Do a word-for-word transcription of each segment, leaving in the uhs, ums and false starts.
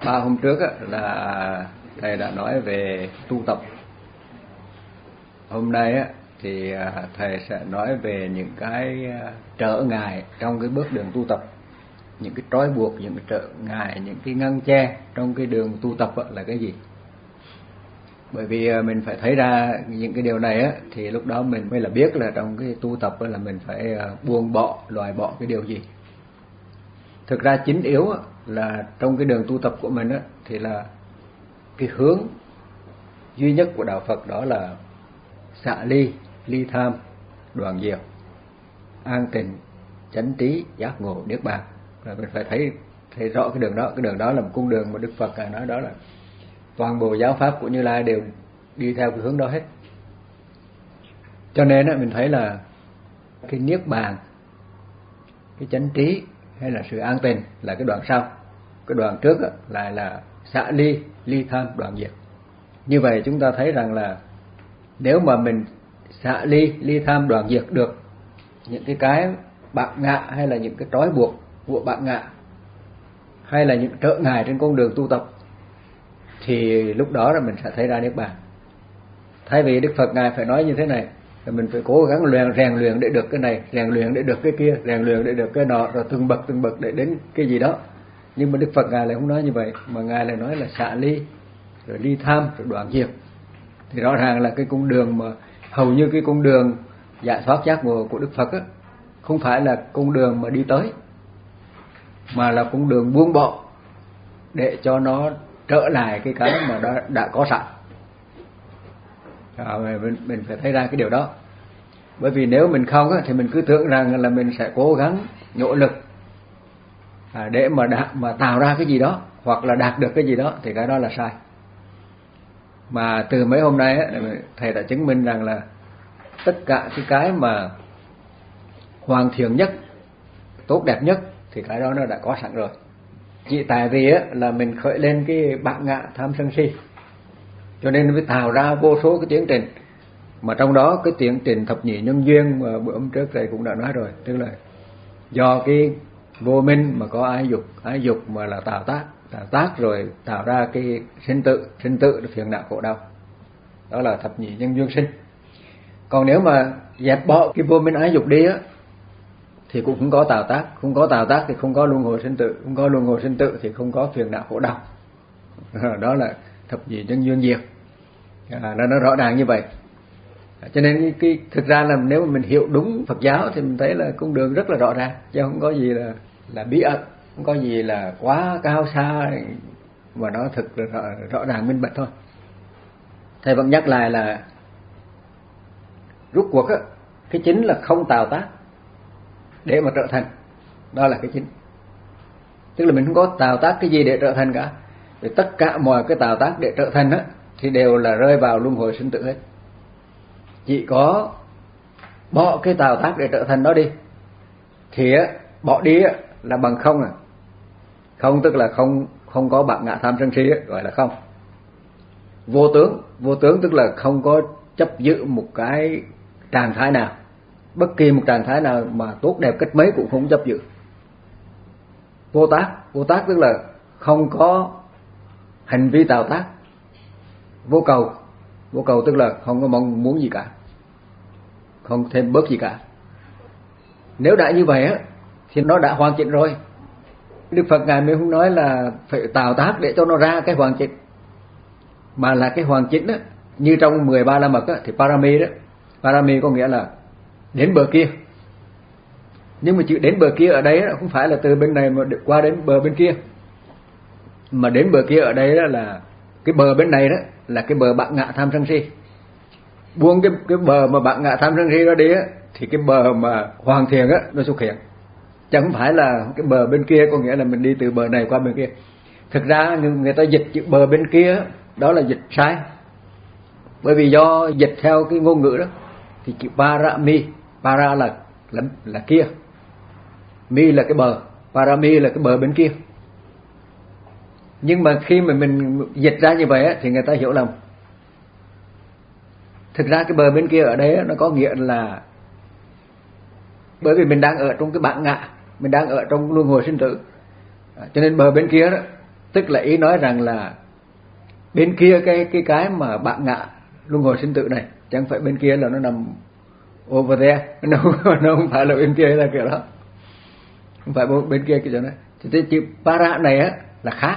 Ba hôm trước á, là thầy đã nói về tu tập. Hôm nay á, thì thầy sẽ nói về những cái trở ngại trong cái bước đường tu tập, những cái trói buộc, những cái trở ngại, những cái ngăn che trong cái đường tu tập á, là cái gì. Bởi vì mình phải thấy ra những cái điều này á, thì lúc đó mình mới là biết là trong cái tu tập á, là mình phải buông bỏ, loại bỏ cái điều gì. Thực ra chính yếu á, là trong cái đường tu tập của mình á, thì là cái hướng duy nhất của đạo Phật đó là xả ly, ly tham, đoạn diệt, an tịnh, chánh trí, giác ngộ, niết bàn. Rồi mình phải thấy thấy rõ cái đường đó. Cái đường đó là một cung đường mà Đức Phật Ngài nói đó là toàn bộ giáo pháp của Như Lai đều đi theo cái hướng đó hết. Cho nên á, mình thấy là cái niết bàn, cái chánh trí hay là sự an tịnh là cái đoạn sau. Cái đoạn trước á, lại là xả ly, ly tham, đoạn diệt. Như vậy chúng ta thấy rằng là nếu mà mình xả ly, ly tham, đoạn diệt được những cái cái bạc ngạ hay là những cái trói buộc của bạc ngạ hay là những trở ngại trên con đường tu tập, thì lúc đó là mình sẽ thấy ra niết bàn. Thay vì Đức Phật Ngài phải nói như thế này, rồi mình phải cố gắng luyện, rèn luyện để được cái này, rèn luyện để được cái kia, rèn luyện để được cái nọ, rồi từng bậc từng bậc để đến cái gì đó. Nhưng mà Đức Phật Ngài lại không nói như vậy, mà Ngài lại nói là xả ly, rồi ly tham, rồi đoạn diệt. Thì rõ ràng là cái cung đường mà hầu như cái cung đường giải thoát giác ngộ của Đức Phật á, không phải là cung đường mà đi tới, mà là cung đường buông bỏ để cho nó trở lại cái cái mà đã, đã có sẵn. À, mình, mình phải thấy ra cái điều đó. Bởi vì nếu mình không á, thì mình cứ tưởng rằng là mình sẽ cố gắng nỗ lực à, để mà đạt, mà tạo ra cái gì đó hoặc là đạt được cái gì đó, thì cái đó là sai. Mà từ mấy hôm nay á, thầy đã chứng minh rằng là tất cả cái cái mà hoàn thiện nhất, tốt đẹp nhất thì cái đó nó đã có sẵn rồi. Chỉ tại vì á, là mình khởi lên cái bạc ngạ tham sân si, cho nên mới tạo ra vô số cái tiến trình. Mà trong đó cái tiến trình thập nhị nhân duyên mà bữa hôm trước thầy cũng đã nói rồi, tức là do cái vô minh mà có ái dục, ái dục mà là tạo tác, tạo tác rồi tạo ra cái sinh tử, sinh tử là phiền não khổ đau. Đó là thập nhị nhân duyên sinh. Còn nếu mà dẹp bỏ cái vô minh ái dục đi á, thì cũng không có tạo tác, không có tạo tác thì không có luân hồi sinh tử, không có luân hồi sinh tử thì không có phiền não khổ đau. Đó là thập nhị nhân duyên diệt. À, nó, nó rõ ràng như vậy. Cho nên cái, cái thực ra là nếu mà mình hiểu đúng Phật giáo thì mình thấy là con đường rất là rõ ràng, chứ không có gì là là bí ẩn, không có gì là quá cao xa, mà nó thực là rõ, rõ ràng minh bạch thôi. Thầy vẫn nhắc lại là rút cuộc á, cái chính là không tạo tác để mà trở thành, đó là cái chính. Tức là mình không có tạo tác cái gì để trở thành cả. Vì tất cả mọi cái tạo tác để trở thành á, thì đều là rơi vào luân hồi sinh tử hết. Chỉ có bỏ cái tạo tác để trở thành đó đi, thì á, bỏ đi á, là bằng không à. Không tức là không không có bạc ngạ tham sân si á, gọi là không. Vô tướng, vô tướng tức là không có chấp giữ một cái trạng thái nào, bất kỳ một trạng thái nào mà tốt đẹp cách mấy cũng không chấp giữ. Vô tác, vô tác tức là không có hành vi tạo tác. Vô cầu, vô cầu tức là không có mong muốn gì cả, không thêm bớt gì cả. Nếu đã như vậy á, thì nó đã hoàn chỉnh rồi. Đức Phật Ngài mới không nói là phải tạo tác để cho nó ra cái hoàn chỉnh, mà là cái hoàn chỉnh á, như trong mười ba la mật á, thì parami đó. Parami có nghĩa là đến bờ kia. Nhưng mà chữ đến bờ kia ở đây á, không phải là từ bên này mà qua đến bờ bên kia, mà đến bờ kia ở đây đó là cái bờ bên này đó là cái bờ bạc ngạ tham sân si. Buông cái cái bờ mà bạc ngạ tham sân si đó đi á, thì cái bờ mà hoàn thiện á nó xuất hiện. Chẳng phải là cái bờ bên kia có nghĩa là mình đi từ bờ này qua bên kia. Thực ra người ta dịch chữ bờ bên kia đó là dịch sai. Bởi vì do dịch theo cái ngôn ngữ đó, thì chữ parami, para là là, là kia, mi là cái bờ, parami là cái bờ bên kia. Nhưng mà khi mà mình dịch ra như vậy á, thì người ta hiểu lầm. Thực ra cái bờ bên kia ở đây á, nó có nghĩa là bởi vì mình đang ở trong cái bát ngạ, mình đang ở trong luân hồi sinh tử, cho nên bờ bên kia đó Tức là ý nói rằng là bên kia cái cái cái mà bạn ngã luân hồi sinh tử này, chẳng phải bên kia là nó nằm over there, nó, nó không phải là bên kia là kiểu đó, không phải bên kia kiểu đó. Thì chữ para này á là khác,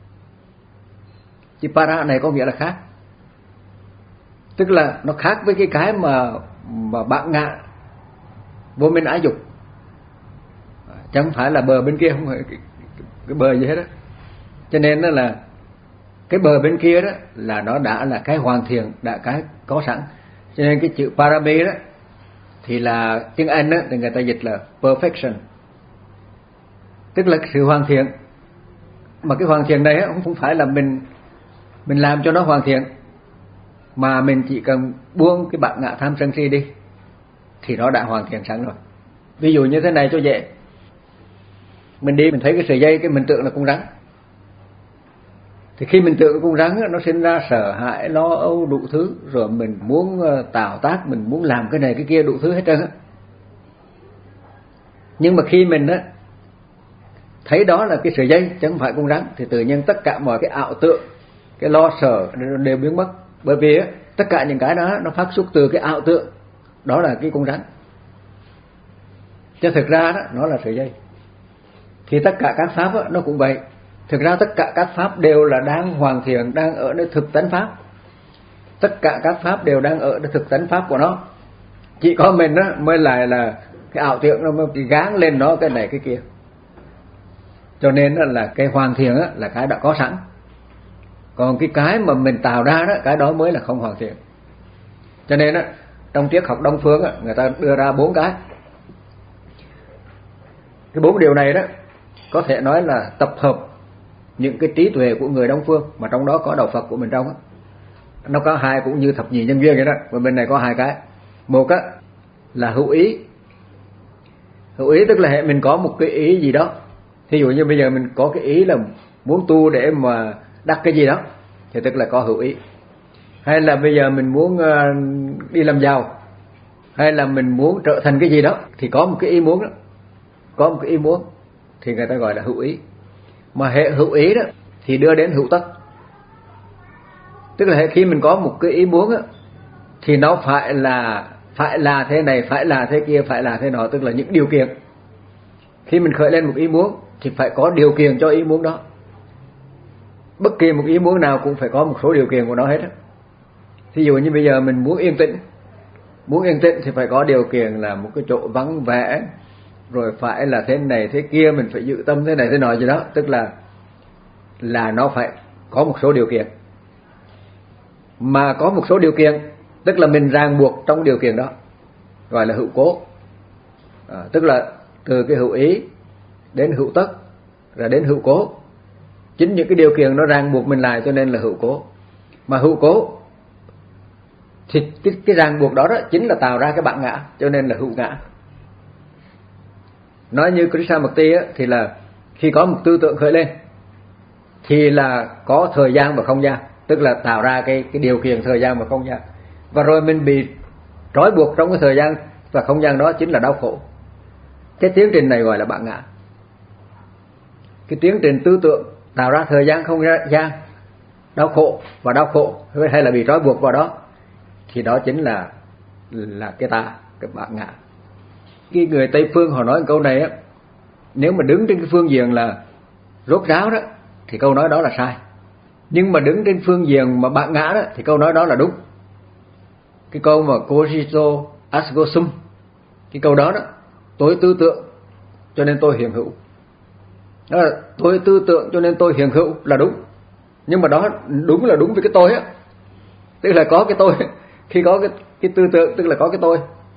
chữ para này có nghĩa là khác, tức là nó khác với cái cái mà mà bạn ngã vô minh ái dục, chẳng phải là bờ bên kia, không phải cái, cái bờ gì hết đó. Cho nên đó là cái bờ bên kia đó là nó đã là cái hoàn thiện, đã cái có sẵn. Cho nên cái chữ parami đó thì là tiếng Anh đó thì người ta dịch là perfection, tức là sự hoàn thiện. Mà cái hoàn thiện này không phải là mình mình làm cho nó hoàn thiện, mà mình chỉ cần buông cái bản ngã tham sân si đi thì nó đã hoàn thiện sẵn rồi. Ví dụ như thế này cho dễ, mình đi mình thấy cái sợi dây, cái mình tưởng là con rắn, thì khi mình tưởng con rắn nó sinh ra sợ hãi, lo âu đủ thứ, rồi mình muốn tạo tác, mình muốn làm cái này cái kia đủ thứ hết trơn á. Nhưng mà khi mình á thấy đó là cái sợi dây chứ không phải con rắn, thì tự nhiên tất cả mọi cái ảo tưởng, cái lo sợ đều biến mất. Bởi vì á, tất cả những cái đó nó phát xuất từ cái ảo tưởng đó là cái con rắn, chứ thực ra đó nó là sợi dây. Thì tất cả các pháp đó, nó cũng vậy. Thực ra tất cả các pháp đều là đang hoàn thiện, đang ở nơi thực tánh pháp. Tất cả các pháp đều đang ở nơi thực tánh pháp của nó. Chỉ có mình đó mới lại là cái ảo tưởng, nó mới gán lên nó cái này cái kia. Cho nên là cái hoàn thiện đó là cái đã có sẵn. Còn cái cái mà mình tạo ra đó, cái đó mới là không hoàn thiện. Cho nên đó, trong triết học Đông phương đó, người ta đưa ra bốn cái. Cái bốn điều này đó có thể nói là tập hợp những cái trí tuệ của người Đông phương, mà trong đó có đạo Phật của mình trong đó. Nó có hai, cũng như thập nhị nhân duyên vậy đó. Và bên này có hai cái. Một á là hữu ý. Hữu ý tức là hệ mình có một cái ý gì đó. Thí dụ như bây giờ mình có cái ý là muốn tu để mà đắc cái gì đó, thì tức là có hữu ý. Hay là bây giờ mình muốn đi làm giàu, hay là mình muốn trở thành cái gì đó, thì có một cái ý muốn đó, có một cái ý muốn thì người ta gọi là hữu ý. Mà hệ hữu ý đó thì đưa đến hữu tất. Tức là hệ khi mình có một cái ý muốn đó, thì nó phải là phải là thế này, phải là thế kia, phải là thế nọ, tức là những điều kiện. Khi mình khởi lên một ý muốn thì phải có điều kiện cho ý muốn đó. Bất kỳ một ý muốn nào cũng phải có một số điều kiện của nó hết á. Thí dụ như bây giờ mình muốn yên tĩnh, muốn yên tĩnh thì phải có điều kiện là một cái chỗ vắng vẻ, rồi phải là thế này thế kia, mình phải dự tâm thế này thế nọ gì đó, tức là là nó phải có một số điều kiện. Mà có một số điều kiện tức là mình ràng buộc trong điều kiện đó, gọi là hữu cố. À, tức là từ cái hữu ý đến hữu tất rồi đến hữu cố. Chính những cái điều kiện nó ràng buộc mình lại cho nên là hữu cố. Mà hữu cố thì cái, cái ràng buộc đó, đó chính là tạo ra cái bản ngã, cho nên là hữu ngã. Nói như Krishnamurti á, thì là khi có một tư tưởng khởi lên thì là có thời gian và không gian, tức là tạo ra cái, cái điều kiện thời gian và không gian. Và rồi mình bị trói buộc trong cái thời gian và không gian đó chính là đau khổ. Cái tiến trình này gọi là bản ngã. Cái tiến trình tư tưởng tạo ra thời gian, không gian, đau khổ và đau khổ, hay là bị trói buộc vào đó, thì đó chính là là cái ta, cái bản ngã. Cái người Tây phương họ nói một câu này á, nếu mà đứng trên cái phương diện là rốt ráo đó thì câu nói đó là sai. Nhưng mà đứng trên phương diện mà bản ngã đó thì câu nói đó là đúng. Cái câu mà Kojito Asgo Sum, cái câu đó đó, tôi tư tưởng cho nên tôi hiện hữu. Đó là tôi tư tưởng cho nên tôi hiện hữu là đúng. Nhưng mà đó đúng là đúng với cái tôi á. Tức là có cái tôi, khi có cái, cái tư tưởng tức là có cái tôi.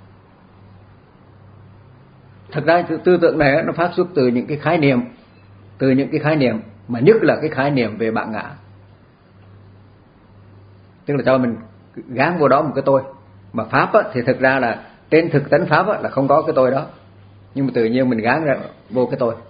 Thật ra tư tưởng này nó phát xuất từ những cái khái niệm, từ những cái khái niệm, mà nhất là cái khái niệm về bản ngã. Tức là cho mình gán vô đó một cái tôi. Mà pháp á, thì thực ra là trên thực tánh pháp á, là không có cái tôi đó, nhưng mà tự nhiên mình gán ra vô cái tôi.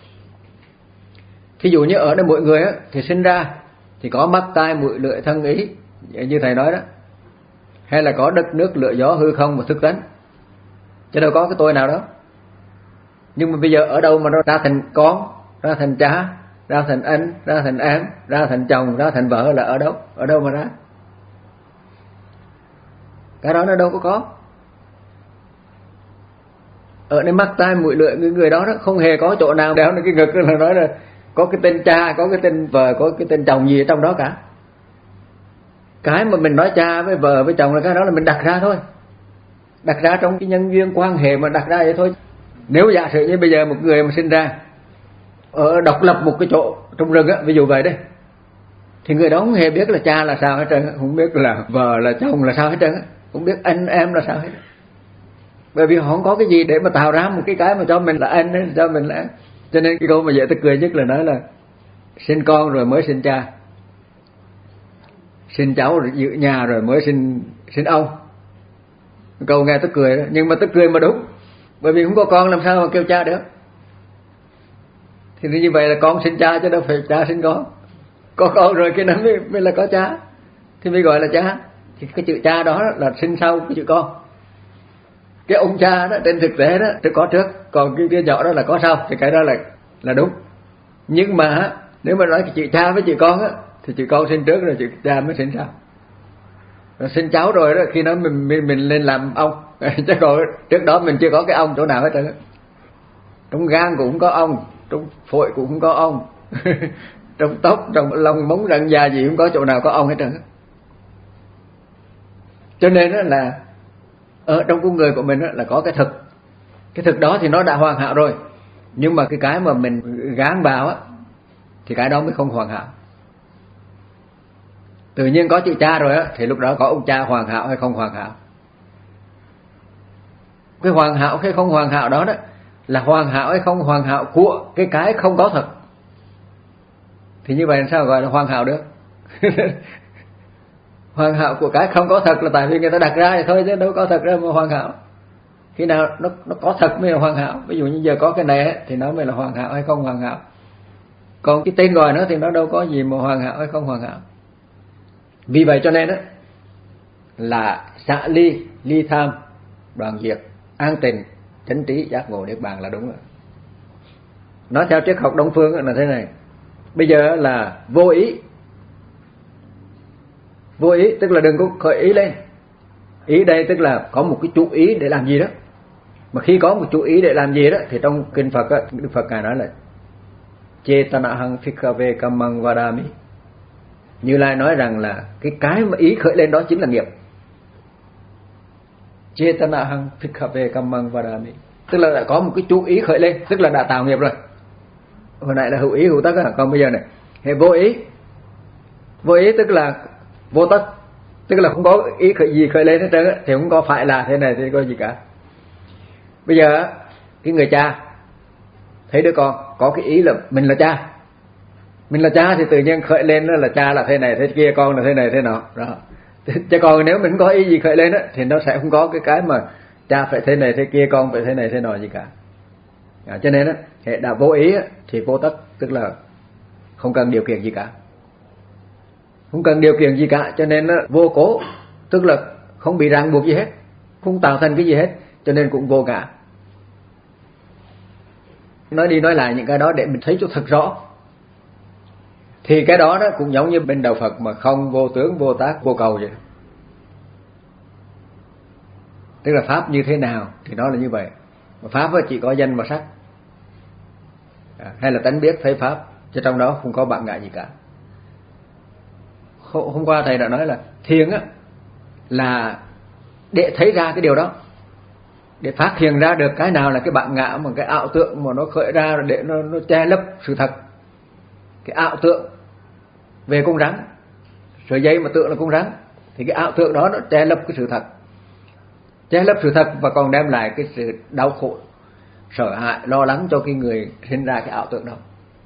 Thí dụ như ở đây mỗi người á, thì sinh ra thì có mắt tai mũi lưỡi thân ý, như thầy nói đó, hay là có đất nước lửa gió hư không và thức tánh, chứ đâu có cái tôi nào đó. Nhưng mà bây giờ ở đâu mà nó ra thành con, ra thành cha, ra thành anh, ra thành em, ra thành chồng, ra thành vợ là ở đâu? Ở đâu mà ra? Cái đó nó đâu có có. Ở nơi mắt tai mũi lưỡi người, người đó, đó không hề có chỗ nào đeo cái ngực là nói là có cái tên cha, có cái tên vợ, có cái tên chồng gì ở trong đó cả. Cái mà mình nói cha với vợ với chồng là cái đó là mình đặt ra thôi, đặt ra trong cái nhân duyên quan hệ mà đặt ra vậy thôi. Nếu giả sử như bây giờ một người mà sinh ra ở độc lập một cái chỗ trong rừng á, ví dụ vậy đấy, thì người đó không hề biết là cha là sao hết trơn, không biết là vợ là chồng là sao hết trơn, không biết anh em là sao hết. Bởi vì họ không có cái gì để mà tạo ra một cái cái mà cho mình là anh ấy, cho mình là. Cho nên cái câu mà dễ tức cười nhất là nói là sinh con rồi mới sinh cha, sinh cháu rồi giữ nhà rồi mới sinh sinh ông. Câu nghe tức cười đó, nhưng mà tức cười mà đúng. Bởi vì không có con làm sao mà kêu cha được. Thì như vậy là con sinh cha chứ đâu phải cha sinh con. Có con rồi cái đó mới, mới là có cha, thì mới gọi là cha. Thì cái chữ cha đó là sinh sau cái chữ con. Cái ông cha đó trên thực tế đó thì có trước, còn cái kia nhỏ đó là có sau, thì cái đó là là đúng. Nhưng mà nếu mà nói cái chữ cha với chữ con á, thì chữ con sinh trước rồi chữ cha mới sinh sau. Rồi sinh cháu rồi đó, khi đó mình mình, mình lên làm ông. Chứ còn trước đó mình chưa có cái ông chỗ nào hết trơn. Trong gan cũng không có ông, trong phổi cũng không có ông, trong tóc, trong lông móng răng da gì cũng có chỗ nào có ông hết trơn. Cho nên đó là ở trong con người của mình đó là có cái thực. Cái thực đó thì nó đã hoàn hảo rồi, nhưng mà cái cái mà mình gán vào á thì cái đó mới không hoàn hảo. Tự nhiên có chữ cha rồi á, thì lúc đó có ông cha hoàn hảo hay không hoàn hảo. Cái hoàn hảo hay không hoàn hảo đó đó là hoàn hảo hay không hoàn hảo của cái cái không có thật. Thì như vậy làm sao gọi là hoàn hảo được? Hoàn hảo của cái không có thật là tại vì người ta đặt ra vậy thôi, chứ đâu có thật ra mà hoàn hảo. Khi nào nó nó có thật mới là hoàn hảo. Ví dụ như giờ có cái này ấy, thì nó mới là hoàn hảo hay không hoàn hảo. Còn cái tên gọi nó thì nó đâu có gì mà hoàn hảo hay không hoàn hảo. Vì vậy cho nên đó là xả ly, ly tham, đoạn diệt, an tịnh, chánh trí, giác ngộ, niết bàn là đúng rồi. Nói theo triết học Đông phương là thế này. Bây giờ là vô ý. Vô ý tức là đừng có khởi ý lên. Ý đây tức là có một cái chú ý để làm gì đó. Mà khi có một chú ý để làm gì đó thì trong kinh Phật á, Đức Phật ngài nói là Chetanahang Phikkhave Kammang Vadami. Như Lai nói rằng là cái cái mà ý khởi lên đó chính là nghiệp. Chetanahang Phikkhave Kammang Vadami, tức là đã có một cái chú ý khởi lên, tức là đã tạo nghiệp rồi. Hồi nãy là hữu ý hữu tất á, còn bây giờ này hệ vô ý. Vô ý tức là vô tất, tức là không có ý khởi gì khởi lên hết trơn á, thì không có phải là thế này thì có gì cả. Bây giờ cái người cha thấy đứa con có cái ý là mình là cha, mình là cha thì tự nhiên khởi lên đó là cha là thế này thế kia, con là thế này thế nọ đó. Chứ còn nếu mình có ý gì khởi lên á thì nó sẽ không có cái cái mà cha phải thế này thế kia, con phải thế này thế nọ gì cả. À, cho nên á hệ đã vô ý á, thì vô tất, tức là không cần điều kiện gì cả, không cần điều kiện gì cả. Cho nên á, vô cố tức là không bị ràng buộc gì hết, không tạo thành cái gì hết, cho nên cũng vô ngã. Nói đi nói lại những cái đó để mình thấy cho thật rõ. Thì cái đó đó cũng giống như bên đạo Phật mà không vô tướng, vô tác, vô cầu vậy. Tức là pháp như thế nào thì nó là như vậy. Mà pháp chỉ có danh và sắc, à, hay là tánh biết thấy pháp, chứ trong đó không có bạn ngại gì cả. Hôm qua thầy đã nói là thiền á là để thấy ra cái điều đó, để phát hiện ra được cái nào là cái bạn ngã mà cái ảo tượng mà nó khởi ra để nó, nó che lấp sự thật. Cái ảo tượng về con rắn, sợi dây mà tượng là con rắn, thì cái ảo tượng đó nó che lấp cái sự thật, che lấp sự thật và còn đem lại cái sự đau khổ, sợ hãi, lo lắng cho cái người sinh ra cái ảo tượng đó.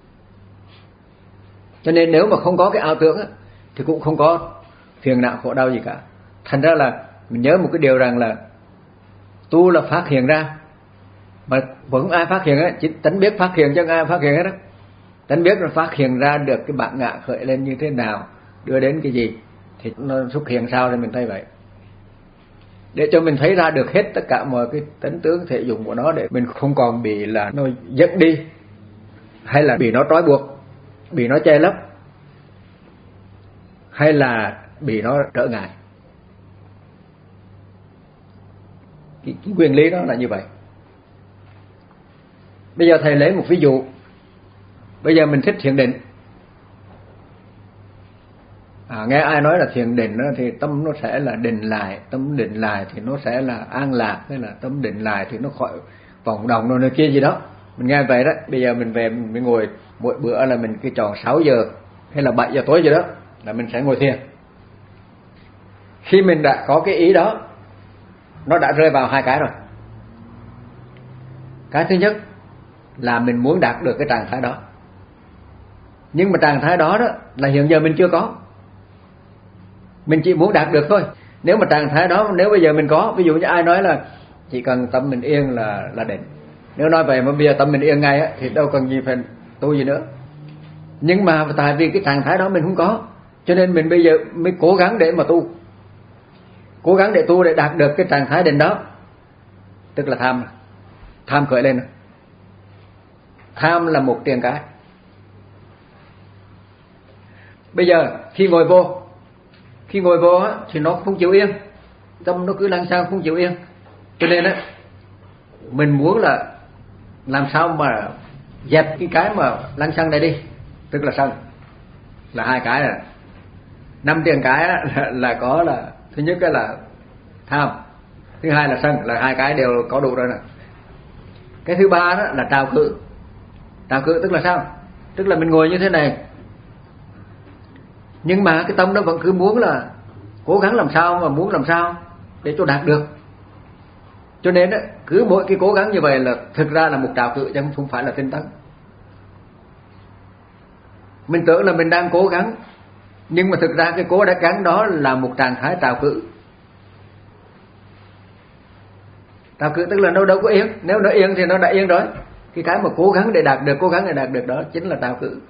Cho nên nếu mà không có cái ảo tượng á, thì cũng không có phiền não khổ đau gì cả. Thành ra là mình nhớ một cái điều rằng là tu là phát hiện ra, mà vẫn không ai phát hiện á, chỉ tánh biết phát hiện chứ không ai phát hiện hết đó. Tánh biết là phát hiện ra được cái bản ngã khởi lên như thế nào, đưa đến cái gì, thì nó xuất hiện sao thì mình thấy vậy. Để cho mình thấy ra được hết tất cả mọi cái tánh tướng thể dụng của nó, để mình không còn bị là nó dẫn đi hay là bị nó trói buộc. bị nó che lấp hay là bị nó trở ngại. Cái, cái nguyên lý đó là như vậy. Bây giờ thầy lấy một ví dụ. Bây giờ mình thích thiền định. À, nghe ai nói là thiền định đó, thì tâm nó sẽ là định lại, tâm định lại thì nó sẽ là an lạc, hay là tâm định lại thì nó khỏi vòng đồng rồi nơi kia gì đó. Mình nghe vậy đó. Bây giờ mình về mình ngồi mỗi bữa là mình cứ chọn sáu giờ hay là bảy giờ tối gì đó là mình sẽ ngồi thiền. Khi mình đã có cái ý đó, nó đã rơi vào hai cái rồi. Cái thứ nhất là mình muốn đạt được cái trạng thái đó, nhưng mà trạng thái đó đó là hiện giờ mình chưa có, mình chỉ muốn đạt được thôi. Nếu mà trạng thái đó nếu bây giờ mình có, ví dụ như ai nói là chỉ cần tâm mình yên là là định, nếu nói vậy mà bây giờ tâm mình yên ngay á, thì đâu cần gì phải tu gì nữa. Nhưng mà tại vì cái trạng thái đó mình không có, cho nên mình bây giờ mới cố gắng để mà tu, cố gắng để tu để đạt được cái trạng thái định đó. Tức là tham, tham khởi lên. Tham là một tiền cái. Bây giờ khi ngồi vô, khi ngồi vô á, thì nó không chịu yên, tâm nó cứ lăng xăng không chịu yên. Cho nên á, mình muốn là làm sao mà dẹp cái cái mà lăng xăng này đi, tức là sân, là hai cái rồi. Năm tiền cái á, là, là có là thứ nhất là tham, thứ hai là sân, là hai cái đều có đủ rồi nè. Cái thứ ba đó là trào cự. Trào cự tức là sao? Tức là mình ngồi như thế này, nhưng mà cái tâm nó vẫn cứ muốn là cố gắng làm sao mà muốn làm sao để cho đạt được. Cho nên đó, cứ mỗi cái cố gắng như vậy là thực ra là một trào cự chứ không phải là tinh tấn. Mình tưởng là mình đang cố gắng, nhưng mà thực ra cái cố gắng đó là một trạng thái trào cự. Trào cự tức là nó đâu có yên. Nếu nó yên thì nó đã yên rồi. Cái cái mà cố gắng để đạt được, cố gắng để đạt được đó chính là trào cự.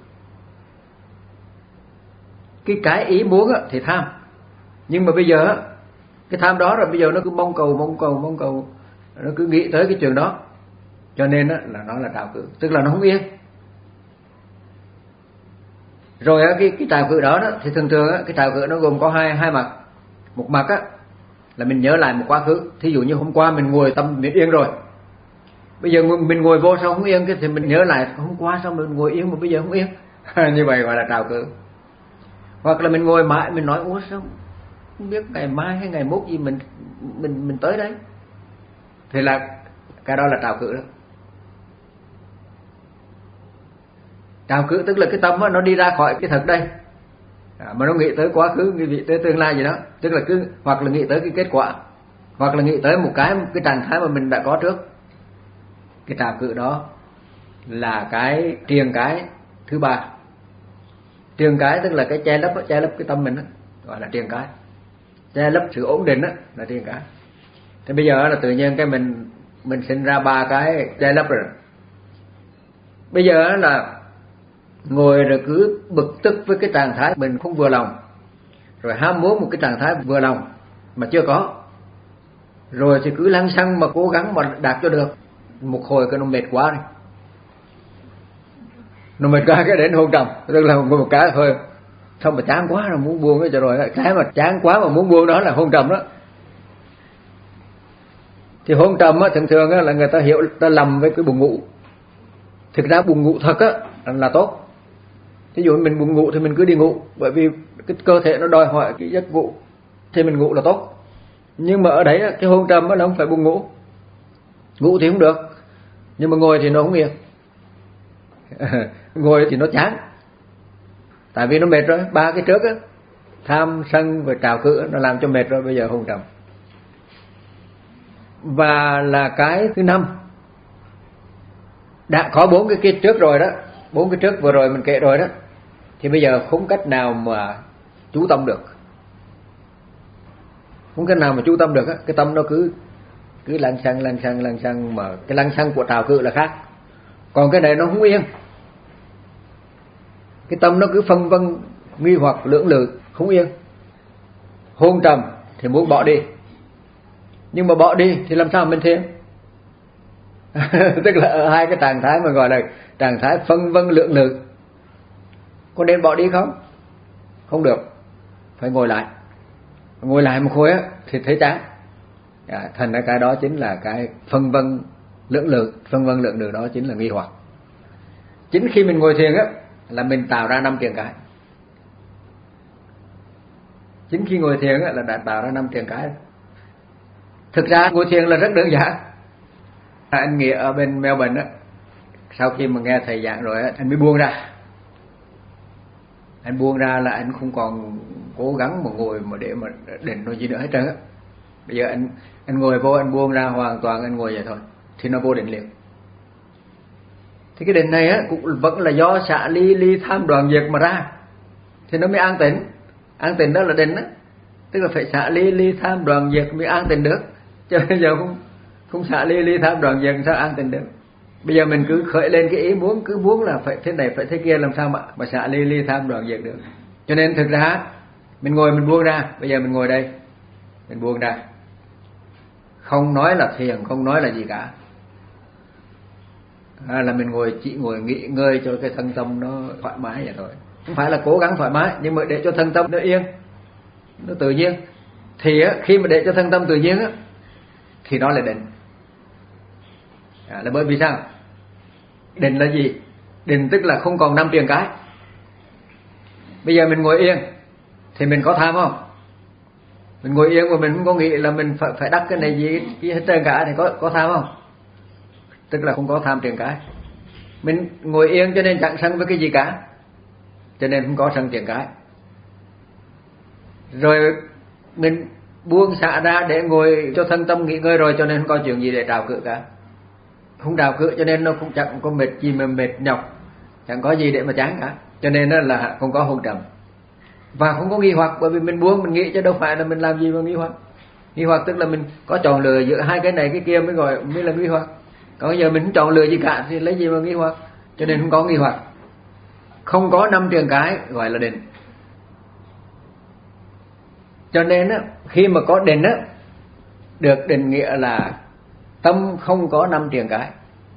Cái cái ý muốn thì tham, nhưng mà bây giờ cái tham đó rồi bây giờ nó cứ mong cầu mong cầu mong cầu, nó cứ nghĩ tới cái chuyện đó, cho nên là nó là trào cự, tức là nó không yên. Rồi cái cái trào cự đó, đó thì thường thường cái trào cự nó gồm có hai hai mặt. Một mặt á là mình nhớ lại một quá khứ. Thí dụ như hôm qua mình ngồi tâm mình yên rồi, bây giờ mình ngồi vô sao không yên, cái thì mình nhớ lại hôm qua sao mình ngồi yên mà bây giờ không yên. Như vậy gọi là trào cự. Hoặc là mình ngồi mãi mình nói ủa sao không biết ngày mai hay ngày mốt gì mình mình mình tới đấy, thì là cái đó là trào cự đó. Trào cự tức là cái tâm đó, nó đi ra khỏi cái thật đây, à, mà nó nghĩ tới quá khứ, nghĩ tới tương lai gì đó, tức là cứ hoặc là nghĩ tới cái kết quả, hoặc là nghĩ tới một cái cái trạng thái mà mình đã có trước. Cái trào cự đó là cái triền cái thứ ba. Triền cái tức là cái che lấp, che lấp cái tâm mình đó, gọi là triền cái. Che lấp sự ổn định đó là triền cái. Thế bây giờ là tự nhiên cái mình mình sinh ra ba cái che lấp rồi. Bây giờ là ngồi rồi cứ bực tức với cái trạng thái mình không vừa lòng, rồi ham muốn một cái trạng thái vừa lòng mà chưa có, rồi thì cứ lăng xăng mà cố gắng mà đạt cho được. Một hồi cái nó mệt quá đi, nó mệt quá cái đến hôn trầm, tức là một cái thôi sao mà chán quá rồi muốn buông cái cho rồi. Cái mà chán quá mà muốn buông đó là hôn trầm đó. Thì hôn trầm á, thường thường á, là người ta hiểu, ta lầm với cái buồn ngủ. Thực ra buồn ngủ thật á là tốt. Thí dụ mình buồn ngủ thì mình cứ đi ngủ, bởi vì cái cơ thể nó đòi hỏi cái giấc ngủ, thì mình ngủ là tốt. Nhưng mà ở đấy cái hôn trầm á là không phải buồn ngủ. Ngủ thì không được, nhưng mà ngồi thì nó không yên. Ngồi thì nó chán, tại vì nó mệt rồi. Ba cái trước á, tham sân và trào cự, nó làm cho mệt rồi. Bây giờ hôn trầm. Và là cái thứ năm, đã có bốn cái kia trước rồi đó, bốn cái trước vừa rồi mình kể rồi đó, thì bây giờ không cách nào mà chú tâm được, không cách nào mà chú tâm được á. Cái tâm nó cứ cứ lăng xăng lăng xăng lăng xăng, mà cái lăng xăng của trào cự là khác, còn cái này nó không yên. Cái tâm nó cứ phân vân nghi hoặc lưỡng lự không yên. Hôn trầm thì muốn bỏ đi, nhưng mà bỏ đi thì làm sao mình thiền? Tức là ở hai cái trạng thái mà gọi là trạng thái phân vân lưỡng lự. Có nên bỏ đi không? Không được, phải ngồi lại. Ngồi lại một hồi á thì thấy chán. À, thành ra cái đó chính là cái phân vân lưỡng lự. Phân vân lưỡng lự đó chính là nghi hoặc. Chính khi mình ngồi thiền á là mình tạo ra năm triền cái. Chính khi ngồi thiền á là đã tạo ra năm triền cái. Thực ra ngồi thiền là rất đơn giản. Anh Nghĩa ở bên Melbourne á, sau khi mà nghe thầy giảng rồi á, anh mới buông ra. Anh buông ra là anh không còn cố gắng mà ngồi mà để mà định nói gì nữa hết trơn á. Bây giờ anh anh ngồi vô, anh buông ra hoàn toàn, anh ngồi vậy thôi thì nó vô định liền. Thì cái định này á cũng vẫn là do xả ly ly tham đoạn diệt mà ra, thì nó mới an tịnh. An tịnh đó là định á, tức là phải xả ly ly tham đoạn diệt mới an tịnh được. Chứ bây giờ không không xả ly ly tham đoạn diệt sao an tịnh được? Bây giờ mình cứ khởi lên cái ý muốn, cứ muốn là phải thế này phải thế kia, làm sao mà mà xả ly ly tham đoạn diệt được? Cho nên thực ra mình ngồi mình buông ra. Bây giờ mình ngồi đây, mình buông ra, không nói là thiền, không nói là gì cả. À, là mình ngồi chỉ ngồi nghỉ ngơi cho cái thân tâm nó thoải mái vậy thôi. Không phải là cố gắng thoải mái, nhưng mà để cho thân tâm nó yên, nó tự nhiên. Thì á, khi mà để cho thân tâm tự nhiên á, thì đó là định. À, là bởi vì sao? Định là gì? Định tức là không còn năm triền cái. Bây giờ mình ngồi yên thì mình có tham không? Mình ngồi yên mà mình không có nghĩ là mình phải phải đắc cái này gì cái hết trơn cả thì có có tham không? Tức là không có tham triền cái. Mình ngồi yên cho nên chẳng sân với cái gì cả, cho nên không có sân triền cái. Rồi mình buông xả ra để ngồi cho thân tâm nghỉ ngơi rồi, cho nên không có chuyện gì để trào cự cả. Không trào cự cho nên nó cũng chẳng có mệt gì mà mệt nhọc, chẳng có gì để mà chán cả, cho nên đó là không có hôn trầm. Và không có nghi hoặc, bởi vì mình buông mình nghĩ chứ đâu phải là mình làm gì mà nghi hoặc. Nghi hoặc tức là mình có chọn lựa giữa hai cái này cái kia mới gọi mới là nghi hoặc. Còn bây giờ mình không chọn lựa gì cả thì lấy gì mà nghi hoặc, cho nên không có nghi hoặc. Không có năm triền cái gọi là định. Cho nên á, khi mà có định á, được định nghĩa là tâm không có năm triền cái.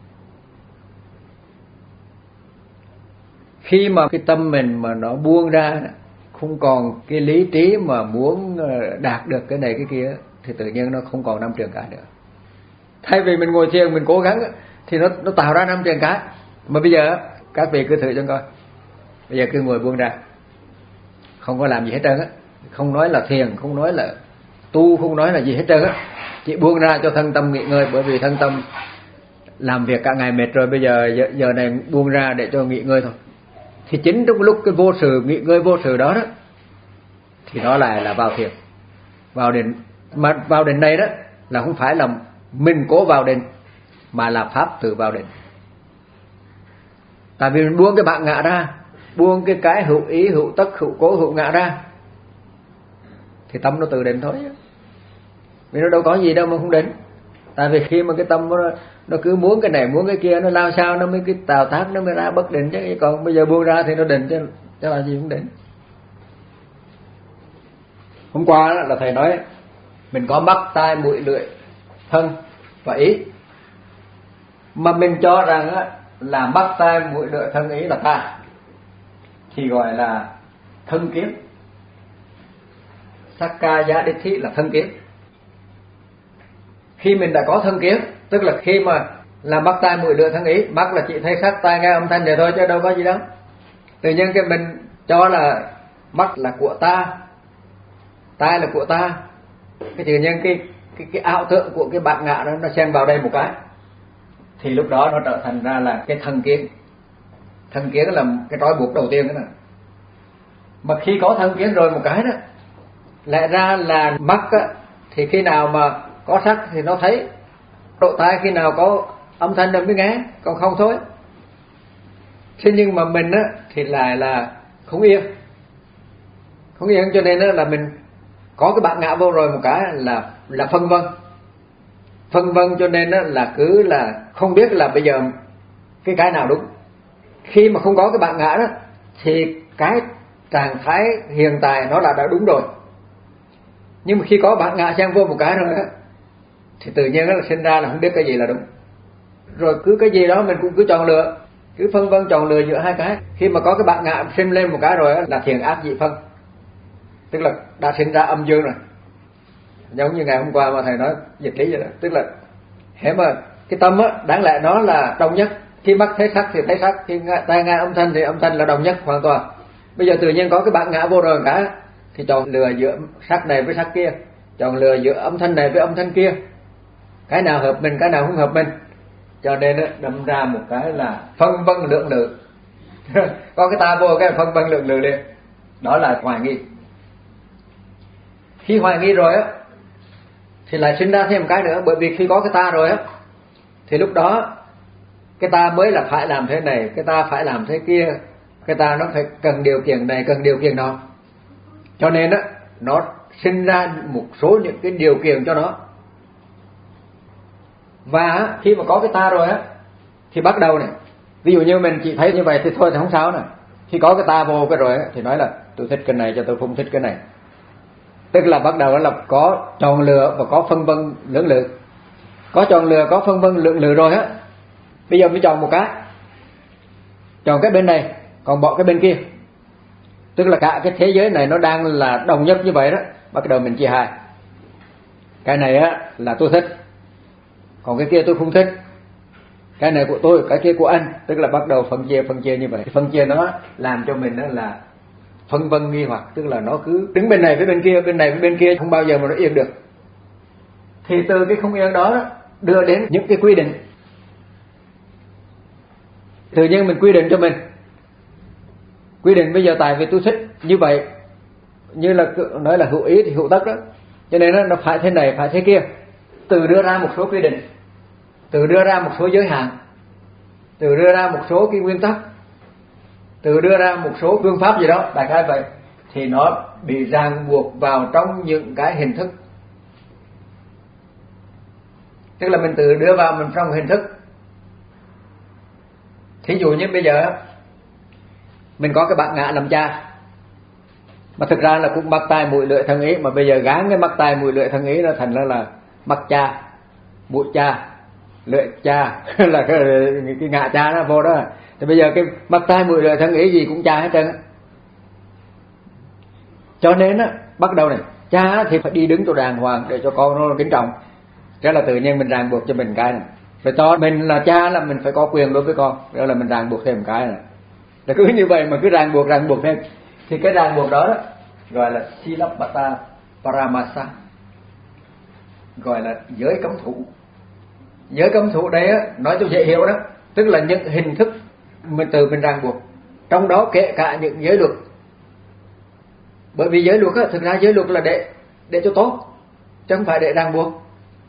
Khi mà cái tâm mình mà nó buông ra, không còn cái lý trí mà muốn đạt được cái này cái kia, thì tự nhiên nó không còn năm triền cái nữa. Thay vì mình ngồi thiền mình cố gắng thì nó nó tạo ra năm triền cái. Mà bây giờ các vị cứ thử cho coi. Bây giờ cứ ngồi buông ra, không có làm gì hết trơn á, không nói là thiền, không nói là tu, không nói là gì hết trơn á, chỉ buông ra cho thân tâm nghỉ ngơi. Bởi vì thân tâm làm việc cả ngày mệt rồi, bây giờ giờ, giờ này buông ra để cho nghỉ ngơi thôi. Thì chính trong lúc cái vô sự, nghỉ ngơi vô sự đó đó, thì nó lại là vào thiền, vào định. Mà vào định này đó là không phải là mình cố vào định, mà là pháp tự vào định. Tại vì mình buông cái bạn ngã ra, buông cái cái hữu ý, hữu tất, hữu cố, hữu ngã ra, thì tâm nó tự định thôi. Vì nó đâu có gì đâu mà không định. Tại vì khi mà cái tâm nó, nó cứ muốn cái này muốn cái kia, nó lao sao nó mới cái tạo tác, nó mới ra bất định chứ. Còn bây giờ buông ra thì nó định chứ, chứ là gì cũng định. Hôm qua đó là thầy nói mình có mắt, tai, mũi, lưỡi, thân và ý. Mà mình cho rằng á, là mắt, tai, mũi, lưỡi, thân, ý là ta, thì gọi là thân kiến. Sakkaya Ditthi là thân kiến. Khi mình đã có thân kiến, tức là khi mà là mắt, tai, mũi, lưỡi, thân, ý. Mắt là chỉ thấy sắc, tai, nghe âm thanh vậy thôi chứ đâu có gì đâu. Tự nhiên cái mình cho là mắt là của ta, tai là của ta, cái tự nhiên cái cái cái ảo tượng của cái bạn ngã đó nó xen vào đây một cái, thì lúc đó nó trở thành ra là cái thân kiến. Thân kiến là cái trói buộc đầu tiên đó nè. Mà khi có thân kiến rồi một cái đó, lại ra là mắt á, thì khi nào mà có sắc thì nó thấy, độ tai khi nào có âm thanh nó mới nghe, còn không thôi. Thế nhưng mà mình á thì lại là không yên, không yên, cho nên là mình có cái bạn ngã vô rồi một cái là là phân vân, phân vân cho nên là cứ là không biết là bây giờ cái cái nào đúng. Khi mà không có cái bạn ngã đó thì cái trạng thái hiện tại nó là đã đúng rồi. Nhưng mà khi có bạn ngã xen vô một cái rồi đó, thì tự nhiên nó là sinh ra là không biết cái gì là đúng. Rồi cứ cái gì đó mình cũng cứ chọn lựa. cứ phân vân chọn lựa giữa hai cái. Khi mà có cái bản ngã sinh lên một cái rồi là thiện ác dị phân, tức là đã sinh ra âm dương rồi. Giống như ngày hôm qua mà thầy nói dịch lý vậy đó, tức là hễ mà cái tâm á đáng lẽ nó là đồng nhất, khi mắt thấy sắc thì thấy sắc, khi tai nghe âm thanh thì âm thanh là đồng nhất hoàn toàn. Bây giờ tự nhiên có cái bản ngã vô rồi cả thì chọn lựa giữa sắc này với sắc kia, chọn lựa giữa âm thanh này với âm thanh kia, cái nào hợp mình cái nào không hợp mình, cho nên đó, đâm ra một cái là phân vân lượng lự. Có cái ta vô cái phân vân lượng lự liền, đó là hoài nghi. Khi hoài nghi rồi á thì lại sinh ra thêm một cái nữa, bởi vì khi có cái ta rồi á thì lúc đó cái ta mới là phải làm thế này, cái ta phải làm thế kia, cái ta nó phải cần điều kiện này cần điều kiện đó, cho nên á nó sinh ra một số những cái điều kiện cho nó. Và khi mà có cái ta rồi á thì bắt đầu này, ví dụ như mình chỉ thấy như vậy thì thôi thì không sao nè. Khi có cái ta vô cái rồi á thì nói là tôi thích cái này cho tôi không thích cái này, tức là bắt đầu là có chọn lựa và có phân vân lưỡng lự. Có chọn lựa có phân vân lưỡng lự rồi á, bây giờ mới chọn một cái, chọn cái bên này còn bỏ cái bên kia, tức là cả cái thế giới này nó đang là đồng nhất như vậy đó. Bắt đầu mình chia hai, cái này á là tôi thích, còn cái kia tôi không thích, cái này của tôi cái kia của anh, tức là bắt đầu phân chia phân chia như vậy. Phân chia nó làm cho mình đó là phân vân nghi hoặc, tức là nó cứ đứng bên này với bên kia, bên này với bên kia, không bao giờ mà nó yên được. Thì từ cái không yên đó, đó đưa đến những cái quy định. Tự nhiên mình quy định cho mình, quy định bây giờ tại vì tôi thích như vậy, như là nói là hữu ý thì hữu tất đó, cho nên nó phải thế này phải thế kia. Từ đưa ra một số quy định, từ đưa ra một số giới hạn, từ đưa ra một số cái nguyên tắc, từ đưa ra một số phương pháp gì đó, đại khái vậy, thì nó bị ràng buộc vào trong những cái hình thức. Tức là mình tự đưa vào mình trong hình thức. Thí dụ như bây giờ mình có cái bản ngã làm cha, mà thực ra là cũng mắt tai mũi lưỡi thân ý, mà bây giờ gán cái mắt tai mũi lưỡi thân ý nó thành ra là mắt cha, mũi cha, lưỡi cha là cái, cái ngã cha nó vô đó. Thì bây giờ cái mắt tai mũi lưỡi thân ý gì cũng cha hết trơn. Cho nên á bắt đầu này, cha thì phải đi đứng cho đàng hoàng để cho con nó kính trọng. Thế là tự nhiên mình ràng buộc cho mình cái này, phải cho mình là cha là mình phải có quyền đối với con, đó là mình ràng buộc thêm một cái này. Là cứ như vậy mà cứ ràng buộc ràng buộc thêm, thì cái ràng buộc đó, đó gọi là Silabbata Paramasa, gọi là giới cấm thủ. Giới cấm thủ đây á, nói cho dễ hiểu đó, tức là những hình thức mình tự mình ràng buộc, trong đó kể cả những giới luật. Bởi vì giới luật á, thực ra giới luật là để để cho tốt, chứ không phải để ràng buộc.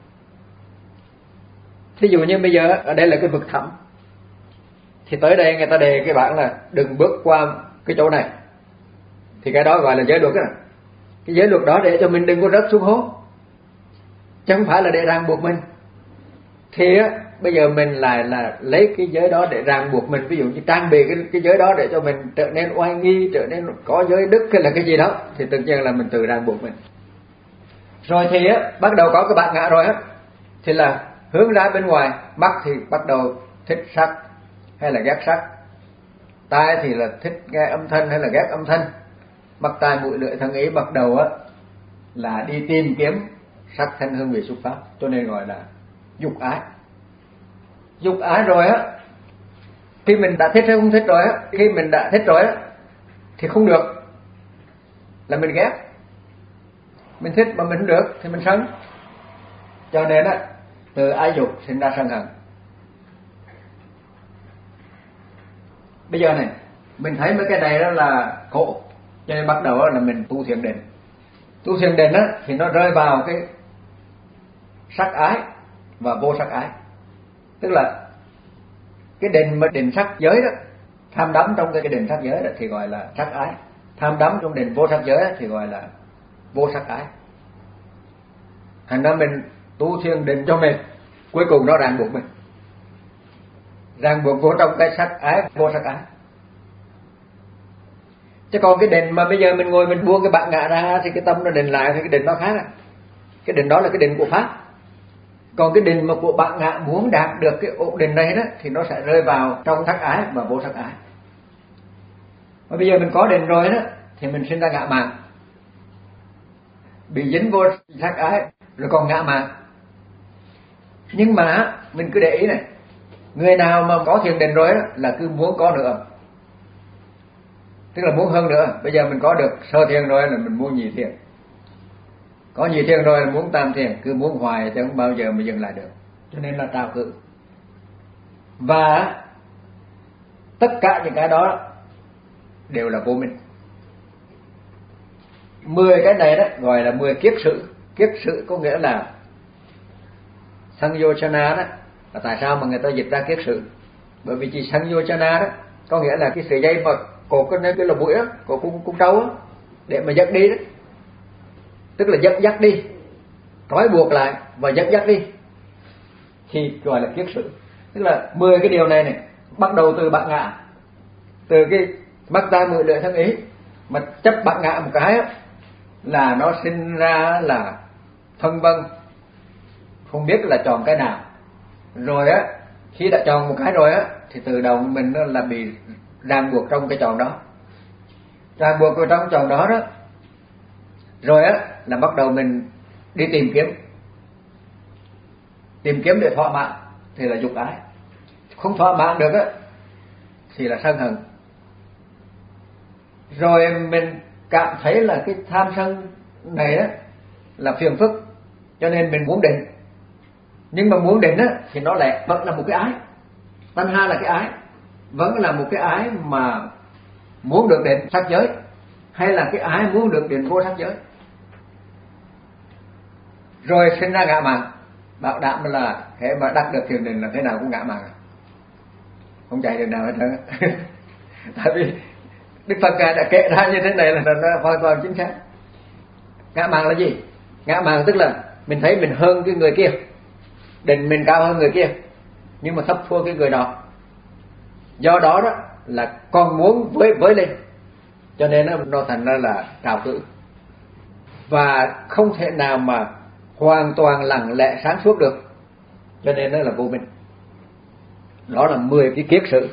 Thí dụ như bây giờ ở đây là cái vực thẳm, thì tới đây người ta đề cái bảng là đừng bước qua cái chỗ này, thì cái đó gọi là giới luật đó. Cái giới luật đó để cho mình đừng có rớt xuống hố, chứ không phải là để ràng buộc mình. Thì á, bây giờ mình lại là lấy cái giới đó để ràng buộc mình, ví dụ như trang bị cái, cái giới đó để cho mình trở nên oai nghi, trở nên có giới đức hay là cái gì đó, thì tự nhiên là mình tự ràng buộc mình. Rồi thì á, bắt đầu có cái bản ngã rồi á, thì là hướng ra bên ngoài. Mắt thì bắt đầu thích sắc hay là ghét sắc, tai thì là thích nghe âm thanh hay là ghét âm thanh, mắt tai mũi lưỡi thân ý bắt đầu á là đi tìm kiếm sắc thanh hương vị xúc pháp, cho nên gọi là dục ái. Dục ái rồi á, khi mình đã thích hay không thích rồi á, khi mình đã thích rồi á thì không được, là mình ghét. Mình thích mà mình không được thì mình sân, cho nên á từ ái dục sinh ra sân hận. Bây giờ này mình thấy mấy cái này đó là khổ, cho nên bắt đầu là mình tu thiền định. Tu thiền định á thì nó rơi vào cái sắc ái và vô sắc ái, tức là cái định mà định sắc giới đó, tham đắm trong cái định sắc giới đó thì gọi là sắc ái, tham đắm trong định vô sắc giới đó thì gọi là vô sắc ái. Thành ra mình tu thiền định cho mình, cuối cùng nó ràng buộc mình, ràng buộc vô trong cái sắc ái vô sắc ái. Chứ còn cái định mà bây giờ mình ngồi mình buông cái bản ngã ra thì cái tâm nó định lại thì cái định nó khác. Cái định đó là cái định của pháp, Còn cái định mà của bạn ngã muốn đạt được cái ổn định này đó thì nó sẽ rơi vào trong sắc ái và vô sắc ái. Và bây giờ mình có định rồi đó thì mình sinh ra ngã mạn, bị dính vô sắc ái rồi còn ngã mạn. Nhưng mà mình cứ để ý này, người nào mà có thiền định rồi đó là cứ muốn có nữa, tức là muốn hơn nữa. Bây giờ mình có được sơ thiền rồi là mình muốn nhị thiền, có nhị thiền rồi là muốn tam thiền, cứ muốn hoài chứ không bao giờ mà dừng lại được. Cho nên là trào cự. Và tất cả những cái đó đều là vô minh. Mười cái này đó gọi là mười kiết sự. Kiết sự có nghĩa là Sanyochana đó, là tại sao mà người ta dịch ra kiết sự? Bởi vì chỉ Sanyochana đó có nghĩa là cái sợi dây mà cột cái cái là mũi đó, cột cung cung trâu đó, để mà dẫn đi đó, tức là dẫn dắt đi, trói buộc lại và dẫn dắt đi, thì gọi là kiết sự. Tức là mười cái điều này này bắt đầu từ bạn ngã, từ cái mắt tai mũi lưỡi thân ý, mà chấp bạn ngã một cái đó, là nó sinh ra là phân vân, không biết là chọn cái nào. Rồi á, khi đã chọn một cái rồi á thì tự động mình là bị ràng buộc trong cái chọn đó, ràng buộc vào trong chọn đó đó. Rồi á là bắt đầu mình đi tìm kiếm, tìm kiếm để thỏa mãn thì là dục ái. Không thỏa mãn được á thì là sân hận. Rồi mình cảm thấy là cái tham sân này á là phiền phức, cho nên mình muốn định. Nhưng mà muốn định á thì nó lại vẫn là một cái ái. Tánh ha là cái ái, vẫn là một cái ái mà muốn được định sắc giới, hay là cái ái muốn được định vô sắc giới. Rồi sinh ra ngã mạn. Bảo đảm là thế mà đắc được thiền định là thế nào cũng ngã mạn, không chạy được nào hết trơn. Tại vì Đức Phật đã kể ra như thế này là nó hoàn toàn chính xác. Ngã mạn là gì? Ngã mạn tức là mình thấy mình hơn cái người kia, định mình cao hơn người kia, nhưng mà thấp thua cái người đó. Do đó đó là con muốn với với lên, cho nên nó, nó thành ra là trào cự. Và không thể nào mà hoàn toàn lặng lẽ sáng suốt được, cho nên nó là vô minh. Đó là mười cái kiết sự.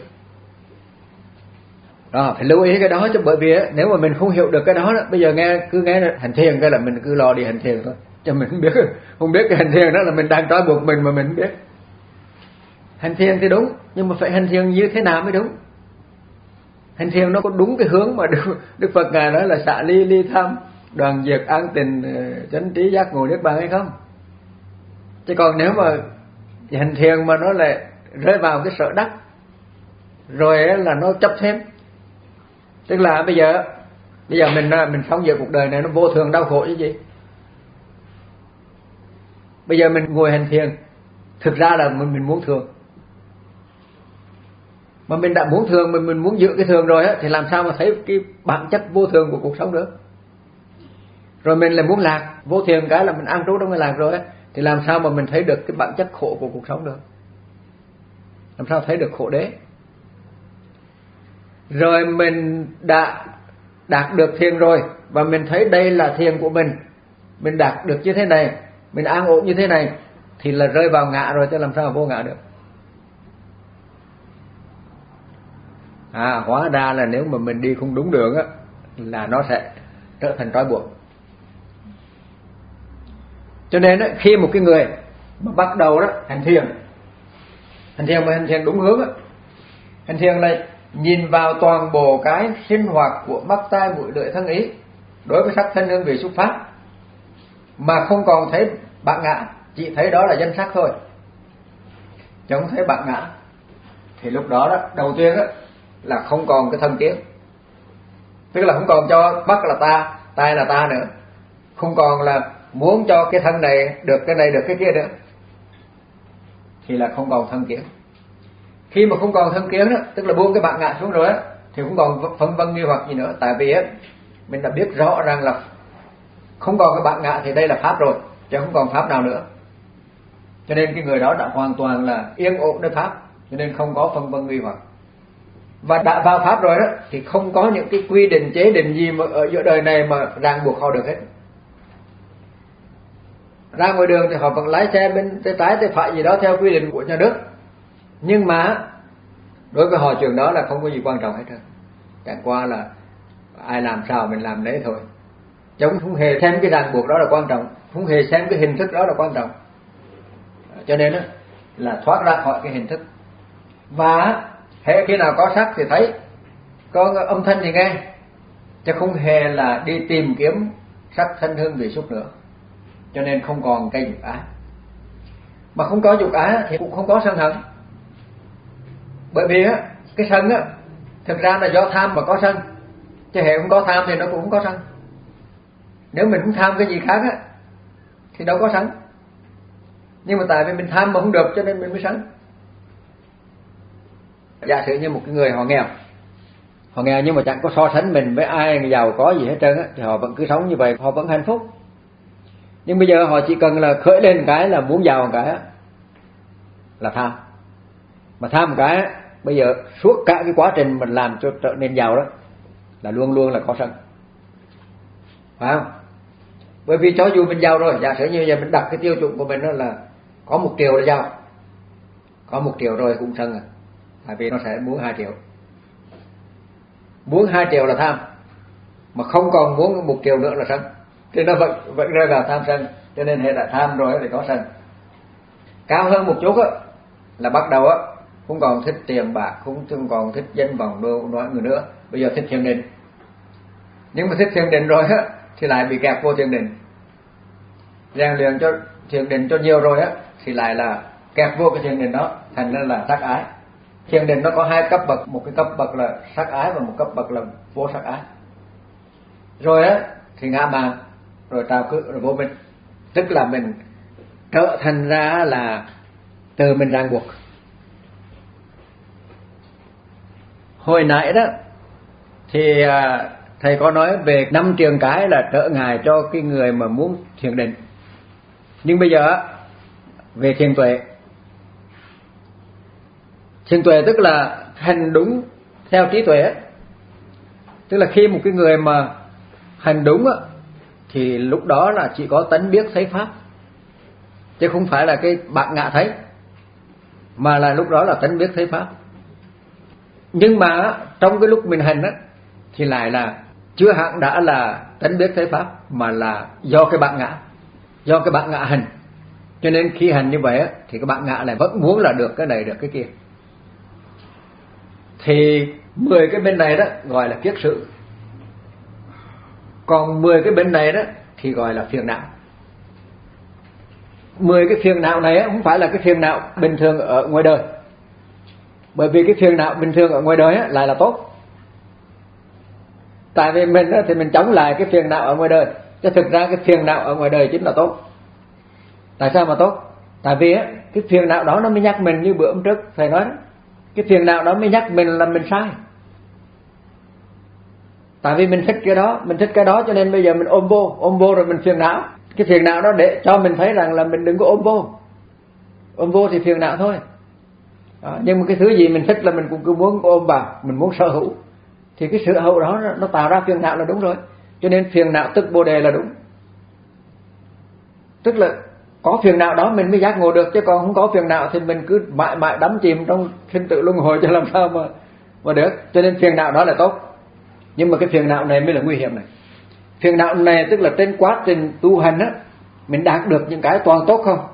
Đó, phải lưu ý cái đó, chứ bởi vì á, nếu mà mình không hiểu được cái đó, đó bây giờ nghe cứ nghe hành thiền cái là mình cứ lo đi hành thiền thôi, cho mình không biết không biết cái hành thiền đó là mình đang trói buộc mình mà mình không biết. Hành thiền thì đúng, nhưng mà phải hành thiền như thế nào mới đúng. Hành thiền nó có đúng cái hướng mà Đức, Đức Phật ngài nói là xả ly ly tham, đoàn diệt an tình, chánh trí giác ngộ niết bàn hay không? Chứ còn nếu mà hành thiền mà nó lại rơi vào cái sở đắc, rồi là nó chấp thêm. Tức là bây giờ bây giờ mình mình sống giữa cuộc đời này nó vô thường đau khổ chứ gì. Bây giờ mình ngồi hành thiền, thực ra là mình, mình muốn thường. Mà mình đã muốn thường, mình mình muốn giữ cái thường rồi á, thì làm sao mà thấy cái bản chất vô thường của cuộc sống được. Rồi mình lại muốn lạc, vô thiền cái là mình an trú trong cái lạc rồi á, thì làm sao mà mình thấy được cái bản chất khổ của cuộc sống được. Làm sao thấy được khổ đế. Rồi mình đã đạt được thiền rồi, và mình thấy đây là thiền của mình, mình đạt được như thế này, mình an ổn như thế này, thì là rơi vào ngã rồi, chứ làm sao vô ngã được. À, hóa ra là nếu mà mình đi không đúng đường á, là nó sẽ trở thành trói buộc. Cho nên á, khi một cái người mà bắt đầu đó hành thiền, hành thiền mà hành thiền đúng hướng á, hành thiền này nhìn vào toàn bộ cái sinh hoạt của mắt tai mũi lưỡi thân ý đối với sắc thân hương vị xúc pháp, mà không còn thấy bản ngã, chỉ thấy đó là danh sắc thôi, chứ không thấy bản ngã, thì lúc đó đó đầu tiên đó là không còn cái thân kiến, tức là không còn cho mắt là ta, tai là ta nữa, không còn là muốn cho cái thân này được cái này được cái kia nữa, thì là không còn thân kiến. Khi mà không còn thân kiến đó, tức là buông cái bản ngã xuống rồi á, thì không còn phân vân nghi hoặc gì nữa. Tại vì á mình đã biết rõ rằng là không còn cái bản ngã thì đây là pháp rồi, chứ không còn pháp nào nữa. Cho nên cái người đó đã hoàn toàn là yên ổn nơi pháp, cho nên không có phân vân nghi hoặc. Và đã vào pháp rồi đó thì không có những cái quy định chế định gì mà ở giữa đời này mà ràng buộc họ được hết. ra ngoài đường thì họ vẫn lái xe bên tay trái tay phải gì đó theo quy định của nhà nước, nhưng mà đối với họ chuyện đó là không có gì quan trọng hết trơn, chẳng qua là ai làm sao mình làm đấy thôi, chúng không hề xem cái ràng buộc đó là quan trọng, không hề xem cái hình thức đó là quan trọng. Cho nên đó, là thoát ra khỏi cái hình thức, và hễ khi nào có sắc thì thấy, có âm thanh thì nghe, chứ không hề là đi tìm kiếm sắc thanh hương vị xúc nữa. Cho nên không còn cái dục ái, mà không có dục ái thì cũng không có sân hận. Bởi vì á, cái sân á thực ra là do tham mà có sân, chứ hệ không có tham thì nó cũng không có sân. Nếu mình không tham cái gì khác á thì đâu có sân, nhưng mà tại vì mình tham mà không được cho nên mình mới sân. Giả sử như một cái người họ nghèo, họ nghèo nhưng mà chẳng có so sánh mình với ai giàu có gì hết trơn á, thì họ vẫn cứ sống như vậy, họ vẫn hạnh phúc. Nhưng bây giờ họ chỉ cần là khởi lên cái là muốn giàu một cái á, là tham. Mà tham một cái á, bây giờ suốt cả cái quá trình mình làm cho trở nên giàu đó là luôn luôn là có sân, phải không? Bởi vì cho dù mình giàu rồi, giả sử như giờ mình đặt cái tiêu chuẩn của mình đó là có một triệu là giàu, có một triệu rồi cũng sân à, tại vì nó sẽ muốn hai triệu, muốn hai triệu là tham, mà không còn muốn một triệu nữa là sân, thì nó vẫn vẫn rơi vào tham sân. Cho nên hệ là tham rồi thì có sân. Cao hơn một chút á là bắt đầu á không còn thích tiền bạc, cũng không còn thích danh vọng đô nói người nữa, bây giờ thích thiền định. Nhưng mà thích thiền định rồi á thì lại bị kẹt vô thiền định, rèn luyện cho thiền định cho nhiều rồi á thì lại là kẹt vô cái thiền định đó, thành ra là sắc ái. Thiền định nó có hai cấp bậc, một cái cấp bậc là sắc ái và một cấp bậc là vô sắc ái. Rồi á thì ngã mạn, rồi trào cự, rồi vô minh, tức là mình trở thành ra là từ mình ràng buộc. Hồi nãy đó thì thầy có nói về năm trường cái là trở ngại cho cái người mà muốn thiền định. Nhưng bây giờ về thiền tuệ, thiền tuệ tức là hành đúng theo trí tuệ, tức là khi một cái người mà hành đúng thì lúc đó là chỉ có tánh biết thấy pháp, chứ không phải là cái bản ngã thấy, mà là lúc đó là tánh biết thấy pháp. Nhưng mà trong cái lúc mình hành á thì lại là chưa hẳn đã là tánh biết thấy pháp, mà là do cái bản ngã, do cái bản ngã hành. Cho nên khi hành như vậy á thì cái bản ngã lại vẫn muốn là được cái này được cái kia. Thì mười cái bên này đó gọi là kiết sự, còn mười cái bên này đó thì gọi là phiền não. Mười cái phiền não này không phải là cái phiền não bình thường ở ngoài đời, bởi vì cái phiền não bình thường ở ngoài đời lại là tốt. Tại vì mình thì mình chống lại cái phiền não ở ngoài đời, chứ thực ra cái phiền não ở ngoài đời chính là tốt. Tại sao mà tốt? Tại vì cái phiền não đó nó mới nhắc mình, như bữa hôm trước thầy nói đó, cái phiền não đó mới nhắc mình là mình sai. Tại vì mình thích cái đó, mình thích cái đó cho nên bây giờ mình ôm vô, ôm vô rồi mình phiền não. Cái phiền não đó để cho mình thấy rằng là mình đừng có ôm vô. Ôm vô thì phiền não thôi. Đó, nhưng mà cái thứ gì mình thích là mình cũng cứ muốn ôm vào, mình muốn sở hữu, thì cái sở hữu đó nó tạo ra phiền não là đúng rồi. Cho nên phiền não tức bồ đề là đúng. Tức là có phiền não đó mình mới giác ngộ được, chứ còn không có phiền não thì mình cứ mãi mãi đắm chìm trong sinh tử luân hồi cho làm sao mà mà được. Cho nên phiền não đó là tốt. Nhưng mà cái phiền não này mới là nguy hiểm này. Phiền não này tức là trên quá trình tu hành á, mình đạt được những cái toàn tốt không?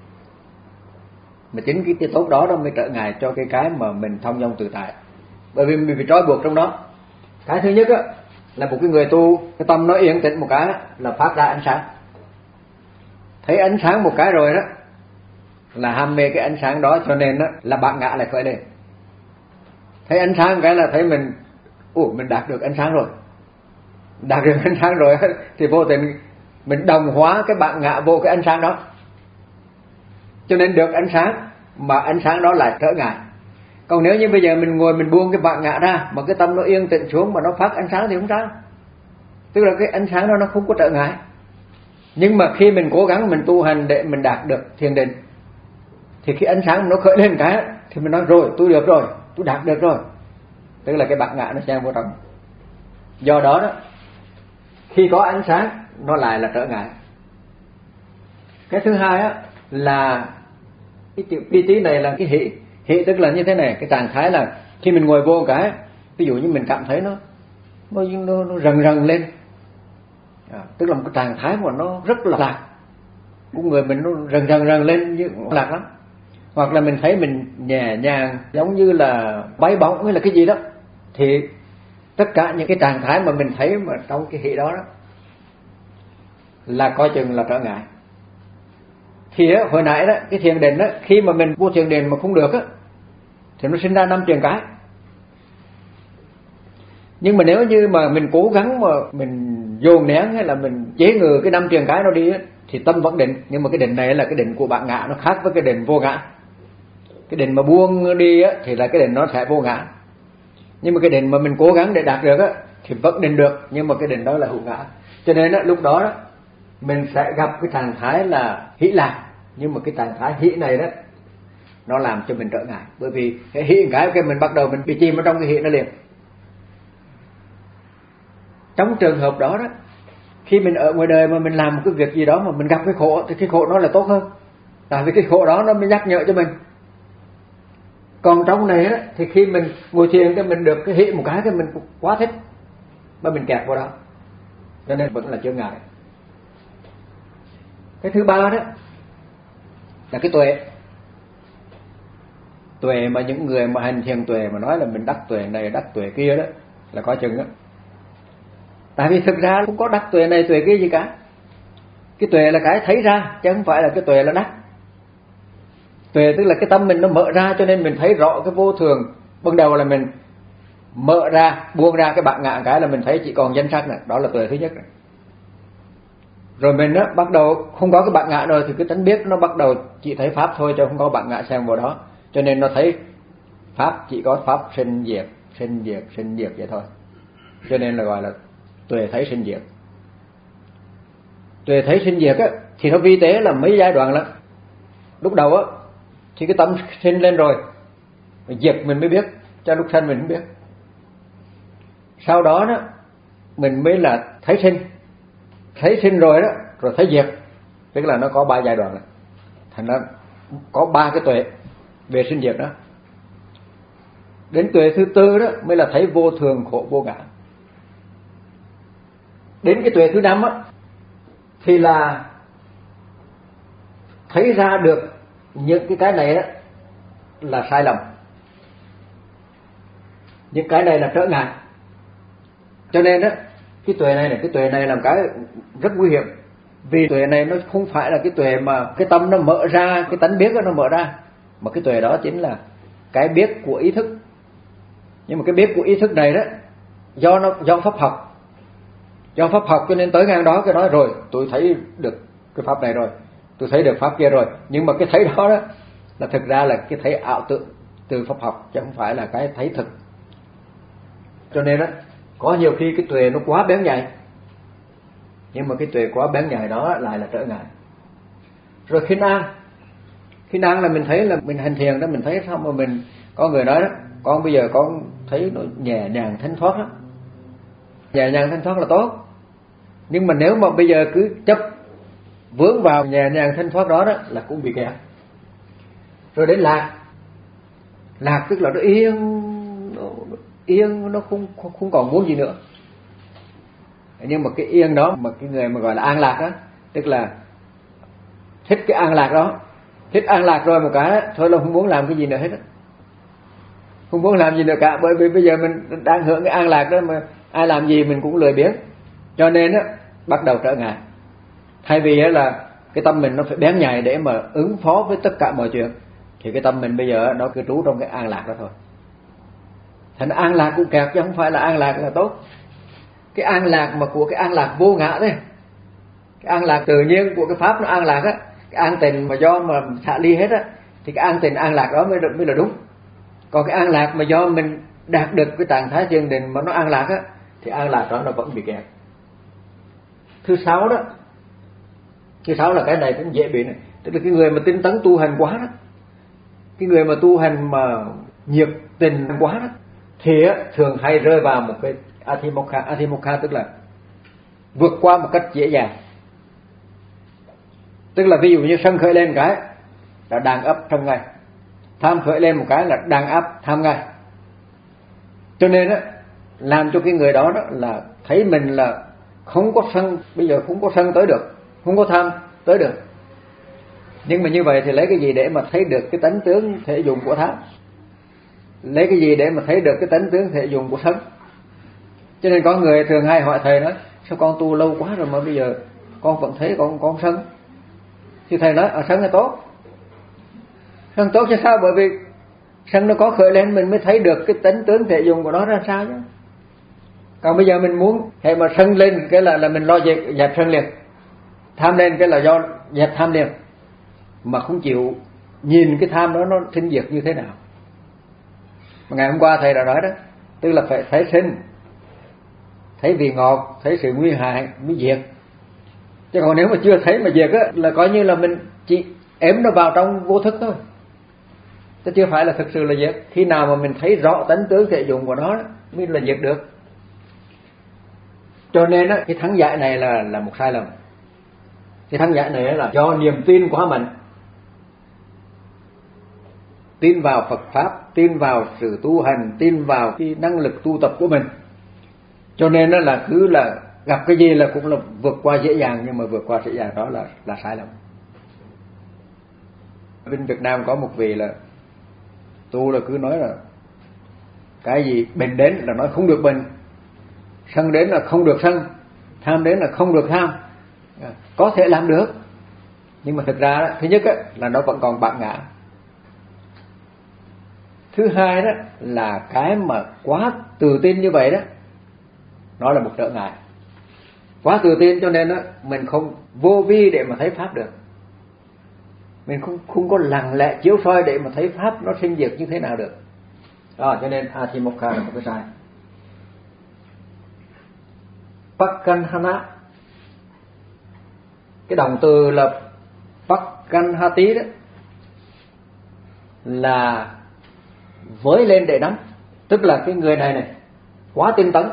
Mà chính cái, cái tốt đó nó mới trở ngại cho cái cái mà mình thông dong tự tại. Bởi vì mình bị trói buộc trong đó. Cái thứ nhất á là một cái người tu, cái tâm nó yên tĩnh một cái là phát ra ánh sáng. Thấy ánh sáng một cái rồi đó là ham mê cái ánh sáng đó, cho nên đó là bản ngã lại khởi lên. Thấy ánh sáng một cái là thấy mình ủa mình đạt được ánh sáng rồi. Đạt được ánh sáng rồi thì vô tình mình đồng hóa cái bản ngã vô cái ánh sáng đó. Cho nên được ánh sáng mà ánh sáng đó lại trở ngại. Còn nếu như bây giờ mình ngồi mình buông cái bản ngã ra mà cái tâm nó yên tĩnh xuống mà nó phát ánh sáng thì không sao. Tức là cái ánh sáng đó nó không có trở ngại. Nhưng mà khi mình cố gắng mình tu hành để mình đạt được thiền định, thì khi ánh sáng nó khởi lên cái thì mình nói rồi tôi được rồi, tôi đạt được rồi. Tức là cái bản ngã nó xen vô trong. Do đó đó, khi có ánh sáng nó lại là trở ngại. Cái thứ hai á là cái chữ piti này là cái hỷ. Hỷ tức là như thế này, cái trạng thái là khi mình ngồi vô cái, ví dụ như mình cảm thấy nó nó nó, nó rần rần lên, à, tức là một cái trạng thái mà nó rất là lạc, của người mình nó rần rần rần lên như lạc lắm. Hoặc là mình thấy mình nhẹ nhàng giống như là bay bóng hay là cái gì đó, thì tất cả những cái trạng thái mà mình thấy mà trong cái hỷ đó đó là coi chừng là trở ngại. Thì á, hồi nãy đó cái thiền định đó, khi mà mình vô thiền định mà không được á thì nó sinh ra năm truyền cái. Nhưng mà nếu như mà mình cố gắng mà mình dồn nén hay là mình chế ngự cái năm truyền cái nó đi á, thì tâm vẫn định. Nhưng mà cái định này là cái định của bạn ngã, nó khác với cái định vô ngã. Cái định mà buông đi á thì là cái định nó sẽ vô ngã. Nhưng mà cái định mà mình cố gắng để đạt được á thì vẫn định được, nhưng mà cái định đó là hữu ngã. Cho nên á, lúc đó đó mình sẽ gặp cái trạng thái là hỷ lạc. Nhưng mà cái trạng thái hỷ này đó nó làm cho mình trở ngại. Bởi vì cái hỷ cái cái mình bắt đầu mình bị chìm ở trong cái hỷ nó liền. Trong trường hợp đó đó, khi mình ở ngoài đời mà mình làm một cái việc gì đó mà mình gặp cái khổ thì cái khổ đó là tốt hơn. Tại vì cái khổ đó nó mới nhắc nhở cho mình. Còn trong này á thì khi mình ngồi thiền cái mình được cái hỷ một cái cái mình quá thích mà mình kẹt vào đó, cho nên vẫn là chướng ngại. Cái thứ ba đó là cái tuệ. Tuệ mà những người mà hành thiền tuệ mà nói là mình đắc tuệ này đắc tuệ kia đó là có chừng đó. Tại vì thực ra không có đắc tuệ này tuệ kia gì cả. Cái tuệ là cái thấy ra chứ không phải là cái tuệ là đắc. Tuệ tức là cái tâm mình nó mở ra, cho nên mình thấy rõ cái vô thường. Ban đầu là mình mở ra, buông ra cái bạn ngã cái là mình thấy chỉ còn danh sắc này, đó là tuệ thứ nhất này. Rồi mình á bắt đầu không có cái bạn ngã rồi thì cái tánh biết nó bắt đầu chỉ thấy pháp thôi chứ không có bạn ngã xen vào đó. Cho nên nó thấy pháp chỉ có pháp sinh diệt, sinh diệt, sinh diệt vậy thôi. Cho nên là gọi là tuệ thấy sinh diệt. Tuệ thấy sinh diệt á thì nó vi tế là mấy giai đoạn lắm. Lúc đầu á thì cái tâm sinh lên rồi, diệt mình mới biết, cho lúc sanh mình không biết. Sau đó đó mình mới là thấy sinh. Thấy sinh rồi đó, rồi thấy diệt. Tức là nó có ba giai đoạn này. Thành ra có ba cái tuệ về sinh diệt đó. Đến tuệ thứ tư đó mới là thấy vô thường khổ vô ngã. Đến cái tuệ thứ năm á thì là thấy ra được những cái cái này đó là sai lầm, những cái này là trở ngại. Cho nên á cái tuệ này này, cái tuệ này là một cái rất nguy hiểm. Vì tuệ này nó không phải là cái tuệ mà cái tâm nó mở ra, cái tánh biết nó mở ra, mà cái tuệ đó chính là cái biết của ý thức. Nhưng mà cái biết của ý thức này đó do nó do pháp học. Do pháp học cho nên tới ngang đó cái nói rồi, tôi thấy được cái pháp này rồi, tôi thấy được pháp kia rồi. Nhưng mà cái thấy đó đó là thực ra là cái thấy ảo tưởng từ pháp học chứ không phải là cái thấy thực. Cho nên đó có nhiều khi cái tuệ nó quá bén nhạy, nhưng mà cái tuệ quá bén nhạy đó lại là trở ngại. Rồi khinh an. Khinh an là mình thấy là mình hành thiền đó, mình thấy sao mà mình, có người nói đó, con bây giờ con thấy nó nhẹ nhàng thanh thoát đó. Nhẹ nhàng thanh thoát là tốt. Nhưng mà nếu mà bây giờ cứ chấp vướng vào nhẹ nhàng thanh thoát đó đó là cũng bị kẹt. Rồi đến lạc. Lạc tức là nó yên, nó yên, nó không không, không còn muốn gì nữa. Nhưng mà cái yên đó mà cái người mà gọi là an lạc đó, tức là thích cái an lạc đó, thích an lạc rồi một cái thôi là không muốn làm cái gì nữa hết đó. Không muốn làm gì nữa cả, bởi vì bây giờ mình đang hưởng cái an lạc đó mà ai làm gì mình cũng lười biếng. Cho nên á bắt đầu trở ngại. Thay vì là cái tâm mình nó phải bén nhạy để mà ứng phó với tất cả mọi chuyện, thì cái tâm mình bây giờ nó cứ trú trong cái an lạc đó thôi. Thành an lạc cũng kẹt chứ không phải là an lạc là tốt. Cái an lạc mà của cái an lạc vô ngã đấy, cái an lạc tự nhiên của cái pháp nó an lạc á, cái an tình mà do mà xả ly hết á, thì cái an tình an lạc đó mới mới là đúng. Còn cái an lạc mà do mình đạt được cái trạng thái thiền định mà nó an lạc á, thì an lạc đó nó vẫn bị kẹt. Thứ sáu đó, thứ sáu là cái này cũng dễ bị này, tức là cái người mà tinh tấn tu hành quá đó, cái người mà tu hành mà nhiệt tình quá đó, thì thường hay rơi vào một cái Athimokha. Athimokha tức là vượt qua một cách dễ dàng. Tức là ví dụ như sân khởi lên một cái là đàn áp sân ngay, tham khởi lên một cái là đàn áp tham ngay. Cho nên á, làm cho cái người đó, đó là thấy mình là không có sân, bây giờ không có sân tới được, không có tham tới được. Nhưng mà như vậy thì lấy cái gì để mà thấy được cái tánh tướng thể dụng của tham? Lấy cái gì để mà thấy được cái tánh tướng thể dụng của sân? Cho nên có người thường hay hỏi thầy nói: sao con tu lâu quá rồi mà bây giờ con vẫn thấy con con sân? Thì thầy nói: à, sân là tốt. Sân tốt chứ sao? Bởi vì sân nó có khởi lên mình mới thấy được cái tánh tướng thể dụng của nó ra sao chứ. Còn bây giờ mình muốn hay mà sân lên cái là là mình lo dẹp, dẹp sân liền, tham lên cái là do dẹp tham liền, mà không chịu nhìn cái tham đó nó sinh diệt như thế nào. Mà ngày hôm qua thầy đã nói đó, tức là phải thấy sinh, thấy vị ngọt, thấy sự nguy hại mới diệt. Chứ còn nếu mà chưa thấy mà diệt á, là coi như là mình chỉ ém nó vào trong vô thức thôi, chứ chưa phải là thực sự là diệt. Khi nào mà mình thấy rõ tánh tướng thể dụng của nó mới là diệt được. Cho nên á, cái thắng giải này là là một sai lầm. Cái thắng giải này là do niềm tin quá mạnh, tin vào Phật pháp, tin vào sự tu hành, tin vào cái năng lực tu tập của mình. Cho nên đó là cứ là gặp cái gì là cũng là vượt qua dễ dàng, nhưng mà vượt qua dễ dàng đó là là sai lầm. Bên Việt Nam có một vị là tu là cứ nói là cái gì bệnh đến là nói không được bệnh, sân đến là không được sân, tham đến là không được tham. Có thể làm được, nhưng mà thực ra đó, thứ nhất đó, là nó vẫn còn bạt ngã. Thứ hai đó là cái mà quá tự tin như vậy đó, nó là một trở ngại. Quá tự tin cho nên đó, mình không vô vi để mà thấy pháp được. Mình không không có lặng lẽ chiếu soi để mà thấy pháp nó sinh diệt như thế nào được. Đó, cho nên Athimokha là một cái sai. Pakkanhana, cái động từ là Pakkanhati đó là với lên để nắm. Tức là cái người này này quá tinh tấn,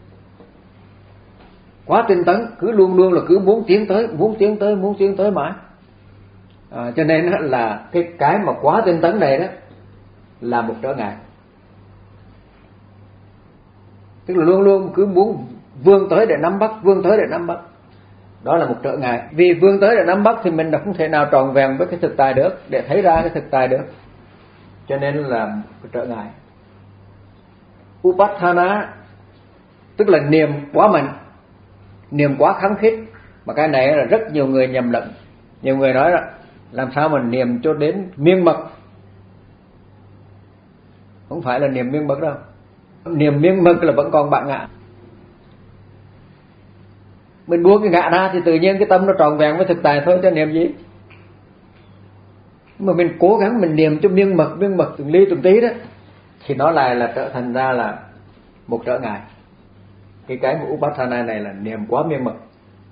quá tinh tấn, cứ luôn luôn là cứ muốn tiến tới, muốn tiến tới, muốn tiến tới mãi. À, cho nên là cái cái mà quá tinh tấn này đó là một trở ngại. Tức là luôn luôn cứ muốn vươn tới để nắm bắt, vươn tới để nắm bắt. Đó là một trở ngại. Vì vươn tới để nắm bắt thì mình đã không thể nào tròn vẹn với cái thực tại được, để thấy ra cái thực tại được. Cho nên là một trở ngại. Upatthana tức là niềm quá mạnh, niềm quá kháng khít. Mà cái này là rất nhiều người nhầm lẫn. Nhiều người nói là làm sao mà niệm cho đến miên mật. Không phải là niệm miên mật đâu. Niệm miên mật là vẫn còn bạt ngã. Mình buông cái ngã ra thì tự nhiên cái tâm nó tròn vẹn với thực tại thôi, cho niệm gì. Mà mình cố gắng mình niệm cho miên mật, miên mật từng ly từng tí đó, thì nó lại là trở thành ra là một trở ngại. Cái cái của Upasthana này là niệm quá miên mật.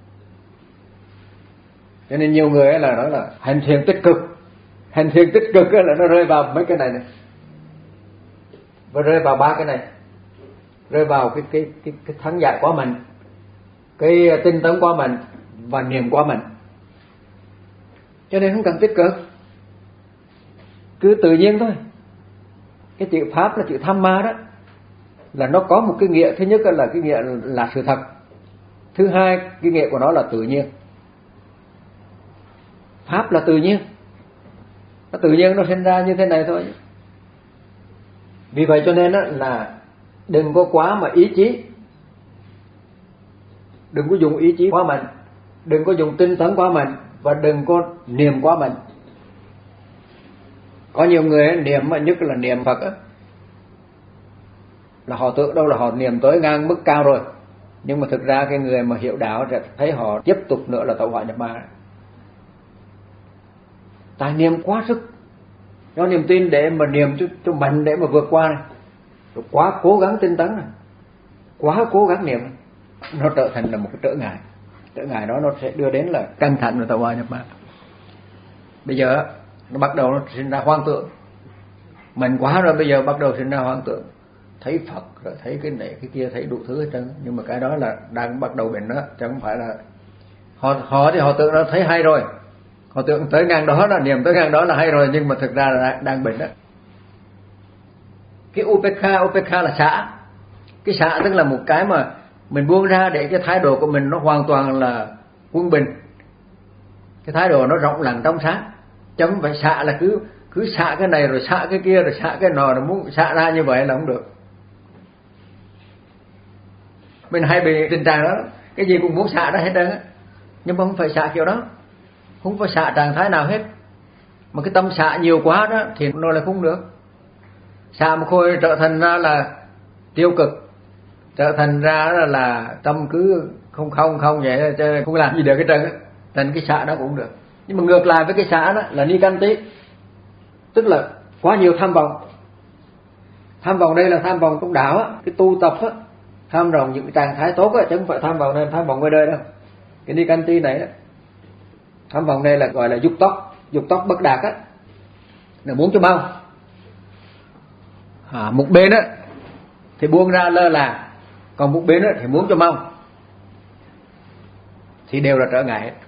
Cho nên nhiều người là nói là hành thiền tích cực. Hành thiền tích cực là nó rơi vào mấy cái này này, và rơi vào ba cái này, rơi vào cái cái cái cái thắng giải quá mạnh, cái tinh tấn quá mạnh và niệm quá mạnh. Cho nên không cần tích cực, cứ tự nhiên thôi. Cái chữ pháp là chữ tham ma đó, là nó có một cái nghĩa. Thứ nhất là cái nghĩa là sự thật. Thứ hai, cái nghĩa của nó là tự nhiên. Pháp là tự nhiên, nó tự nhiên nó sinh ra như thế này thôi. Vì vậy cho nên là đừng có quá mà ý chí, đừng có dùng ý chí quá mạnh, đừng có dùng tinh tấn quá mạnh, và đừng có niệm quá mạnh. Có nhiều người niệm mà nhất là niệm Phật á, là họ tự đâu là họ niệm tới ngang mức cao rồi, nhưng mà thực ra cái người mà hiểu đạo sẽ thấy họ tiếp tục nữa là tẩu hỏa nhập ma. Tại niệm quá sức, do niềm tin để mà niệm cho, cho mạnh để mà vượt qua này, rồi quá cố gắng tinh tấn này, quá cố gắng niệm, nó trở thành là một cái trở ngại. Trở ngại đó nó sẽ đưa đến là căng thẳng và tẩu hỏa nhập ma. Bây giờ nó bắt đầu nó sinh ra hoang tưởng, mạnh quá rồi bây giờ bắt đầu sinh ra hoang tưởng, thấy Phật rồi thấy cái này cái kia, thấy đủ thứ hết trơn. Nhưng mà cái đó là đang bắt đầu bệnh đó, chứ không phải là họ họ thì họ tưởng nó thấy hay rồi, Họ tưởng tới ngang đó là niệm tới ngang đó là hay rồi, nhưng mà thực ra là đang bệnh đó. Cái upekha, upekha là xả. Cái xả tức là một cái mà mình buông ra để cái thái độ của mình nó hoàn toàn là quân bình. Cái thái độ nó rộng lặng trong sáng. Chứ không phải xả là cứ cứ xả cái này rồi xả cái kia rồi xả cái nọ, rồi muốn xả ra như vậy là không được. Mình hay bị tình trạng đó, cái gì cũng muốn xả ra hết trơn á. Nhưng mà không phải xả kiểu đó, không phải xả trạng thái nào hết. Mà cái tâm xả nhiều quá đó thì nó lại không được. Xả một khối trở thành ra là tiêu cực, trở thành ra là, là tâm cứ không không không vậy, không làm gì được cái trơn á. Thành cái xả đó cũng được. Nhưng mà ngược lại với cái xả đó là nikanti, tức là quá nhiều tham vọng. Tham vọng đây là tham vọng trong đạo á, cái tu tập á, tham vọng những cái trạng thái tốt á, chứ không phải tham vọng này tham vọng ngoài đời đâu. Cái nikanti này đó, tham vọng đây là gọi là dục tốc, dục tốc bất đạt á, là muốn cho mau. À, một bên á thì buông ra lơ là, còn một bên á thì muốn cho mau, thì đều là trở ngại hết.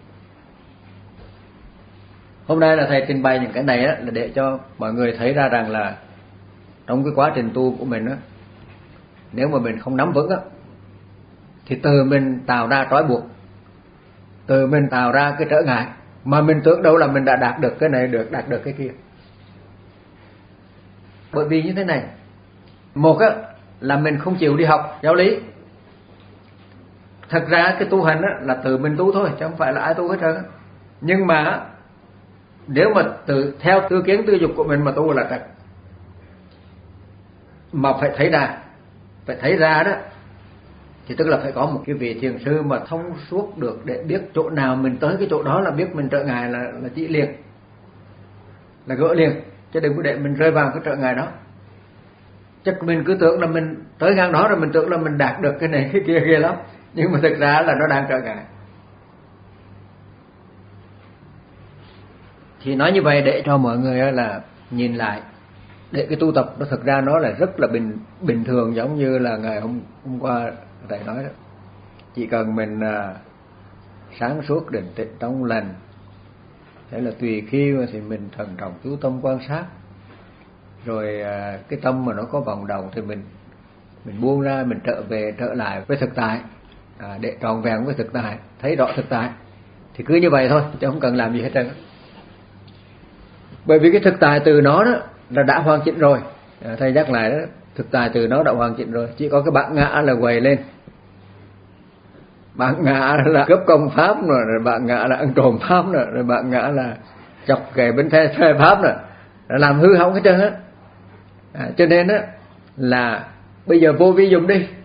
Hôm nay là thầy trình bày những cái này á, là để cho mọi người thấy ra rằng là trong cái quá trình tu của mình á, nếu mà mình không nắm vững á, thì từ mình tạo ra trói buộc, từ mình tạo ra cái trở ngại, mà mình tưởng đâu là mình đã đạt được cái này, được đạt được cái kia. Bởi vì như thế này, một á là mình không chịu đi học giáo lý. Thật ra cái tu hành á là từ mình tu thôi, chứ không phải là ai tu hết trơn. Nhưng mà nếu mà từ theo tư kiến tư dục của mình mà tu là trật. Mà phải thấy ra, phải thấy ra đó, thì tức là phải có một cái vị thiền sư mà thông suốt được để biết chỗ nào mình tới cái chỗ đó là biết mình trở ngại là là chỉ liền, là gỡ liền, chứ đừng có để mình rơi vào cái trở ngại đó. Chắc mình cứ tưởng là mình tới ngang đó rồi mình tưởng là mình đạt được cái này cái kia kia lắm, nhưng mà thực ra là nó đang trở ngại. Thì nói như vậy để cho mọi người là nhìn lại, để cái tu tập nó thực ra nó là rất là bình bình thường, giống như là ngày hôm hôm qua thầy nói đó. Chỉ cần mình à, sáng suốt định tĩnh trong lành, thế là tùy khi mà thì mình thần trọng chú tâm quan sát, rồi à, cái tâm mà nó có vòng động thì mình mình buông ra, mình trở về trở lại với thực tại, à, để tròn vẹn với thực tại, thấy rõ thực tại, thì cứ như vậy thôi, chứ không cần làm gì hết trơn. Bởi vì cái thực tại từ nó đó là đã hoàn chỉnh rồi. À, thầy nhắc lại đó, thực tại từ nó đã hoàn chỉnh rồi, chỉ có cái bản ngã là quầy lên. Bản ngã là cướp công pháp rồi, rồi bản ngã là ăn trộm pháp rồi, rồi bản ngã là chọc kẻ bên thế phê pháp rồi, rồi làm hư hỏng hết trơn á. À, cho nên á là bây giờ vô vi dùng đi.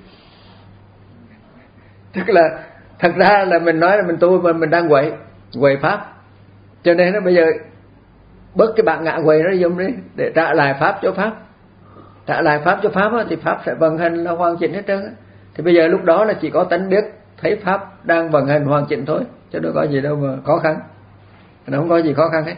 Tức là thật ra là mình nói là mình tu mà mình đang quậy quậy pháp, cho nên nó bây giờ bớt cái bản ngã quậy nó dùng đi để trả lại pháp cho pháp, trả lại pháp cho pháp á, thì pháp sẽ vận hành là hoàn chỉnh hết trơn á. Thì bây giờ lúc đó là chỉ có tánh biết thấy pháp đang vận hành hoàn chỉnh thôi, chứ đâu có gì đâu mà khó khăn, nó không có gì khó khăn hết.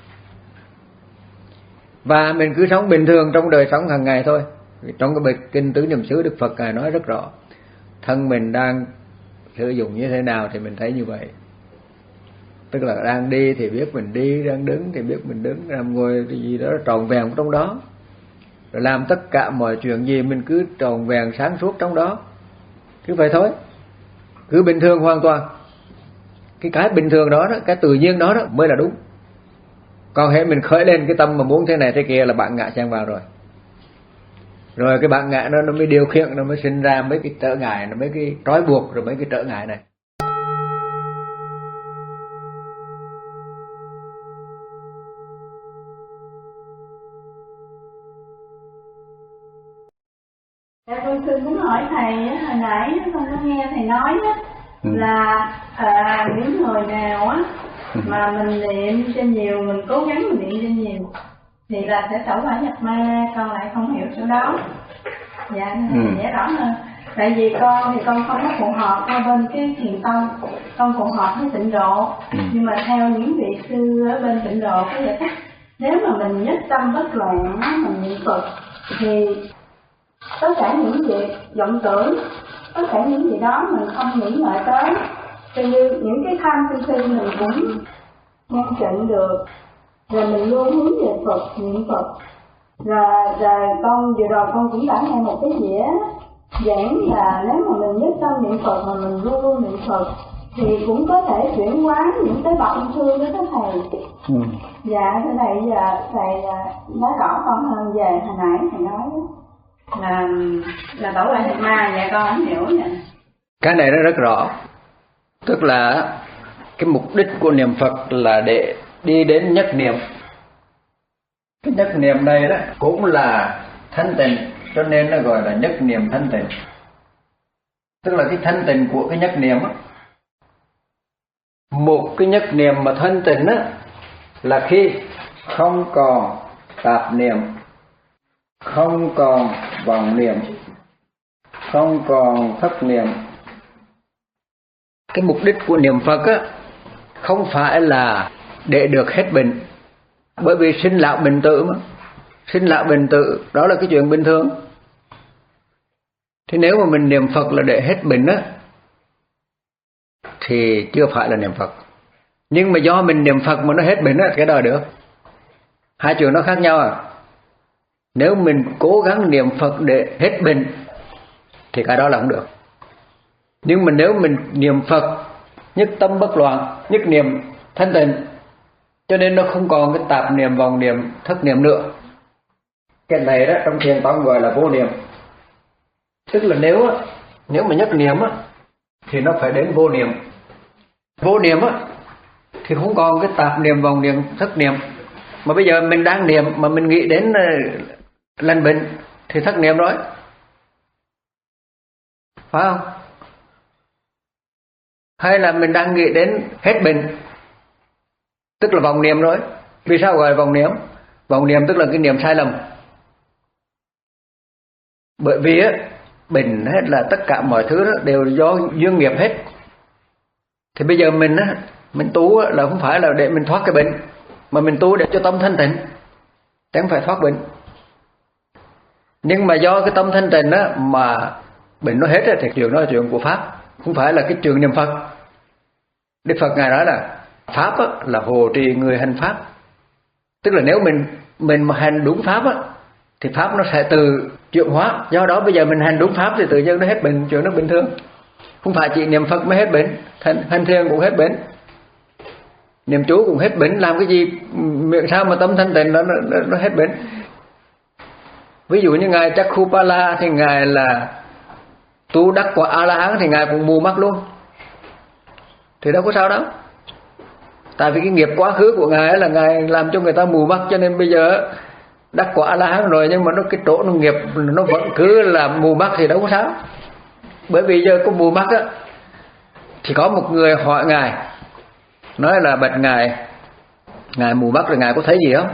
Và mình cứ sống bình thường trong đời sống hàng ngày thôi. Trong cái bài kinh Tứ Niệm xứ, Đức Phật ngài nói rất rõ, thân mình đang sử dụng như thế nào thì mình thấy như vậy. Tức là đang đi thì biết mình đi, đang đứng thì biết mình đứng, làm ngồi thì gì đó tròn vẹn trong đó, rồi làm tất cả mọi chuyện gì mình cứ tròn vẹn sáng suốt trong đó, cứ vậy thôi, cứ bình thường hoàn toàn. Cái cái bình thường đó, đó, cái tự nhiên đó, đó mới là đúng. Còn hễ mình khởi lên cái tâm mà muốn thế này thế kia là bạn ngã chen vào rồi. Rồi cái bạn ngã nó nó mới điều khiển, nó mới sinh ra mấy cái trở ngại, nó mấy cái trói buộc, rồi mấy cái trở ngại này. Dạ, tôi xin muốn hỏi thầy, hồi nãy con có nghe thầy nói á, ừ. là à, những người nào á mà mình niệm cho nhiều, mình cố gắng mình niệm cho nhiều thì là sẽ tẩu hỏa nhập ma. Con lại không hiểu chỗ đó. Dạ, ừ. Giải rõ hơn. Tại vì con thì con không có phù hợp theo bên cái thiền tông, con phù hợp với tịnh độ, ừ. nhưng mà theo những vị sư ở bên tịnh độ có giải thích, nếu mà mình nhất tâm bất loạn mình niệm Phật thì tất cả những việc vọng tưởng, tất cả những gì đó mình không nghĩ ngợi tới, thì như những cái tham sân si mình cũng ngăn chặn được. Rồi mình luôn hướng về Phật, niệm Phật. Rồi, rồi con vừa rồi con cũng đã nghe một cái dĩa giảng là nếu mà mình nhất tâm niệm Phật mà mình luôn luôn niệm Phật thì cũng có thể chuyển hóa những tế bào ung thư với các thầy. Ừ. Dạ thưa thầy, giờ thầy nói rõ con hơn về hồi nãy thầy nói là là tổ lại thịt ma. Dạ con không hiểu nha. Cái này nó rất rõ, tức là cái mục đích của niệm Phật là để đi đến nhất niệm. Cái nhất niệm này đó cũng là thanh tịnh, cho nên nó gọi là nhất niệm thanh tịnh. Tức là cái thanh tịnh của cái nhất niệm á, một cái nhất niệm mà thanh tịnh á là khi không còn tạp niệm, không còn vọng niệm, không còn thất niệm. Cái mục đích của niệm Phật á không phải là để được hết bệnh, bởi vì sinh lão bệnh tử mà, sinh lão bệnh tử đó là cái chuyện bình thường. Thế nếu mà mình niệm Phật là để hết bệnh á thì chưa phải là niệm Phật. Nhưng mà do mình niệm Phật mà nó hết bệnh á, cái đó được. Hai chuyện nó khác nhau à. Nếu mình cố gắng niệm Phật để hết bệnh thì cái đó là không được. Nhưng mà nếu mình niệm Phật nhất tâm bất loạn, nhất niệm thanh tịnh, cho nên nó không còn cái tạp niệm, vọng niệm, thất niệm nữa. Cái này đó trong thiền tông gọi là vô niệm. Tức là nếu nếu mà nhất niệm á thì nó phải đến vô niệm. Vô niệm á thì không còn cái tạp niệm, vọng niệm, thất niệm. Mà bây giờ mình đang niệm mà mình nghĩ đến lành bệnh thì thất niệm rồi, phải không? Hay là mình đang nghĩ đến hết bệnh, tức là vọng niệm rồi. Vì sao gọi là vọng niệm? Vọng niệm tức là cái niệm sai lầm. Bởi vì á, bệnh hết là tất cả mọi thứ đó đều do duyên nghiệp hết. Thì bây giờ mình á, mình tu á, là không phải là để mình thoát cái bệnh, mà mình tu để cho tâm thanh tịnh, chứ không phải thoát bệnh. Nhưng mà do cái tâm thanh tịnh á mà bệnh nó hết á, thì chuyện đó là chuyện của Pháp, không phải là cái chuyện niệm Phật. Đức Phật Ngài nói là Pháp á, là hộ trì người hành Pháp. Tức là nếu mình mình mà hành đúng Pháp á, thì Pháp nó sẽ tự chuyển hóa. Do đó bây giờ mình hành đúng Pháp thì tự nhiên nó hết bệnh, chuyện nó bình thường. Không phải chỉ niệm Phật mới hết bệnh, hành, hành thiền cũng hết bệnh, niệm chú cũng hết bệnh. Làm cái gì miệng sao mà tâm thanh tịnh nó, nó, nó hết bệnh. Ví dụ như Ngài Chakkupala thì Ngài là tu đắc quả A-la-hán thì Ngài cũng mù mắt luôn, thì đâu có sao đâu. Tại vì cái nghiệp quá khứ của Ngài là Ngài làm cho người ta mù mắt, cho nên bây giờ đắc quả A-la-hán rồi nhưng mà nó cái chỗ nó nghiệp nó vẫn cứ là mù mắt thì đâu có sao. Bởi vì giờ có mù mắt á thì có một người hỏi Ngài, nói là bạch Ngài, Ngài mù mắt rồi Ngài có thấy gì không?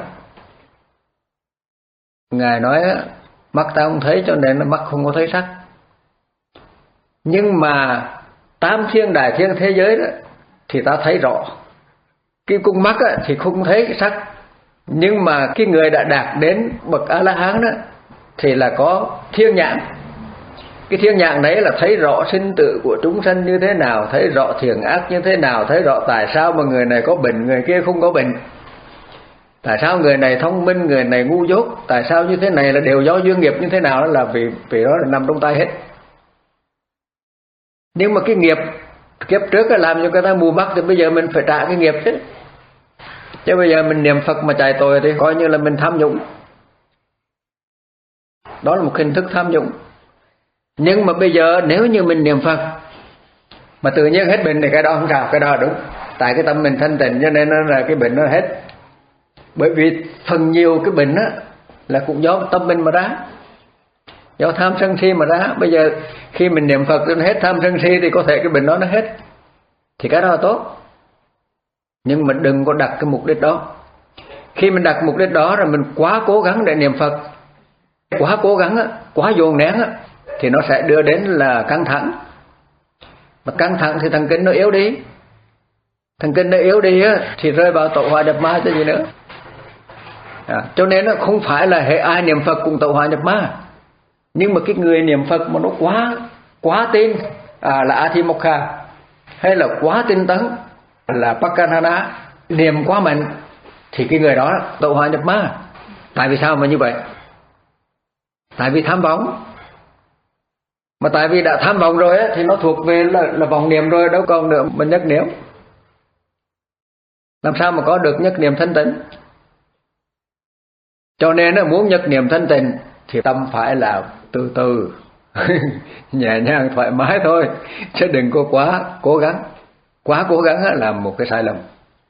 Ngài nói mắt ta không thấy cho nên nó mắt không có thấy sắc. Nhưng mà tam thiên đại thiên thế giới đó thì ta thấy rõ. Cái con mắt á, thì không thấy cái sắc. Nhưng mà cái người đã đạt đến bậc A-la-hán đó thì là có thiên nhãn. Cái thiên nhãn đấy là thấy rõ sinh tử của chúng sanh như thế nào, thấy rõ thiện ác như thế nào, thấy rõ tại sao mà người này có bệnh, người kia không có bệnh, tại sao người này thông minh, người này ngu dốt, tại sao như thế này là đều do duyên nghiệp như thế nào, là vì vì đó là nằm trong tay hết. Nhưng mà cái nghiệp kiếp trước làm cho người ta mù mắt thì bây giờ mình phải trả cái nghiệp chứ. Chứ bây giờ mình niệm Phật mà chạy tội thì coi như là mình tham nhũng. Đó là một hình thức tham nhũng. Nhưng mà bây giờ nếu như mình niệm Phật mà tự nhiên hết bệnh thì cái đó không sao, cái đó là đúng. Tại cái tâm mình thanh tịnh cho nên là cái bệnh nó hết. Bởi vì phần nhiều cái bệnh á là cũng do tâm mình mà ra, do tham sân si mà ra. Bây giờ khi mình niệm Phật nó hết tham sân si thì có thể cái bệnh đó nó hết, thì cái đó là tốt. Nhưng mà đừng có đặt cái mục đích đó. Khi mình đặt mục đích đó rồi mình quá cố gắng để niệm Phật, quá cố gắng á, quá dồn nén á, thì nó sẽ đưa đến là căng thẳng. Mà căng thẳng thì thần kinh nó yếu đi. Thần kinh nó yếu đi á, thì rơi vào tẩu hỏa nhập ma chứ gì nữa. À, cho nên nó không phải là hệ ai niệm Phật cũng tẩu hỏa nhập ma. Nhưng mà cái người niệm Phật mà nó quá quá tin à, là Athimokha, hay là quá tinh tấn là Pakkanana, niệm quá mạnh thì cái người đó tẩu hỏa nhập ma. Tại vì sao mà như vậy? Tại vì tham vọng. Mà tại vì đã tham vọng rồi á, thì nó thuộc về là, là vọng niệm rồi, đâu còn nữa mà nhất niệm. Làm sao mà có được nhất niệm thanh tịnh? Cho nên á, muốn nhất niệm thanh tịnh thì tâm phải là từ từ nhẹ nhàng thoải mái thôi, chứ đừng có quá cố gắng. Quá cố gắng á, là một cái sai lầm.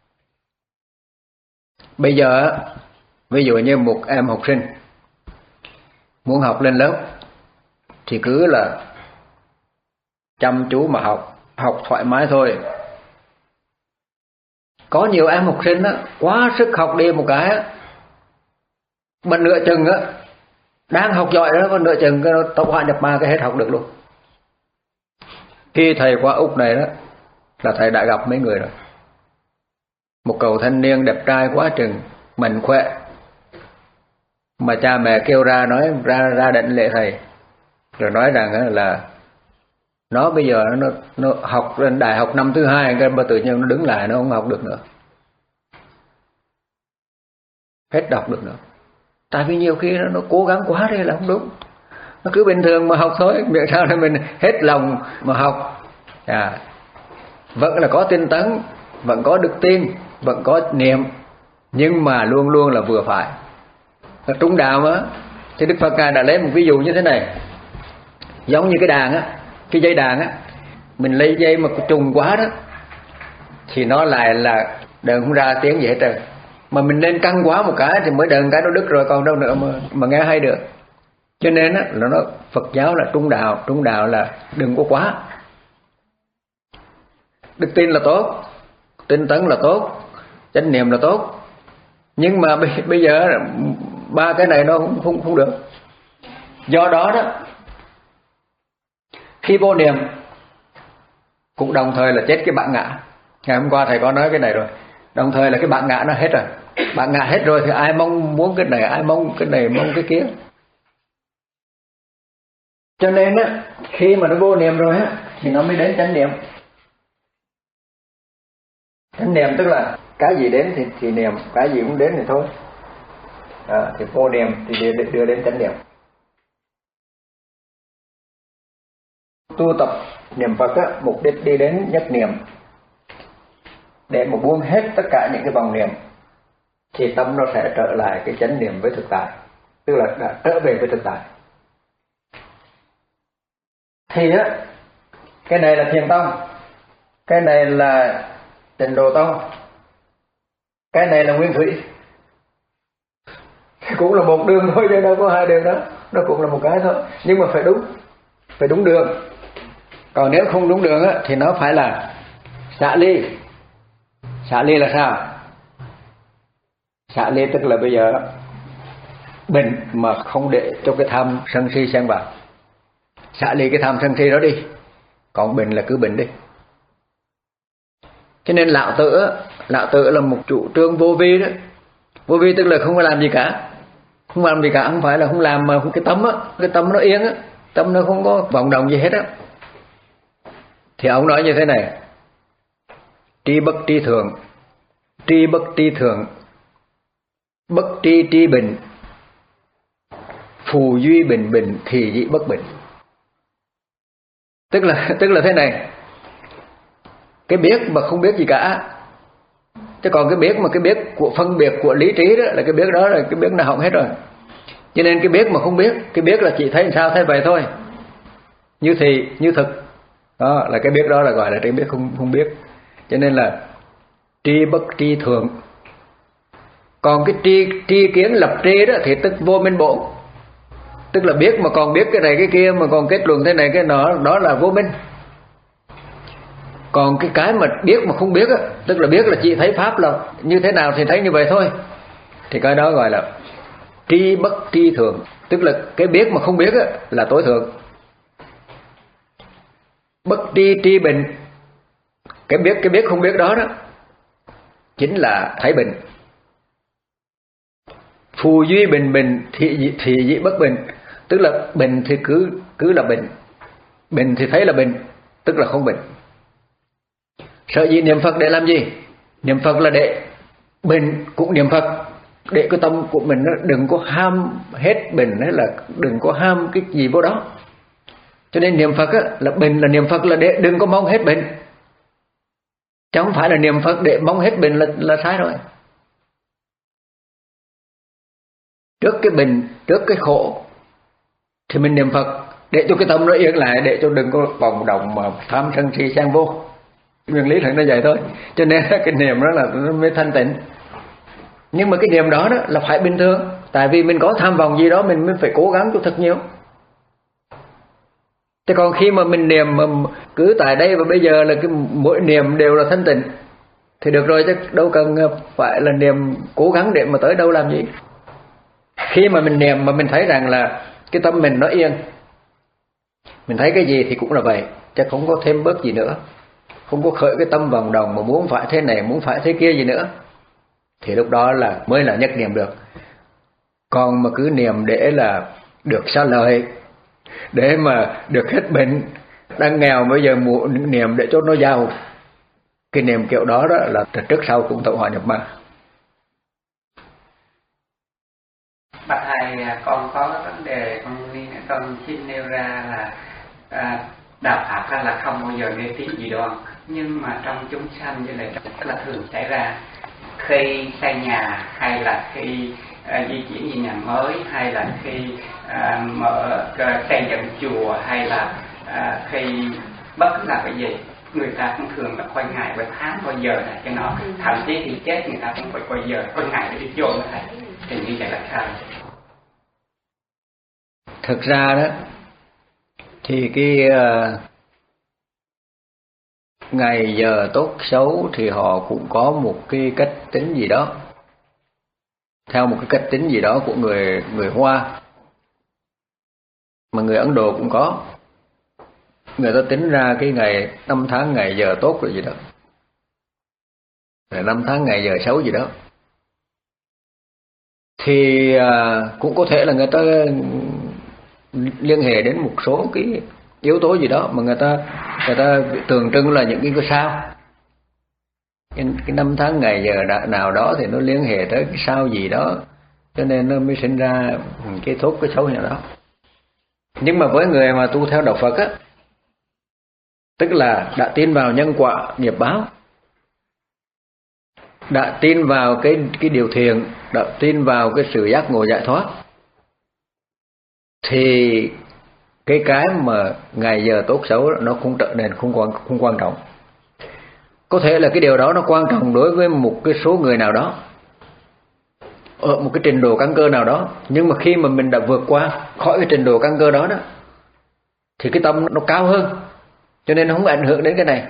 Bây giờ ví dụ như một em học sinh muốn học lên lớp thì cứ là chăm chú mà học, học thoải mái thôi. Có nhiều em học sinh á, quá sức học đi một cái á, mà nửa chừng á, đang học giỏi đó, mà nửa chừng cái tẩu hỏa nhập ma cái hết học được luôn. Khi thầy qua Úc này đó là thầy đã gặp mấy người rồi. Một cậu thanh niên đẹp trai quá chừng, mạnh khỏe, mà cha mẹ kêu ra nói ra ra định lễ thầy, rồi nói rằng là nó bây giờ nó, nó học lên đại học năm thứ hai, cái mà tự nhiên nó đứng lại, nó không học được nữa, hết đọc được nữa. Tại vì nhiều khi nó, nó cố gắng quá đây là không đúng. Nó cứ bình thường mà học thôi, miễn sao là mình hết lòng mà học. À, vẫn là có tinh tấn, vẫn có đức tin, vẫn có niệm, nhưng mà luôn luôn là vừa phải. Ở trung đạo á, thì Đức Phật Ngài đã lấy một ví dụ như thế này. Giống như cái đàn á, cái dây đàn á, mình lấy dây mà trùng quá đó thì nó lại là đờn không ra tiếng gì hết trơn. Mà mình nên căng quá một cái thì mới đờn cái nó đứt rồi, còn đâu nữa mà, mà nghe hay được. Cho nên á, là nó Phật giáo là trung đạo, trung đạo là đừng có quá. Đức tin là tốt, tinh tấn là tốt, chánh niệm là tốt, nhưng mà bây, bây giờ ba cái này nó không, không, không được. Do đó đó, khi vô niệm cũng đồng thời là chết cái bản ngã. Ngày hôm qua thầy có nói cái này rồi. Đồng thời là cái bản ngã nó hết rồi. Bản ngã hết rồi thì ai mong muốn cái này, ai mong cái này, mong cái kia. Cho nên á, khi mà nó vô niệm rồi á, thì nó mới đến chánh niệm. Chánh niệm tức là cái gì đến thì, thì niệm, cái gì cũng đến thì thôi. À, thì vô niệm thì đưa, đưa đến chánh niệm. Tu tập niệm Phật á, mục đích đi đến nhất niệm, để mà buông hết tất cả những cái vòng niệm, thì tâm nó sẽ trở lại cái chánh niệm với thực tại, tức là đã trở về với thực tại. Thì á, cái này là Thiền Tông, cái này là Tịnh Độ Tông, cái này là Nguyên Thủy, cũng là một đường thôi chứ đâu có hai đường đó, nó cũng là một cái thôi, nhưng mà phải đúng, phải đúng đường. Còn nếu không đúng đường á, thì nó phải là xả ly. Xả ly là sao? Xả ly tức là bây giờ bình mà không để cho cái tham sân si xen vào. Xả ly cái tham sân si đó đi, còn bình là cứ bình đi. Cho nên lão tử á, lão tử là một chủ trương vô vi đó. Vô vi tức là không có làm gì cả, không làm gì cả, không phải là không làm mà cái tâm á, cái tâm nó yên á, tâm nó không có vọng động gì hết á. Thì ông nói như thế này: tri bất tri thượng, tri bất tri thượng, bất tri tri bình, phù duy bình bình, thì dị bất bình. Tức là tức là thế này, cái biết mà không biết gì cả, chứ còn cái biết mà cái biết của phân biệt của lý trí đó là cái biết đó là cái biết nào hỏng hết rồi. Cho nên cái biết mà không biết, cái biết là chỉ thấy sao thấy vậy thôi, như thì như thực, đó là cái biết, đó là gọi là cái biết không không biết. Cho nên là tri bất tri thượng. Còn cái tri tri kiến lập tri đó thì tức vô minh bổ, tức là biết mà còn biết cái này cái kia, mà còn kết luận thế này cái nọ, đó là vô minh. Còn cái cái mà biết mà không biết á, tức là biết là chỉ thấy pháp là như thế nào thì thấy như vậy thôi, thì cái đó gọi là tri bất tri thượng, tức là cái biết mà không biết á là tối thượng. Bất tri tri bình, cái biết cái biết không biết đó đó chính là thấy bình. Phù duy bình bình, thì thì dị bất bình, tức là bình thì cứ cứ là bình, bình thì thấy là bình, tức là không bình. Sở dĩ niệm Phật để làm gì? Niệm Phật là để mình cũng niệm Phật, để cái tâm của mình nó đừng có ham hết bệnh, hay là đừng có ham cái gì vô đó. Cho nên niệm Phật á, là bệnh là niệm Phật là để đừng có mong hết bệnh, chứ không phải là niệm Phật để mong hết bệnh là, là sai rồi. Trước cái bệnh, trước cái khổ thì mình niệm Phật để cho cái tâm nó yên lại, để cho đừng có vòng động mà tham sân si sang vô. Nguyên lý là nó vậy thôi. Cho nên cái niệm đó là nó mới thanh tịnh. Nhưng mà cái niệm đó, đó là phải bình thường. Tại vì mình có tham vọng gì đó mình mới phải cố gắng cho thật nhiều. Thế còn khi mà mình niệm mà cứ tại đây và bây giờ là cái mỗi niệm đều là thanh tịnh thì được rồi, chứ đâu cần phải là niệm cố gắng để mà tới đâu làm gì. Khi mà mình niệm mà mình thấy rằng là cái tâm mình nó yên, mình thấy cái gì thì cũng là vậy, chứ không có thêm bớt gì nữa, không có khởi cái tâm vòng đồng mà muốn phải thế này, muốn phải thế kia gì nữa, thì lúc đó là mới là nhất niệm được. Còn mà cứ niệm để là được xá lợi, để mà được hết bệnh, đang nghèo bây giờ muốn niệm để cho nó giàu, cái niệm kiểu đó, đó là trước sau cũng tẩu hỏa nhập ma. Bạch thầy, con có cái vấn đề con con xin nêu ra là à, đạo pháp ra là không bao giờ nêu tiếng dị đoan, nhưng mà trong chúng sanh như này rất là thường xảy ra. Khi xây nhà, hay là khi à, di chuyển về nhà mới, hay là khi à, mở à, xây dựng chùa, hay là à, khi bất cứ là cái gì, người ta cũng thường là coi ngày coi tháng coi giờ này cho nó, thậm chí thì chết người ta cũng phải coi giờ coi ngày để đi chôn nó thầy. Thì như vậy là sao? Thực ra đó thì cái uh, ngày giờ tốt xấu thì họ cũng có một cái cách tính gì đó, theo một cái cách tính gì đó của người người Hoa, mà người Ấn Độ cũng có. Người ta tính ra cái ngày năm tháng ngày giờ tốt rồi gì đó, rồi năm tháng ngày giờ xấu gì đó. Thì uh, cũng có thể là người ta liên hệ đến một số cái yếu tố gì đó mà người ta người ta tượng trưng là những cái sao, cái, cái năm tháng ngày giờ nào đó thì nó liên hệ tới cái sao gì đó, cho nên nó mới sinh ra cái tốt cái xấu như đó. Nhưng mà với người mà tu theo đạo Phật á, tức là đã tin vào nhân quả nghiệp báo, đã tin vào cái cái điều thiện, đã tin vào cái sự giác ngộ giải thoát, thì cái cái mà ngày giờ tốt xấu nó không trở nên không quan không quan trọng. Có thể là cái điều đó nó quan trọng đối với một cái số người nào đó ở một cái trình độ căn cơ nào đó, nhưng mà khi mà mình đã vượt qua khỏi cái trình độ căn cơ đó đó thì cái tâm nó cao hơn, cho nên nó không ảnh hưởng đến cái này.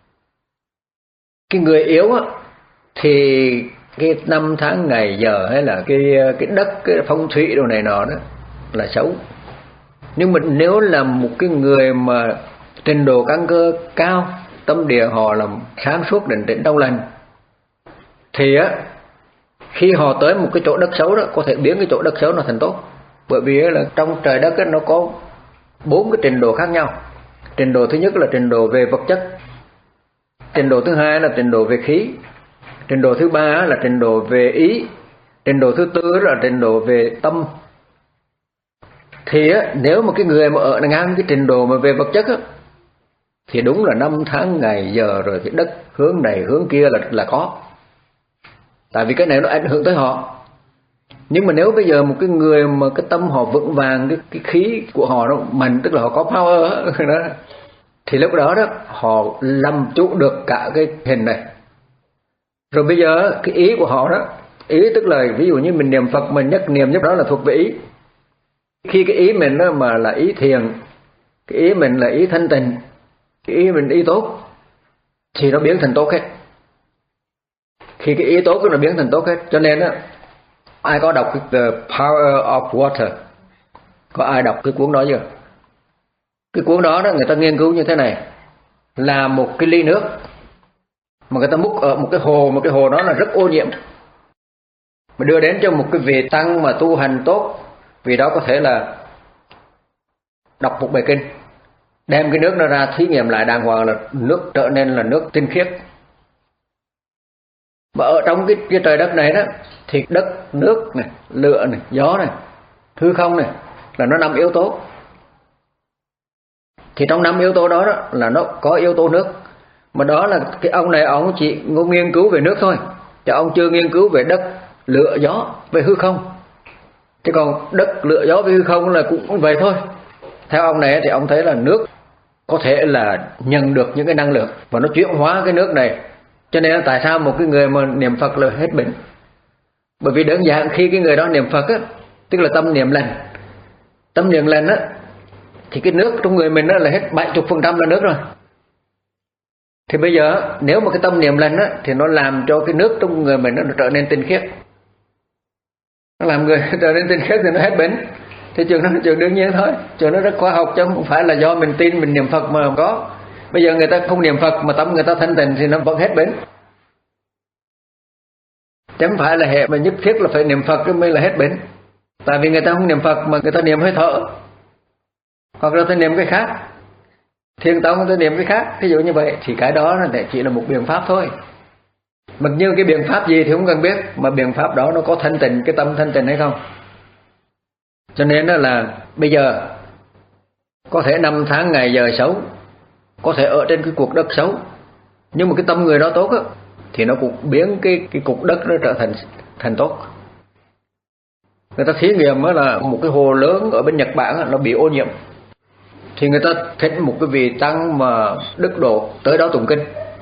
Cái người yếu á thì cái năm tháng ngày giờ hay là cái cái đất, cái phong thủy đồ này nọ đó là xấu. Nhưng mà nếu là một cái người mà trình độ căn cơ cao, tâm địa họ là sáng suốt định tĩnh trong lành, thì á khi họ tới một cái chỗ đất xấu đó, có thể biến cái chỗ đất xấu nó thành tốt. Bởi vì là trong trời đất ấy, nó có bốn cái trình độ khác nhau. Trình độ thứ nhất là trình độ về vật chất, trình độ thứ hai là trình độ về khí, trình độ thứ ba là trình độ về ý, trình độ thứ tư là trình độ về tâm. Thì á, nếu mà cái người mà ở ngang cái trình độ mà về vật chất á, thì đúng là năm tháng ngày giờ rồi cái đất hướng này hướng kia là là có. Tại vì cái này nó ảnh hưởng tới họ. Nhưng mà nếu bây giờ một cái người mà cái tâm họ vững vàng, cái, cái khí của họ nó mạnh, tức là họ có power đó, thì lúc đó đó họ làm chủ được cả cái hình này. Rồi bây giờ cái ý của họ đó, ý tức là ví dụ như mình niệm Phật, mình nhất niệm nhất đó là thuộc về ý. Khi cái ý mình đó mà là ý thiền, cái ý mình là ý thanh tịnh, cái ý mình ý tốt, thì nó biến thành tốt hết. Khi cái ý tốt nó biến thành tốt hết. Cho nên á, ai có đọc The Power of Water? Có ai đọc cái cuốn đó chưa? Cái cuốn đó, đó người ta nghiên cứu như thế này, là một cái ly nước mà người ta múc ở một cái hồ, một cái hồ đó là rất ô nhiễm, mà đưa đến cho một cái vị tăng mà tu hành tốt, vì đó có thể là đọc một bài kinh, đem cái nước nó ra thí nghiệm lại đàng hoàng là nước trở nên là nước tinh khiết. Mà ở trong cái, cái trời đất này đó thì đất, nước này, lửa này, gió này, hư không này là nó năm yếu tố. Thì trong năm yếu tố đó, đó là nó có yếu tố nước. Mà đó là cái ông này ông chỉ nghiên cứu về nước thôi, chứ ông chưa nghiên cứu về đất, lửa, gió, về hư không. Thế còn đất, lửa, gió với hư không là cũng vậy thôi. Theo ông này thì ông thấy là nước có thể là nhận được những cái năng lượng và nó chuyển hóa cái nước này. Cho nên là tại sao một cái người mà niệm Phật là hết bệnh? Bởi vì đơn giản khi cái người đó niệm Phật á, tức là tâm niệm lành. Tâm niệm lành á thì cái nước trong người mình đó là hết bảy mươi phần trăm là nước rồi. Thì bây giờ nếu mà cái tâm niệm lành á thì nó làm cho cái nước trong người mình nó trở nên tinh khiết. Nó làm người trở nên tinh khiết thì nó hết bệnh. Thì chuyện đó là chuyện đương nhiên thôi, chuyện đó rất khoa học chứ không phải là do mình tin mình niệm Phật mà có. Bây giờ người ta không niệm Phật mà tâm người ta thanh tịnh thì nó vẫn hết bệnh. Chứ không phải là hệ mà nhất thiết là phải niệm Phật mới là hết bệnh. Tại vì người ta không niệm Phật mà người ta niệm hơi thở, hoặc là ta niệm cái khác, thiền tông ta niệm cái khác, ví dụ như vậy thì cái đó là chỉ là một biện pháp thôi. Mặc như cái biện pháp gì thì không cần biết, mà biện pháp đó nó có thanh tịnh, cái tâm thanh tịnh hay không. Cho nên đó là bây giờ có thể năm tháng ngày giờ xấu, có thể ở trên cái cuộc đất xấu, nhưng mà cái tâm người đó tốt á, thì nó cũng biến cái cái cục đất nó trở thành thành tốt. Người ta thí nghiệm đó là một cái hồ lớn ở bên Nhật Bản đó, nó bị ô nhiễm, thì người ta thỉnh một cái vị tăng mà đức độ tới đó tụng kinh,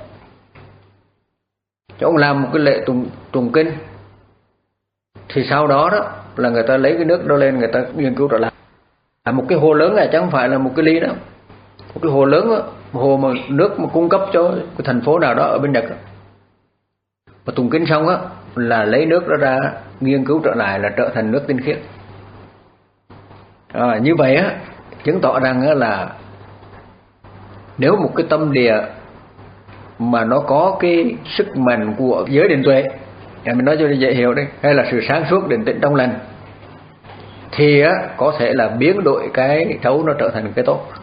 cho ông làm một cái lễ tụng tụng kinh. Thì sau đó đó là người ta lấy cái nước đó lên, người ta nghiên cứu trở lại. À, một cái hồ lớn này chứ không phải là một cái ly đâu, một cái hồ lớn đó, một hồ mà nước mà cung cấp cho cái thành phố nào đó ở bên Nhật đó. Và tụng kinh xong á là lấy nước đó ra nghiên cứu trở lại là trở thành nước tinh khiết. À, như vậy á chứng tỏ rằng á là nếu một cái tâm địa mà nó có cái sức mạnh của giới định tuệ, à, mình nói cho dễ hiểu đi, hay là sự sáng suốt định tĩnh trong lành, thì á có thể là biến đổi cái xấu nó trở thành cái tốt.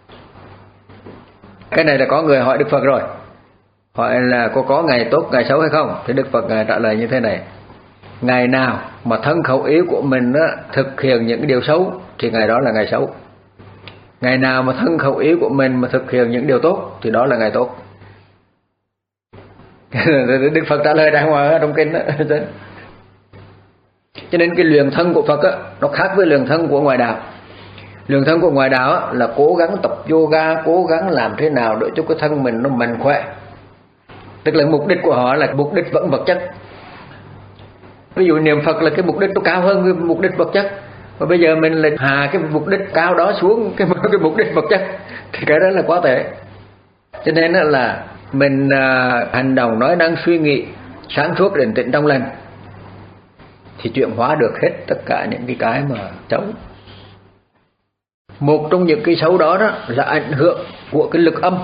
Cái này là có người hỏi Đức Phật rồi, hỏi là có có ngày tốt ngày xấu hay không, thì Đức Phật ngài trả lời như thế này: ngày nào mà thân khẩu ý của mình á, thực hiện những điều xấu thì ngày đó là ngày xấu. Ngày nào mà thân khẩu ý của mình mà thực hiện những điều tốt thì đó là ngày tốt. Đức Phật trả lời đàng hoàng trong kinh đó. Cho nên cái luyện thân của Phật á, nó khác với luyện thân của ngoài đạo. Luyện thân của ngoài đạo á, là cố gắng tập yoga, cố gắng làm thế nào để cho cái thân mình nó mạnh khỏe. Tức là mục đích của họ là mục đích vẫn vật chất. Ví dụ niệm Phật là cái mục đích nó cao hơn cái mục đích vật chất, và bây giờ mình lại hạ cái mục đích cao đó xuống cái, cái mục đích vật chất, thì cái đó là quá tệ. Cho nên là mình à, hành động nói năng suy nghĩ sáng suốt định tĩnh trong lành thì chuyển hóa được hết tất cả những cái cái mà xấu. Một trong những cái xấu đó, đó là ảnh hưởng của cái lực âm.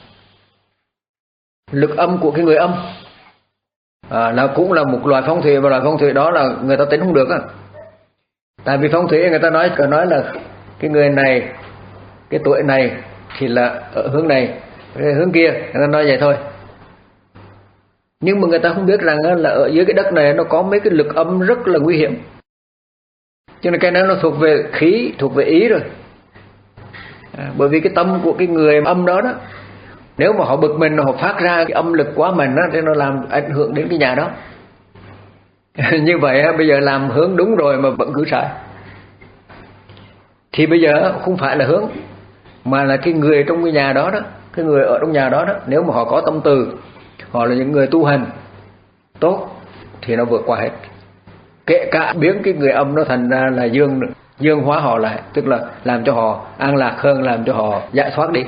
Lực âm của cái người âm à, là cũng là một loại phong thủy, và loại phong thủy đó là người ta tính không được á. Tại vì phong thủy người ta nói nói là cái người này, cái tuổi này thì là ở hướng này, hướng kia, người ta nói vậy thôi. Nhưng mà người ta không biết rằng là ở dưới cái đất này nó có mấy cái lực âm rất là nguy hiểm. Cho nên cái đó nó thuộc về khí, thuộc về ý rồi. À, bởi vì cái tâm của cái người âm đó đó, nếu mà họ bực mình, họ phát ra cái âm lực quá mạnh đó, thì nó làm ảnh hưởng đến cái nhà đó. Như vậy bây giờ làm hướng đúng rồi mà vẫn cứ sai, thì bây giờ không phải là hướng, mà là cái người trong cái nhà đó đó, cái người ở trong nhà đó đó, nếu mà họ có tâm từ, họ là những người tu hành tốt thì nó vượt qua hết. Kể cả biến cái người âm nó thành ra là dương, dương hóa họ lại, tức là làm cho họ an lạc hơn, làm cho họ giải thoát đi.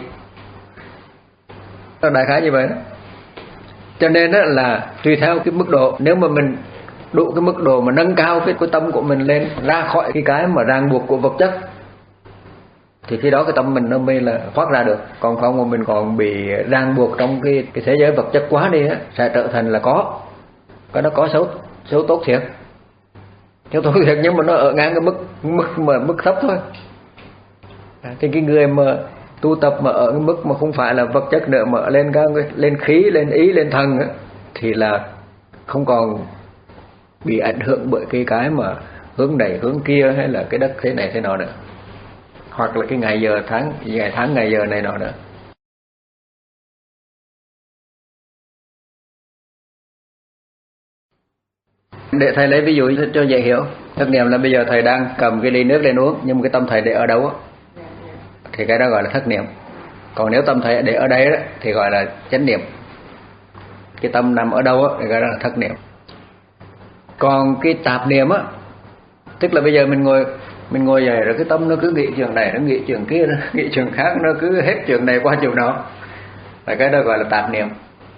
Đại khái như vậy đó. Cho nên đó là tùy theo cái mức độ, nếu mà mình đủ cái mức độ mà nâng cao cái, cái tâm của mình lên, ra khỏi cái cái mà ràng buộc của vật chất, thì khi đó cái tâm mình nó mới là thoát ra được. Còn không mà mình còn bị ràng buộc trong cái, cái thế giới vật chất quá đi á, sẽ trở thành là có cái nó có xấu xấu tốt thiệt, xấu tốt thiệt, nhưng mà nó ở ngang cái mức mức mà mức thấp thôi. À, thì cái người mà tu tập mà ở cái mức mà không phải là vật chất nữa, mà lên cao, lên khí, lên ý, lên thần á, thì là không còn bị ảnh hưởng bởi cái cái mà hướng này hướng kia, hay là cái đất thế này thế nọ nữa, hoặc là cái ngày giờ tháng ngày tháng ngày giờ này nọ nữa. Để thầy lấy ví dụ cho dễ hiểu. Thất niệm là bây giờ thầy đang cầm cái ly nước lên uống, nhưng mà cái tâm thầy để ở đâu á thì cái đó gọi là thất niệm. Còn nếu tâm thầy để ở đây đó thì gọi là chánh niệm. Cái tâm nằm ở đâu á thì cái đó là thất niệm. Còn cái tạp niệm á, tức là bây giờ mình ngồi mình ngồi dậy rồi cái tâm nó cứ nghĩ chuyện này, nó nghĩ chuyện kia, nó nghĩ chuyện khác, nó cứ hết chuyện này qua chuyện đó, là cái đó gọi là tạp niệm.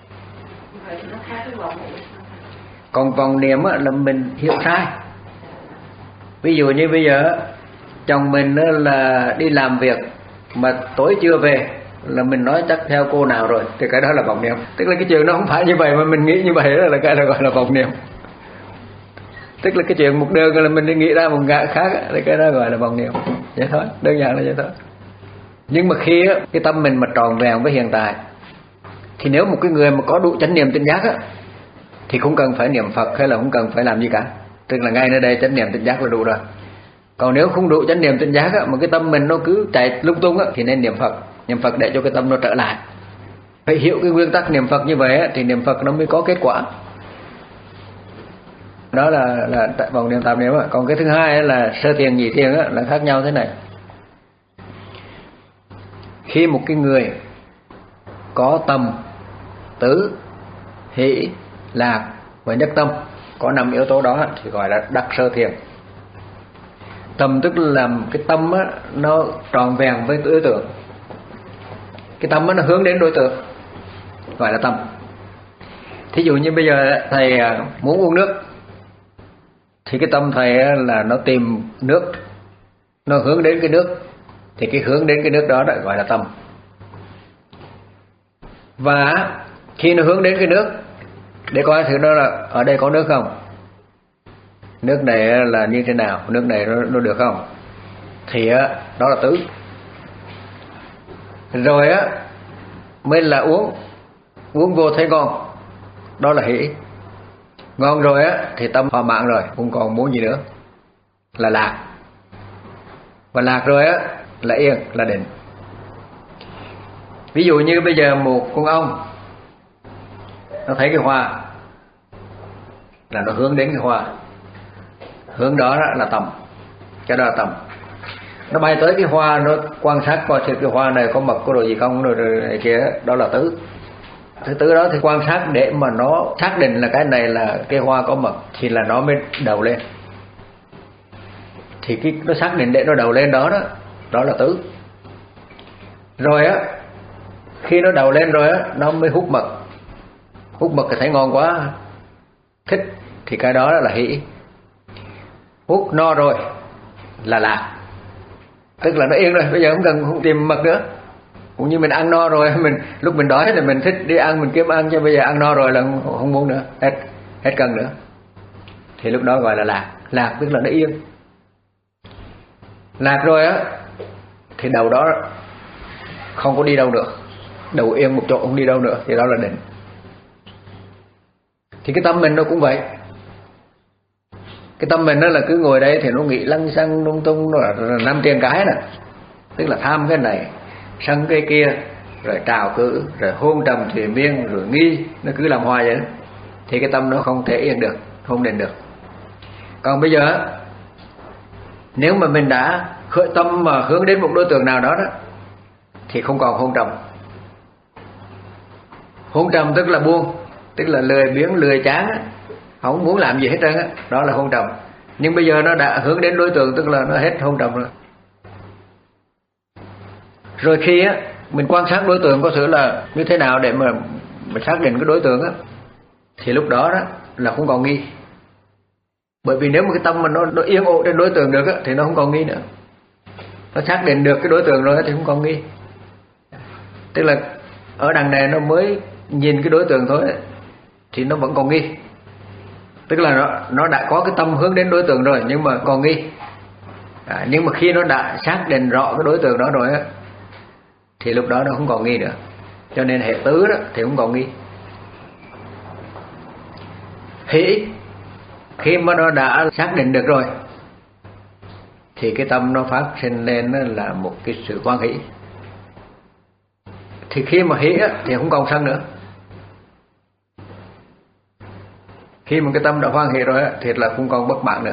Còn vọng niệm á là mình hiểu sai. Ví dụ như bây giờ chồng mình là đi làm việc mà tối chưa về, là mình nói chắc theo cô nào rồi, thì cái đó là vọng niệm. Tức là cái chuyện nó không phải như vậy mà mình nghĩ như vậy, đó là cái đó gọi là vọng niệm. Tức là cái chuyện một đường là mình đi nghĩ ra một ngã khác, thì cái đó gọi là vọng niệm. Vậy thôi, đơn giản là vậy thôi. Nhưng mà khi á, cái tâm mình mà tròn vẹn với hiện tại, thì nếu một cái người mà có đủ chánh niệm tỉnh giác á, thì không cần phải niệm Phật hay là không cần phải làm gì cả. Tức là ngay nơi đây chánh niệm tỉnh giác là đủ rồi. Còn nếu không đủ chánh niệm tỉnh giác á, mà cái tâm mình nó cứ chạy lung tung á, thì nên niệm Phật. Niệm Phật để cho cái tâm nó trở lại. Phải hiểu cái nguyên tắc niệm Phật như vậy á, thì niệm Phật nó mới có kết quả. Đó là là vọng niệm tạp niệm á. Còn cái thứ hai là sơ thiền nhị thiền á, là khác nhau thế này. Khi một cái người có tâm, tứ, hỷ, lạc và nhất tâm, có năm yếu tố đó thì gọi là đắc sơ thiền. Tâm tức là làm cái tâm á, nó tròn vẹn với đối tượng. Cái tâm á, nó hướng đến đối tượng, gọi là tâm. Thí dụ như bây giờ thầy muốn uống nước, thì cái tâm thầy là nó tìm nước, nó hướng đến cái nước, thì cái hướng đến cái nước đó lại gọi là tâm. Và khi nó hướng đến cái nước, để coi thử đó là ở đây có nước không, nước này là như thế nào, nước này nó, nó được không, thì đó là tứ. Rồi á mới là uống, uống vô thấy ngon, đó là hỷ. Ngon rồi á thì tâm thỏa mãn rồi, không còn muốn gì nữa, là lạc. Và lạc rồi á là yên, là định. Ví dụ như bây giờ một con ong nó thấy cái hoa là nó hướng đến cái hoa, hướng đó là tâm, cái đó là tâm. Nó bay tới cái hoa, nó quan sát coi thử cái hoa này có mật có đồ gì không, rồi, rồi này kia, đó là tứ. Thứ tứ đó thì quan sát để mà nó xác định là cái này là cái hoa có mật, thì là nó mới đầu lên. Thì cái nó xác định để nó đầu lên đó đó, đó là tứ. Rồi á, khi nó đầu lên rồi á, nó mới hút mật. Hút mật thì thấy ngon quá, thích, thì cái đó là hỷ. Hút no rồi là lạc, tức là nó yên rồi, bây giờ không cần không tìm mật nữa. Cũng như mình ăn no rồi, mình lúc mình đói thì mình thích đi ăn, mình kiếm ăn, chứ bây giờ ăn no rồi là không, không muốn nữa, hết hết cần nữa. Thì lúc đó gọi là lạc. Lạc tức là nó yên. Lạc rồi á thì đầu đó không có đi đâu nữa, đầu yên một chỗ không đi đâu nữa, thì đó là định. Thì cái tâm mình nó cũng vậy. Cái tâm mình nó là cứ ngồi đây thì nó nghĩ lăng xăng lung tung, nó là năm tiền cái nè, tức là tham cái này, sân cái kia, rồi trào cử, rồi hôn trầm thủy miên, rồi nghi, nó cứ làm hoài vậy đó. Thì cái tâm nó không thể yên được, không định được. Còn bây giờ nếu mà mình đã khởi tâm mà hướng đến một đối tượng nào đó đó, thì không còn hôn trầm. Hôn trầm tức là buông, tức là lười biếng, lười chán á, không muốn làm gì hết trơn á, đó là hôn trầm. Nhưng bây giờ nó đã hướng đến đối tượng, tức là nó hết hôn trầm rồi. Rồi khi á mình quan sát đối tượng có sự là như thế nào để mà mình xác định cái đối tượng á, thì lúc đó đó là không còn nghi. Bởi vì nếu mà cái tâm mà nó, nó yên ổn trên đối tượng được á, thì nó không còn nghi nữa. Nó xác định được cái đối tượng rồi thì không còn nghi. Tức là ở đằng này nó mới nhìn cái đối tượng thôi thì nó vẫn còn nghi. Tức là nó, nó đã có cái tâm hướng đến đối tượng rồi nhưng mà còn nghi. À, nhưng mà khi nó đã xác định rõ cái đối tượng đó rồi á, thì lúc đó nó không còn nghi nữa. Cho nên hệ tứ đó thì không còn nghi. hỷ, khi mà nó đã xác định được rồi thì cái tâm nó phát sinh lên là một cái sự hoan hỷ. Thì khi mà hỷ thì không còn sân nữa. Khi mà cái tâm đã hoan hỷ rồi thì là không còn bất mãn nữa.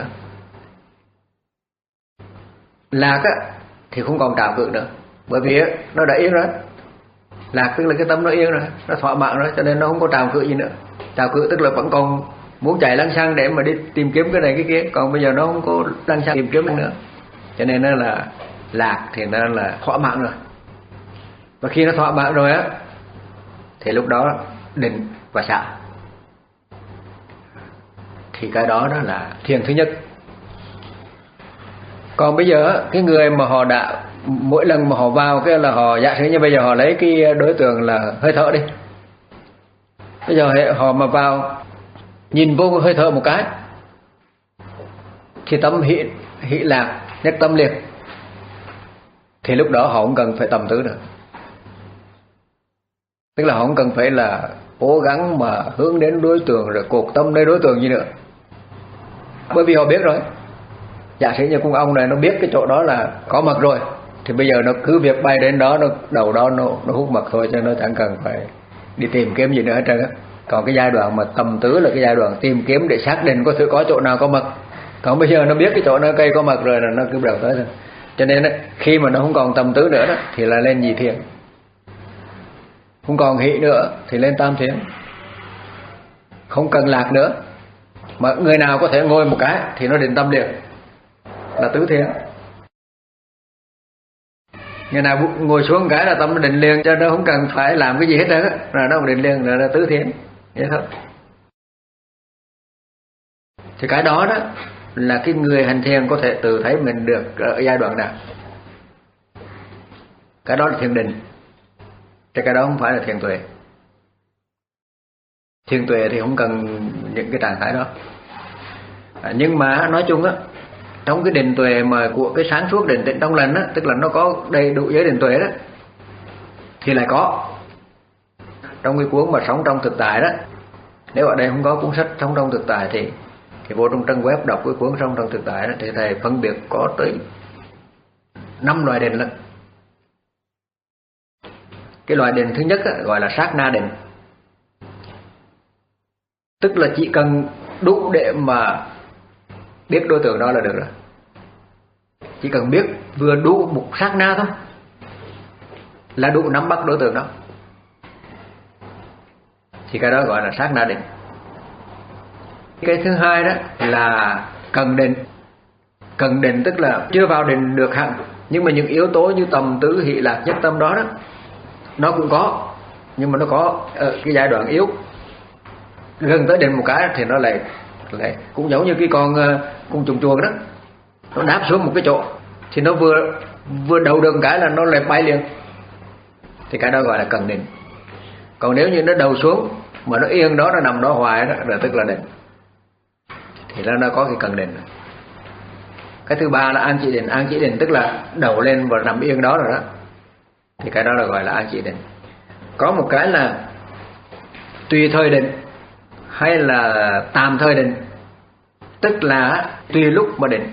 Lạc thì không còn trào cự nữa, bởi vì nó đã yên rồi. Lạc tức là cái tâm nó yên rồi, nó thỏa mãn rồi, cho nên nó không có trào cự gì nữa. Trào cự tức là vẫn còn muốn chạy lăng xăng để mà đi tìm kiếm cái này cái kia, còn bây giờ nó không có lăng xăng tìm kiếm nữa. Cho nên nó là lạc thì nó là thỏa mãn rồi. Và khi nó thỏa mãn rồi á thì lúc đó định và xả. Thì cái đó đó là thiền thứ nhất. Còn bây giờ cái người mà họ đã mỗi lần mà họ vào cái là họ giả sử như bây giờ họ lấy cái đối tượng là hơi thở đi. Bây giờ họ mà vào nhìn vô hơi thở một cái thì tâm hỷ hỷ lạc nhất tâm liền, thì lúc đó họ không cần phải tầm tứ nữa. Tức là họ không cần phải là cố gắng mà hướng đến đối tượng rồi cột tâm đến đối tượng gì nữa, bởi vì họ biết rồi. Giả sử như con ong này nó biết cái chỗ đó là có mật rồi thì bây giờ nó cứ việc bay đến đó, nó đầu đó nó, nó hút mật thôi, cho nó chẳng cần phải đi tìm kiếm gì nữa hết trơn á. Còn cái giai đoạn mà tầm tứ là cái giai đoạn tìm kiếm để xác định có thử có chỗ nào có mật. Còn bây giờ nó biết cái chỗ nào cây có mật rồi là nó cứ đầu tới thôi. Cho nên đó, khi mà nó không còn tầm tứ nữa đó thì là lên nhị thiền, không còn hỷ nữa thì lên tam thiền, không cần lạc nữa. Mà người nào có thể ngồi một cái thì nó định tâm liền là tứ thiền. Người nào ngồi xuống một cái là tâm nó định liền, cho nó không cần phải làm cái gì hết đó, là nó định liền là, là tứ thiền vậy thôi. Thì cái đó đó là cái người hành thiền có thể tự thấy mình được ở giai đoạn nào. Cái đó là thiền định, thì cái đó không phải là thiền tuệ. Thiền tuệ thì không cần những cái trạng thái đó. À, nhưng mà nói chung á, trong cái định tuệ mà của cái sáng suốt định tĩnh trong lành á, tức là nó có đầy đủ giới định tuệ đó, thì lại có trong cái cuốn mà Sống Trong Thực Tại đó. Nếu ở đây không có cuốn sách Sống Trong Thực Tại thì thì vô trong trang web đọc cái cuốn Sống Trong Thực Tại đó, thì thầy phân biệt có tới năm loại định lận. Cái loại định thứ nhất á, gọi là sát na định, tức là chỉ cần đủ để mà biết đối tượng đó là được rồi. Chỉ cần biết vừa đủ một sát na thôi là đủ nắm bắt đối tượng đó, thì cái đó gọi là sát na định. Cái thứ hai đó là cần định. Cần định tức là chưa vào định được hẳn, nhưng mà những yếu tố như tầm tứ hỷ lạc nhất tâm đó đó nó cũng có, nhưng mà nó có ở cái giai đoạn yếu. Gần tới định một cái thì nó lại lại cũng giống như cái con con chuồn chuồn đó, nó đáp xuống một cái chỗ thì nó vừa vừa đầu được một cái là nó lại bay liền, thì cái đó gọi là cần định. Còn nếu như nó đầu xuống mà nó yên đó, nó nằm đó hoài đó là tức là định, thì nó nó có cái cần định. Cái thứ ba là an chỉ định. An chỉ định tức là đầu lên và nằm yên đó rồi đó, thì cái đó là gọi là an chỉ định. Có một cái là tùy thời định hay là tạm thời định, tức là tùy lúc mà định.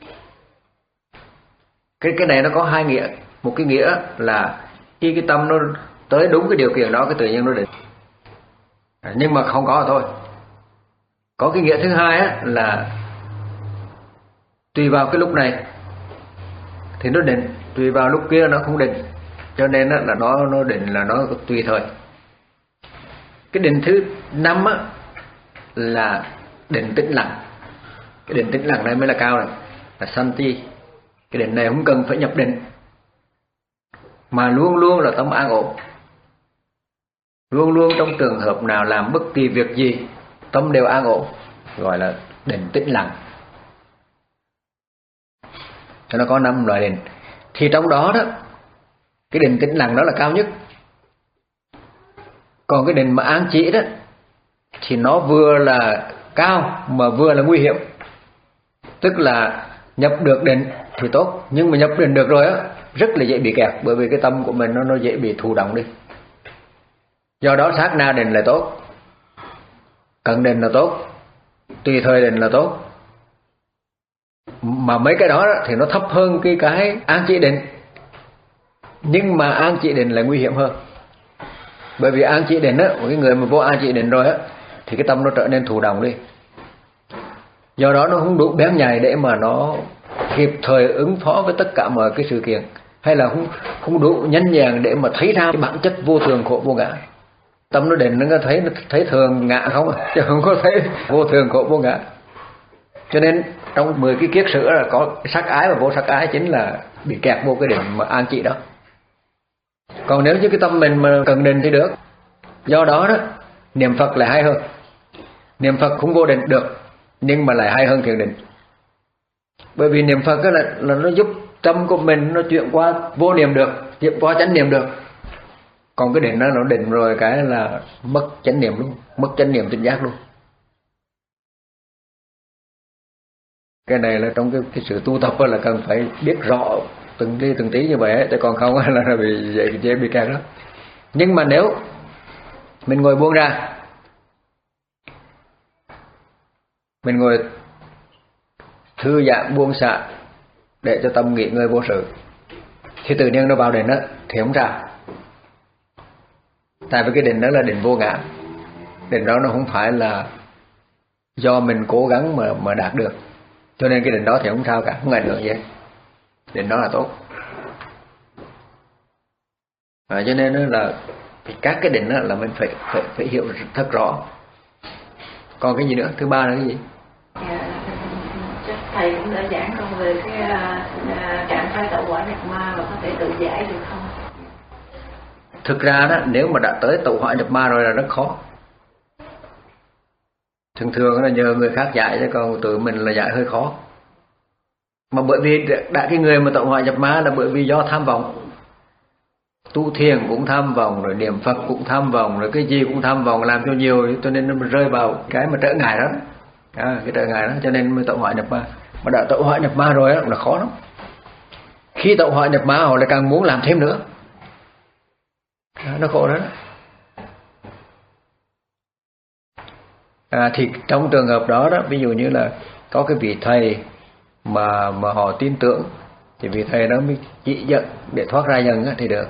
Cái cái này nó có hai nghĩa. Một cái nghĩa là khi cái tâm nó tới đúng cái điều kiện đó, cái tự nhiên nó định. À, nhưng mà không có thôi. Có cái nghĩa thứ hai á, là tùy vào cái lúc này thì nó định, tùy vào lúc kia nó không định, cho nên á, là nó nó định là nó tùy thời. Cái định thứ năm á, là định tĩnh lặng. Cái định tĩnh lặng này mới là cao này, là santi. Cái định này không cần phải nhập định, mà luôn luôn là tâm an ổn. Luôn luôn trong trường hợp nào làm bất kỳ việc gì tâm đều an ổn, gọi là định tĩnh lặng. Cho nó có năm loại định. Thì trong đó đó, cái định tĩnh lặng đó là cao nhất. Còn cái định mà an chỉ đó thì nó vừa là cao mà vừa là nguy hiểm. Tức là nhập được định thì tốt, nhưng mà nhập định được rồi á, rất là dễ bị kẹt, bởi vì cái tâm của mình nó nó dễ bị thụ động đi. Do đó sát na định là tốt, cận định là tốt, tùy thời định là tốt. Mà mấy cái đó, đó thì nó thấp hơn cái cái an chỉ định. Nhưng mà an chỉ định là nguy hiểm hơn. Bởi vì an chỉ định á, một cái người mà vô an chỉ định rồi á, thì cái tâm nó trở nên thụ động đi. Do đó nó không đủ bén nhạy để mà nó kịp thời ứng phó với tất cả mọi cái sự kiện, hay là không không đủ nhanh nhàng để mà thấy ra cái bản chất vô thường khổ vô ngã. Tâm nó định nó có thấy nó thấy thường ngã không, chứ không có thấy vô thường khổ vô ngã. Cho nên trong mười cái kiết sử là có sắc ái và vô sắc ái chính là bị kẹt vô cái định mà an trị đó. Còn nếu như cái tâm mình mà cần định thì được. Do đó đó, niệm Phật lại hay hơn. Niệm Phật cũng vô định được, nhưng mà lại hay hơn thiền định. Bởi vì niệm Phật là, là nó giúp tâm của mình nó chuyển qua vô niệm được, chuyển qua chánh niệm được. Còn cái định đó nó định rồi cái là mất chánh niệm luôn, mất chánh niệm tỉnh giác luôn. Cái này là trong cái, cái sự tu tập là cần phải biết rõ từng tí từng tí như vậy ấy, chứ còn không là bị dễ, dễ bị kẹt đó. Nhưng mà nếu mình ngồi buông ra, mình ngồi thư giãn buông xả để cho tâm nghỉ ngơi vô sự, thì tự nhiên nó vào định đó thì không sao. Tại vì cái định đó là định vô ngã. Định đó nó không phải là do mình cố gắng mà mà đạt được, cho nên cái định đó thì không sao cả, không ảnh hưởng gì hết. Định đó là tốt. À, cho nên là các cái định đó là mình phải phải phải hiểu thật rõ. Còn cái gì nữa? Thứ ba là cái gì? Chắc thầy cũng đã giảng con về cái uh, trạng thái tẩu hỏa nhập ma, và có thể tự giải được không? Thực ra đó, nếu mà đã tới tẩu hỏa nhập ma rồi là rất khó. Thường thường là nhờ người khác giải, chứ còn tự mình là giải hơi khó. Mà bởi vì đã cái người mà tẩu hỏa nhập ma là bởi vì do tham vọng. Tu thiền cũng tham vọng, rồi niệm Phật cũng tham vọng, rồi cái gì cũng tham vọng, làm cho nhiều, cho nên nó rơi vào cái mà trở ngại đó. À, cái trở ngại đó, cho nên mới tẩu hỏa nhập ma. Mà đã tẩu hỏa nhập ma rồi đó, là khó lắm. Khi tẩu hỏa nhập ma họ lại càng muốn làm thêm nữa. À, nó khổ đó. À, thì trong trường hợp đó đó, ví dụ như là có cái vị thầy mà mà họ tin tưởng, thì vị thầy đó mới chỉ dẫn để thoát ra dần thì được.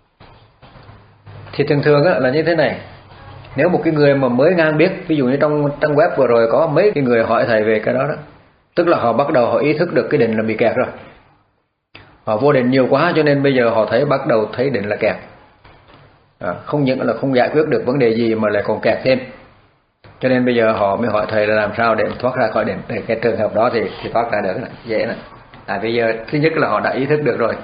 Thì thường thường là như thế này. Nếu một cái người mà mới ngang biết, ví dụ như trong trang web vừa rồi có mấy cái người hỏi thầy về cái đó đó, tức là họ bắt đầu họ ý thức được cái định là bị kẹt rồi. Họ vô định nhiều quá, cho nên bây giờ họ thấy bắt đầu thấy định là kẹt. À, không những là không giải quyết được vấn đề gì mà lại còn kẹt thêm. Cho nên bây giờ họ mới hỏi thầy là làm sao để thoát ra khỏi định. Thì cái trường hợp đó thì, thì thoát ra được, dễ này. Tại bây giờ thứ nhất là họ đã ý thức được rồi.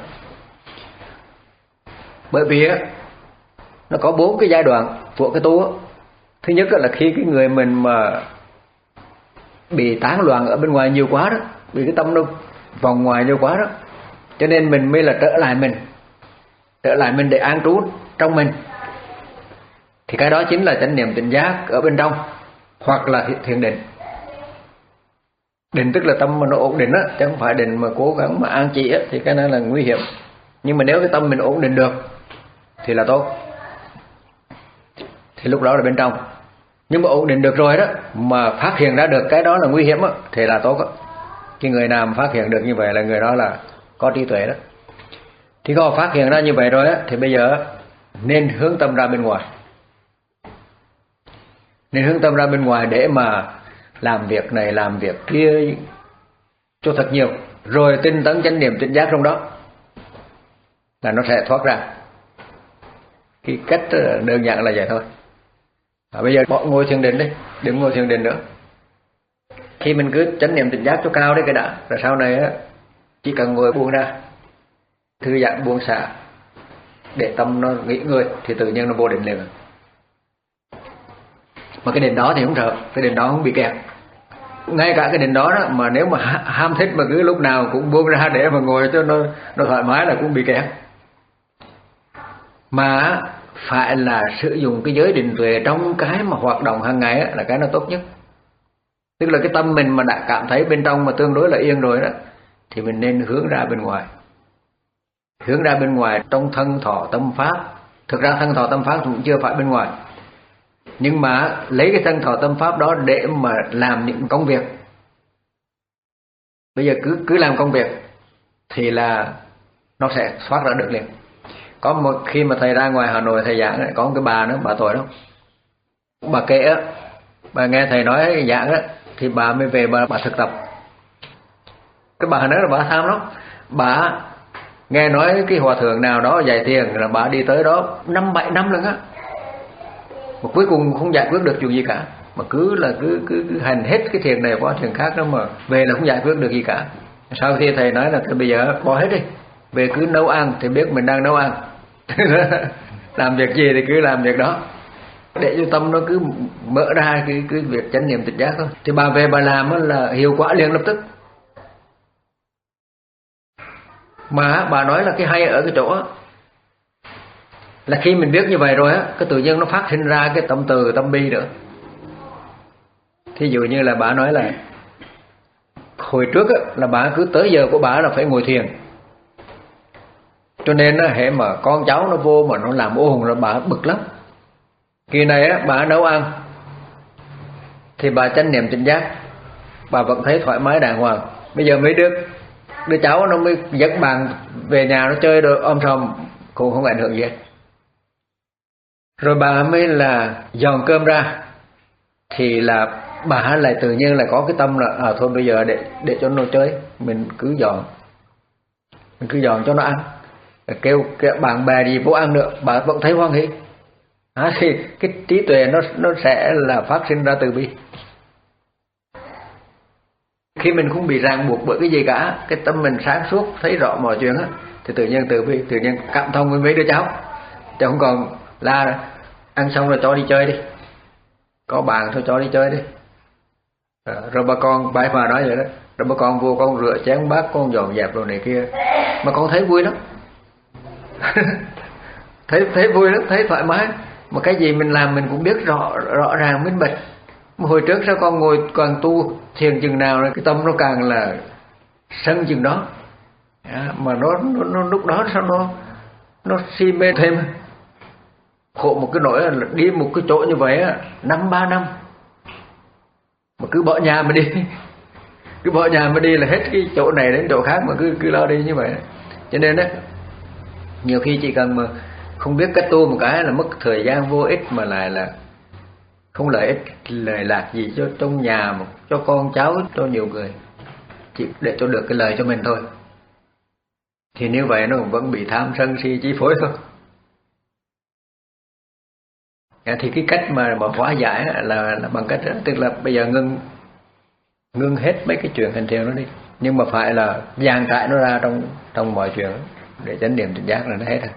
Bởi vì á, nó có bốn cái giai đoạn của cái tu á. Thứ nhất là khi cái người mình mà bị tán loạn ở bên ngoài nhiều quá đó, vì cái tâm nó vòng ngoài nhiều quá đó, cho nên mình mới là trở lại mình, trở lại mình để an trú trong mình. Thì cái đó chính là chánh niệm tỉnh giác ở bên trong, hoặc là thiền định. Định tức là tâm mà nó ổn định á, chứ không phải định mà cố gắng mà an trị á, thì cái đó là nguy hiểm. Nhưng mà nếu cái tâm mình ổn định được thì là tốt, thì lúc đó là bên trong. Nhưng mà ổn định được rồi đó, mà phát hiện ra được cái đó là nguy hiểm á, thì là tốt á. Cái người nào mà phát hiện được như vậy là người đó là có trí tuệ đó. Thì có phát hiện ra như vậy rồi á, thì bây giờ nên hướng tâm ra bên ngoài. Nên hướng tâm ra bên ngoài để mà làm việc này, làm việc kia cho thật nhiều. Rồi tinh tấn chánh niệm tỉnh giác trong đó, là nó sẽ thoát ra. Cái cách đơn giản là vậy thôi. À, bây giờ bỏ ngồi thiền định đi, đừng ngồi thiền định nữa. Khi mình cứ chánh niệm tỉnh giác cho cao đấy cái đã, rồi sau này á, chỉ cần ngồi buông ra, thư giãn buông xả, để tâm nó nghỉ ngơi, thì tự nhiên nó vô định liền. Mà cái định đó thì không sợ, cái định đó không bị kẹt. Ngay cả cái định đó, đó mà nếu mà ham thích mà cứ lúc nào cũng buông ra để mà ngồi cho nó, nó thoải mái là cũng bị kẹt. Mà phải là sử dụng cái giới định tuệ trong cái mà hoạt động hàng ngày á, là cái nó tốt nhất. Tức là cái tâm mình mà đã cảm thấy bên trong mà tương đối là yên rồi đó, thì mình nên hướng ra bên ngoài. Hướng ra bên ngoài trong thân thọ tâm pháp. Thực ra thân thọ tâm pháp cũng chưa phải bên ngoài, Nhưng mà lấy cái thân thọ tâm pháp đó để mà làm những công việc. Bây giờ cứ cứ làm công việc thì là nó sẽ thoát ra được liền. Có một khi mà thầy ra ngoài Hà Nội thầy giảng, có một cái bà nữa, bà tuổi đó, bà kể á, bà nghe thầy nói giảng á, thì bà mới về bà, bà thực tập. Cái bà nữa là bà tham lắm, bà nghe nói cái hòa thượng nào đó dạy thiền là bà đi tới đó năm bảy năm lần á, mà cuối cùng không giải quyết được chuyện gì cả, mà cứ là cứ cứ, cứ hành hết cái thiền này qua thiền khác đó mà về là không giải quyết được gì cả. Sau khi thầy nói là thôi bây giờ bỏ hết đi, về cứ nấu ăn thì biết mình đang nấu ăn. Làm việc gì thì cứ làm việc đó, để cho tâm nó cứ mở ra cái, cái việc chánh niệm tỉnh giác thôi. Thì bà về bà làm là hiệu quả liền lập tức. Mà bà nói là cái hay ở cái chỗ đó, là khi mình biết như vậy rồi á, cái tự nhiên nó phát sinh ra cái tâm từ tâm bi nữa. Thí dụ như là bà nói là hồi trước á, là bà cứ tới giờ của bà là phải ngồi thiền, cho nên á, hệ mà con cháu nó vô mà nó làm ồn rồi bà bực lắm. Kỳ này á, bà nấu ăn thì bà chánh niệm tỉnh giác, bà vẫn thấy thoải mái đàng hoàng. Bây giờ mấy đứa đứa cháu nó mới dẫn bạn về nhà nó chơi rồi om sòm cũng không ảnh hưởng gì hết. Rồi bà mới là dọn cơm ra thì là bà lại tự nhiên là có cái tâm là à thôi bây giờ để để cho nó chơi, mình cứ dọn mình cứ dọn cho nó ăn, kêu, kêu bạn bè gì vô ăn nữa bà vẫn thấy hoan hỉ. À, thì cái trí tuệ nó nó sẽ là phát sinh ra từ bi. Khi mình không bị ràng buộc bởi cái gì cả, cái tâm mình sáng suốt thấy rõ mọi chuyện á, thì tự nhiên từ bi, tự nhiên cảm thông với mấy đứa cháu, chứ không còn la ăn xong rồi cho đi chơi đi, có bạn thôi cho đi chơi đi. À, rồi bà con bãi bà nói vậy đó, rồi bà con vô con rửa chén bát, con dọn dẹp đồ này kia, mà con thấy vui lắm. thấy thấy vui lắm, thấy thoải mái, mà cái gì mình làm mình cũng biết rõ rõ ràng minh bạch. Mà hồi trước sao con ngồi còn tu thiền chừng nào rồi cái tâm nó càng là sân chừng đó. À, mà nó, nó, nó lúc đó sao nó nó si mê thêm. Khổ một cái nỗi là đi một cái chỗ như vậy á, năm ba năm mà cứ bỏ nhà mà đi, cứ bỏ nhà mà đi là hết cái chỗ này đến chỗ khác mà cứ cứ lo đi như vậy. Cho nên á, nhiều khi chỉ cần mà không biết cách tu một cái là mất thời gian vô ích, mà lại là không lợi ích lợi lạc gì cho trong nhà, mà cho con cháu, cho nhiều người, chỉ để cho được cái lời cho mình thôi. Thì như vậy nó vẫn bị tham sân si chi phối thôi. Thì cái cách mà mà hóa giải là, là bằng cách đó, tức là bây giờ ngưng ngưng hết mấy cái chuyện hành thiền nó đi, nhưng mà phải là dàn trải nó ra trong trong mọi chuyện để chánh niệm tỉnh giác là nó hết rồi.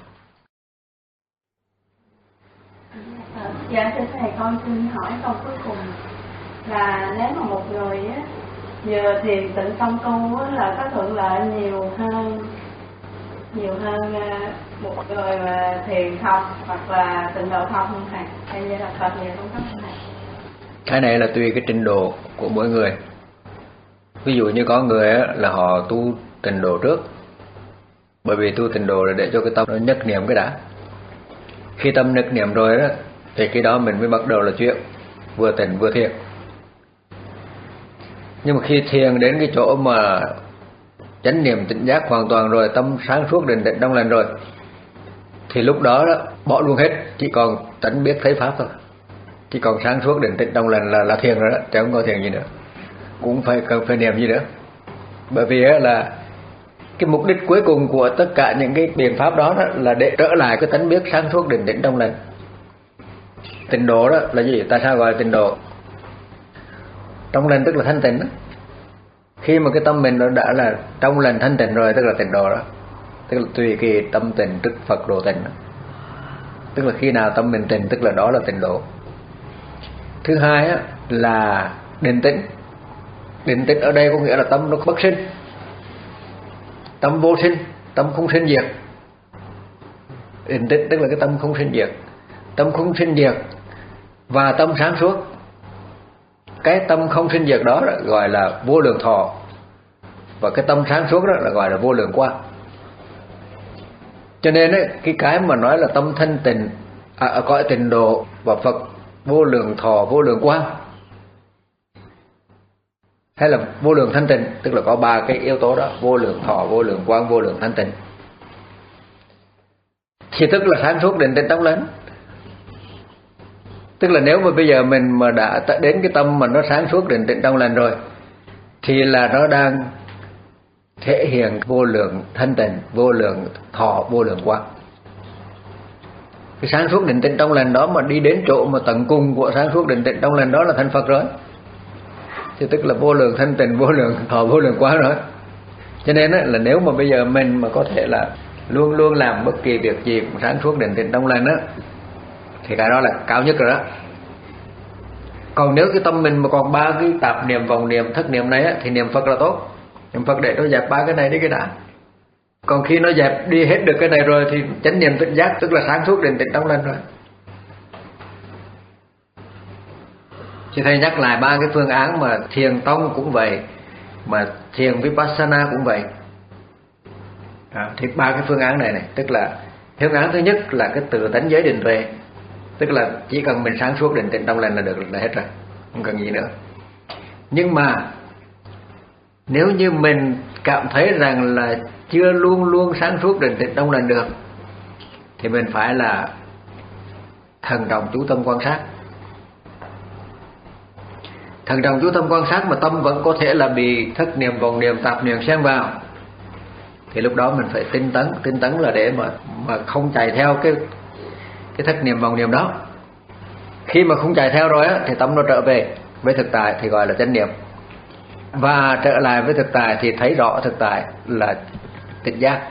Dạ thưa thầy, con xin hỏi câu cuối cùng là nếu mà một người á vừa thiền tịnh công tu á là có thuận lợi nhiều hơn nhiều hơn một người mà thiền thông hoặc là tịnh độ thông không thầy? Hay như là thật nhiều không có thầy? Cái này là tùy cái trình độ của mỗi người. Ví dụ như có người á, là họ tu tịnh độ trước, bởi vì tu tịnh độ là để cho cái tâm nó nhất niệm cái đã. Khi tâm nhất niệm rồi đó thì khi đó mình mới bắt đầu là chuyện vừa tịnh vừa thiền. Nhưng mà khi thiền đến cái chỗ mà chánh niệm tỉnh giác hoàn toàn rồi, tâm sáng suốt định tĩnh trong lành rồi, thì lúc đó, đó bỏ luôn hết, chỉ còn tánh biết thấy pháp thôi, chỉ còn sáng suốt định tĩnh trong lành là là thiền rồi đó, chứ không có thiền gì nữa, cũng phải cần phải niệm gì nữa. Bởi vì là cái mục đích cuối cùng của tất cả những cái biện pháp đó, đó là để trở lại cái tánh biết sáng suốt định tĩnh trong lành. Tịnh độ đó là gì? Tại sao gọi là tịnh độ? Trong lành tức là thanh tịnh đó. Khi mà cái tâm mình nó đã là trong lành thanh tịnh rồi, tức là tịnh độ đó. Tức là tùy kỳ tâm tịnh tức Phật độ tịnh đó. Tức là khi nào tâm mình tịnh tức là đó là tịnh độ. Thứ hai á, là định tĩnh. Định tĩnh ở đây có nghĩa là tâm nó bất sinh, tâm vô sinh, tâm không sinh diệt. Định tĩnh tức là cái tâm không sinh diệt, tâm không sinh diệt và tâm sáng suốt. Cái tâm không sinh diệt đó là gọi là vô lượng thọ, và cái tâm sáng suốt đó là gọi là vô lượng quang. Cho nên ấy, cái cái mà nói là tâm thanh tịnh, à, cõi tịnh độ và Phật vô lượng thọ, vô lượng quang, hay là vô lượng thanh tịnh, tức là có ba cái yếu tố đó: vô lượng thọ, vô lượng quang, vô lượng thanh tịnh. Thì tức là sáng suốt định tĩnh tông lành. Tức là nếu mà bây giờ mình mà đã đến cái tâm mà nó sáng suốt định tĩnh tông lành rồi, thì là nó đang thể hiện vô lượng thanh tịnh, vô lượng thọ, vô lượng quang. Cái sáng suốt định tĩnh trong lành đó mà đi đến chỗ mà tận cùng của sáng suốt định tĩnh trong lành đó là thành Phật rồi, thì tức là vô lượng thanh tịnh, vô lượng thọ, vô lượng quang rồi. Cho nên là nếu mà bây giờ mình mà có thể là luôn luôn làm bất kỳ việc gì cũng sáng suốt định tĩnh trong lành đó, thì cái đó là cao nhất rồi đó. Còn nếu cái tâm mình mà còn ba cái tạp niệm, vọng niệm, thất niệm này á, thì niệm Phật là tốt. Niệm Phật để nó dẹp ba cái này đi cái đã. Còn khi nó dẹp đi hết được cái này rồi thì chánh niệm tỉnh giác, tức là sáng suốt định tĩnh trong lành rồi. Thì thầy nhắc lại ba cái phương án mà thiền tông cũng vậy, mà thiền vipassana cũng vậy. À, thì ba cái phương án này này, tức là phương án thứ nhất là cái tự tánh giới định tuệ, tức là chỉ cần mình sáng suốt định tĩnh trong lành là được, là hết rồi, không cần gì nữa. Nhưng mà nếu như mình cảm thấy rằng là chưa luôn luôn sáng suốt định tĩnh trong lành được, thì mình phải là thần trọng chú tâm quan sát. Thần trọng chú tâm quan sát mà tâm vẫn có thể là bị thất niệm, vọng niệm, tạp niệm xen vào, thì lúc đó mình phải tinh tấn. Tinh tấn là để mà mà không chạy theo cái cái thất niệm, vọng niệm đó. Khi mà không chạy theo rồi á, thì tâm nó trở về với thực tại thì gọi là chánh niệm. Và trở lại với thực tại thì thấy rõ thực tại là tỉnh giác.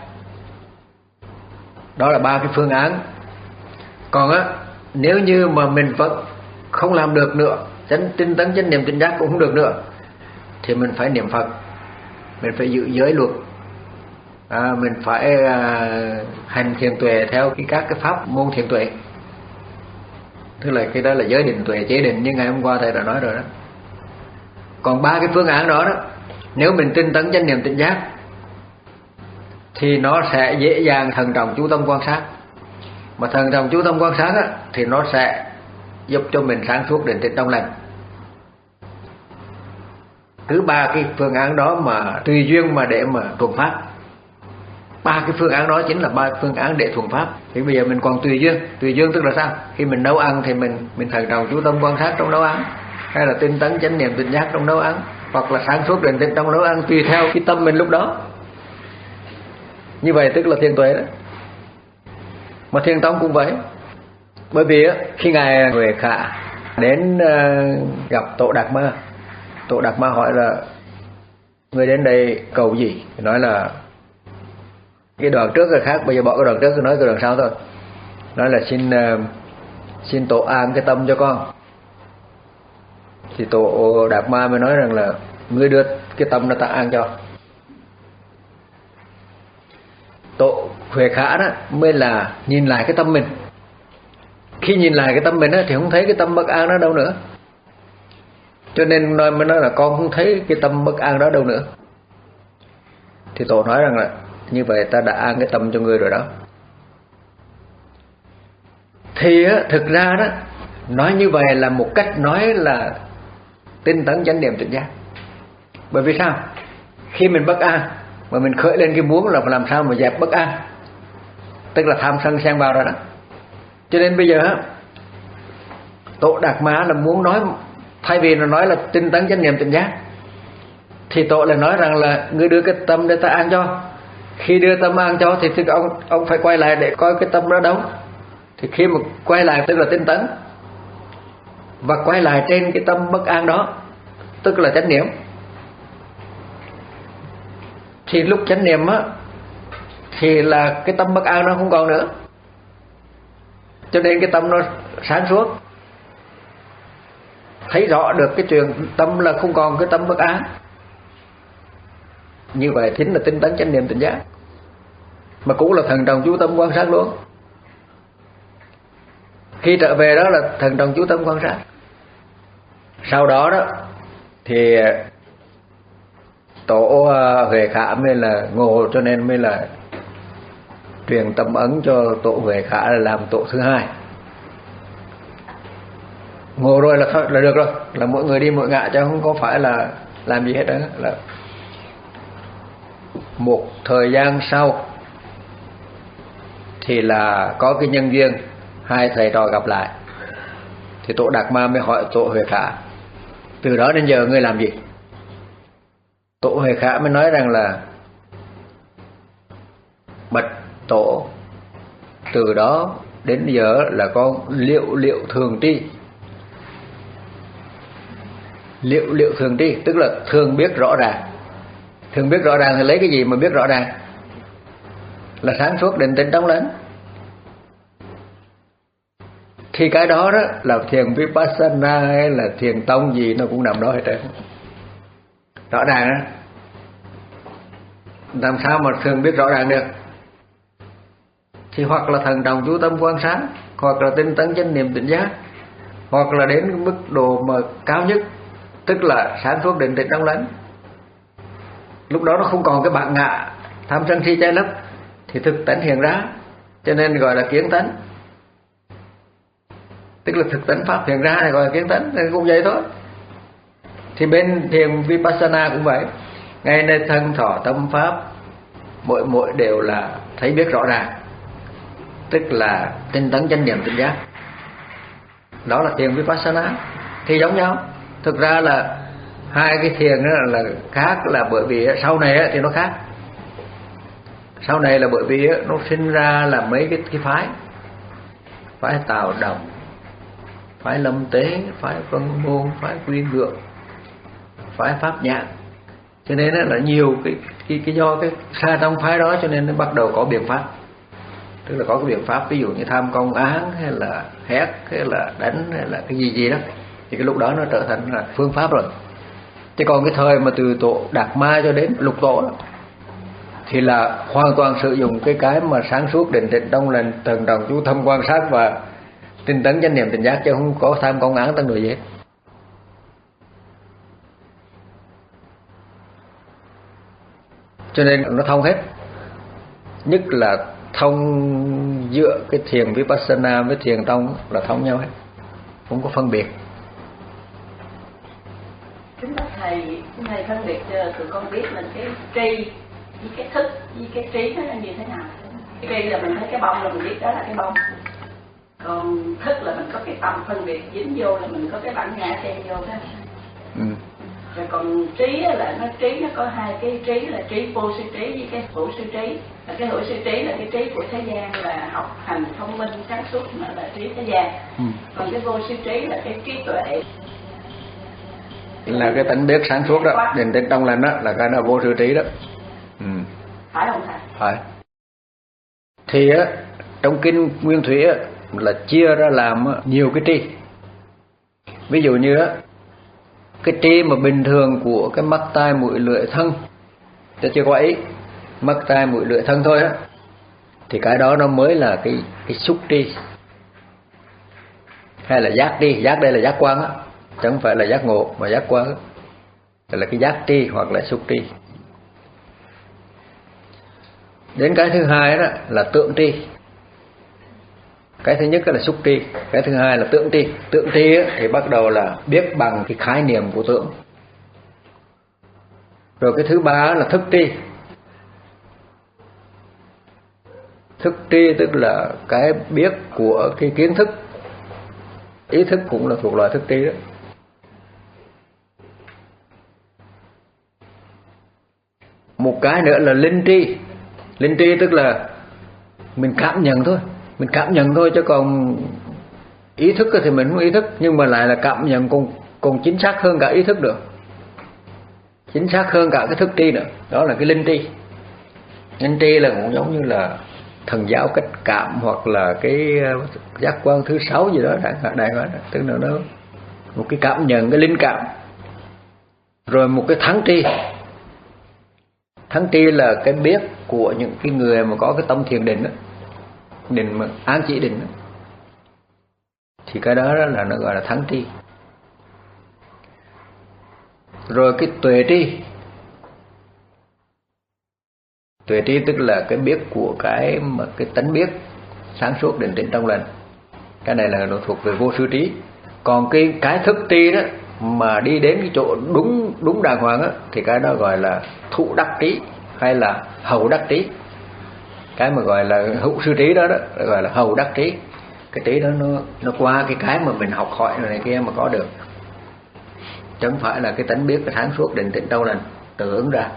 Đó là ba cái phương án. Còn á, nếu như mà mình vẫn không làm được nữa, chánh tinh tấn chánh niệm tỉnh giác cũng không được nữa, thì mình phải niệm Phật, mình phải giữ giới luật, à, mình phải à, hành thiền tuệ theo cái các cái pháp môn thiền tuệ. Tức là cái đó là giới định tuệ chế định, như ngày hôm qua thầy đã nói rồi đó. Còn ba cái phương án đó đó, nếu mình tinh tấn chánh niệm tỉnh giác thì nó sẽ dễ dàng thần trọng chú tâm quan sát. Mà thần trọng chú tâm quan sát á, thì nó sẽ giúp cho mình sáng suốt định tĩnh trong lành. Cứ ba cái phương án đó mà tùy duyên mà để mà thuận pháp. Ba cái phương án đó chính là ba phương án để thuận pháp. Thì bây giờ mình còn tùy duyên. Tùy duyên tức là sao? Khi mình nấu ăn thì mình mình thần trọng chú tâm quan sát trong nấu ăn, hay là tinh tấn chánh niệm tỉnh giác trong nấu ăn, hoặc là sáng suốt định tĩnh trong nấu ăn, tùy theo cái tâm mình lúc đó. Như vậy tức là thiền tuệ đó. Mà thiền tông cũng vậy. Bởi vì á, khi ngài Huệ Khả đến uh, gặp Tổ Đạt Ma, Tổ Đạt Ma hỏi là người đến đây cầu gì? Thì nói là cái đoạn trước là khác, bây giờ bỏ cái đoạn trước rồi nói cái đoạn sau thôi. Nói là xin uh, xin Tổ an cái tâm cho con. Thì Tổ Đạt Ma mới nói rằng là ngươi đưa cái tâm nó ta an cho. Tổ Huệ Khả đó mới là nhìn lại cái tâm mình. Khi nhìn lại cái tâm mình á, thì không thấy cái tâm bất an đó đâu nữa. Cho nên nói mới nói là con không thấy cái tâm bất an đó đâu nữa. Thì Tổ nói rằng là như vậy ta đã an cái tâm cho ngươi rồi đó. Thì á, thực ra đó, nói như vậy là một cách nói là tinh tấn chánh niệm tỉnh giác. Bởi vì sao? Khi mình bất an mà mình khởi lên cái muốn là làm sao mà dẹp bất an, tức là tham sân xen vào rồi đó. Cho nên bây giờ á, Tổ Đạt Ma là muốn nói, thay vì nó nói là tinh tấn chánh niệm tỉnh giác, thì Tổ lại nói rằng là ngươi đưa cái tâm để ta an cho. Khi đưa tâm an cho thì, thì ông ông phải quay lại để coi cái tâm đó đâu. Thì khi mà quay lại tức là tinh tấn, và quay lại trên cái tâm bất an đó tức là chánh niệm. Thì lúc chánh niệm á, thì là cái tâm bất an nó không còn nữa, cho nên cái tâm nó sáng suốt, thấy rõ được cái chuyện tâm là không còn cái tâm bất an. Như vậy chính là tinh tấn chánh niệm tỉnh giác, mà cũng là thần trọng chú tâm quan sát luôn. Khi trở về đó là thần trọng chú tâm quan sát. Sau đó đó thì Tổ Huệ Khả mới là ngộ, cho nên mới là truyền tâm ấn cho Tổ Huệ Khả là làm tổ thứ hai. ngộ rồi là thôi, là được rồi, là mỗi người đi mỗi ngã chứ không có phải là làm gì hết đó. Là một thời gian sau thì là có cái nhân duyên hai thầy trò gặp lại, thì Tổ Đạt Ma mới hỏi Tổ Huệ Khả: từ đó đến giờ ngươi làm gì? Tổ Huệ Khả mới nói rằng là: bạch Tổ, từ đó đến giờ là có liệu liệu thường tri. Liệu liệu thường tri tức là thường biết rõ ràng. Thường biết rõ ràng thì lấy cái gì mà biết rõ ràng? Là sáng suốt định tĩnh trong lành. Thì cái đó đó là thiền Vipassana hay là thiền tông gì nó cũng nằm đó hết trơn. Rõ ràng đó. Làm sao mà thường biết rõ ràng được? Thì hoặc là thần đồng chú tâm quan sát, hoặc là tinh tấn chánh niệm tỉnh giác, hoặc là đến cái mức độ mà cao nhất, tức là sáng suốt định tĩnh trong lành. Lúc đó nó không còn cái bản ngã tham sân si che lấp, thì thực tánh hiện ra, cho nên gọi là kiến tánh. Tức là thực tánh pháp hiện ra này gọi là kiến tánh, thì cũng vậy thôi. Thì bên thiền Vipassana cũng vậy, ngay nơi thân thọ tâm pháp mỗi mỗi đều là thấy biết rõ ràng, tức là tinh tấn chánh niệm tỉnh giác. Đó là thiền Vipassana. Thì giống nhau. Thực ra là hai cái thiền đó là khác, là bởi vì sau này thì nó khác. Sau này là bởi vì nó sinh ra là mấy cái, cái phái. Phái Tào Đồng, phái Lâm Tế, phái Vân Môn, phái Quy Ngượng, phái Pháp Nhãn. Cho nên là nhiều cái, cái, cái do cái xa trong phái đó cho nên nó bắt đầu có biện pháp. Tức là có cái biện pháp, ví dụ như tham công án hay là hét hay là đánh hay là cái gì gì đó, thì cái lúc đó nó trở thành là phương pháp rồi. Chứ còn cái thời mà từ Tổ Đạt Ma cho đến Lục Tổ đó, thì là hoàn toàn sử dụng cái cái mà sáng suốt định tĩnh trong lành, thần đồng chú tâm quan sát và tinh tấn chánh niệm tỉnh giác, chứ không có tham công án tăng người gì hết. Cho nên nó thông hết. Nhất là thông giữa cái thiền Vipassana với thiền tông là thông nhau hết, không có phân biệt. Kính bạch thầy, thầy phân biệt tụi con biết là cái tri với cái thức với cái trí nó là như thế nào? Cái tri là mình thấy cái bông là mình biết đó là cái bông, còn thức là mình có cái tâm phân biệt dính vô, là mình có cái bản ngã xem vô đó. Ừ. Rồi còn trí là nó trí nó có hai cái trí, là trí vô sư trí với cái hữu sư trí. Là cái hữu sư trí là cái trí của thế gian, là học hành thông minh sáng suốt, mà là trí thế gian. Ừ. Còn cái vô sư trí là cái trí tuệ, là cái tánh biết sáng suốt đó, định tĩnh trong lành đó, là cái là vô sư trí đó. Ừ. Phải không thầy? Phải. Thì á, trong kinh Nguyên Thủy á, là chia ra làm nhiều cái tri. Ví dụ như á, cái tri mà bình thường của cái mắt tai mũi lưỡi thân, cho chưa có ý, mắt tai mũi lưỡi thân thôi á, thì cái đó nó mới là cái cái xúc tri, hay là giác tri. Giác đây là giác quan á, chứ không phải là giác ngộ, mà giác quan á, là cái giác tri hoặc là xúc tri. Đến cái thứ hai đó là tượng tri. Cái thứ nhất là xúc tri, cái thứ hai là tượng tri. Tượng tri thì bắt đầu là biết bằng cái khái niệm của tượng. Rồi cái thứ ba là thức tri. Thức tri tức là cái biết của cái kiến thức. Ý thức cũng là thuộc loại thức tri đó. Một cái nữa là linh tri. Linh tri tức là mình cảm nhận thôi, mình cảm nhận thôi, chứ còn ý thức thì mình không ý thức, nhưng mà lại là cảm nhận còn, còn chính xác hơn cả ý thức được, chính xác hơn cả cái thức tri nữa. Đó là cái linh tri. Linh tri là cũng giống như là thần giáo cách cảm, hoặc là cái giác quan thứ sáu gì đó đại đại gọi, tức là nó một cái cảm nhận, cái linh cảm. Rồi một cái thắng tri. Thắng tri là cái biết của những cái người mà có cái tâm thiền định đó, định mà án chỉ định đó. Thì cái đó là nó gọi là thắng tri. Rồi cái tuệ tri. Tuệ tri tức là cái biết của cái mà cái tánh biết sáng suốt định tĩnh trong lành. Cái này là nó thuộc về vô sư trí. Còn cái cái thức tri đó mà đi đến cái chỗ đúng đúng đàng hoàng á, thì cái đó gọi là thụ đắc trí hay là hậu đắc trí. Cái mà gọi là hữu sư trí đó đó gọi là hậu đắc trí. Cái trí đó nó nó qua cái cái mà mình học hỏi này kia mà có được, chứ không phải là cái tánh biết cái tháng suốt định tịnh đâu là tự ứng ra.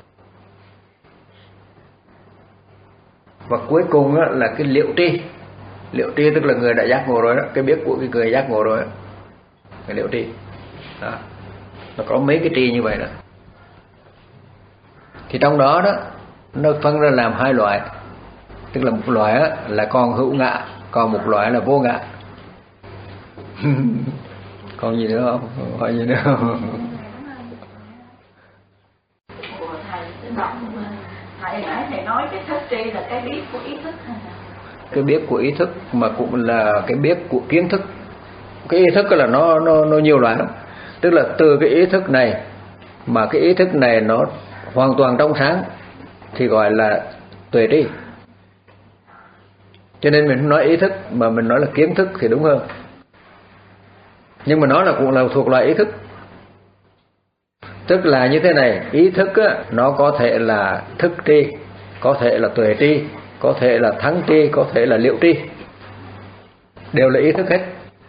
Và cuối cùng á, là cái liệu tri. Liệu tri tức là người đã giác ngộ rồi đó, cái biết của cái người giác ngộ rồi đó. Cái liệu tri đó, nó có mấy cái tri như vậy đó. Thì trong đó đó nó phân ra làm hai loại, tức là một loại á, là còn hữu ngã, còn một loại là vô ngã. Còn gì nữa không? Hỏi gì nữa không? Thầy nãy thầy nói cái thức tri là cái biết của ý thức hay là? Cái biết của ý thức mà cũng là cái biết của kiến thức. Cái ý thức là nó nó nó nhiều loại lắm. Tức là từ cái ý thức này mà cái ý thức này nó hoàn toàn trong sáng thì gọi là tuệ tri. Cho nên mình không nói ý thức mà mình nói là kiến thức thì đúng hơn. Nhưng mà nó là cũng là thuộc loại ý thức. Tức là như thế này, ý thức á, nó có thể là thức tri, có thể là tuệ tri, có thể là thắng tri, có thể là liệu tri, đều là ý thức hết.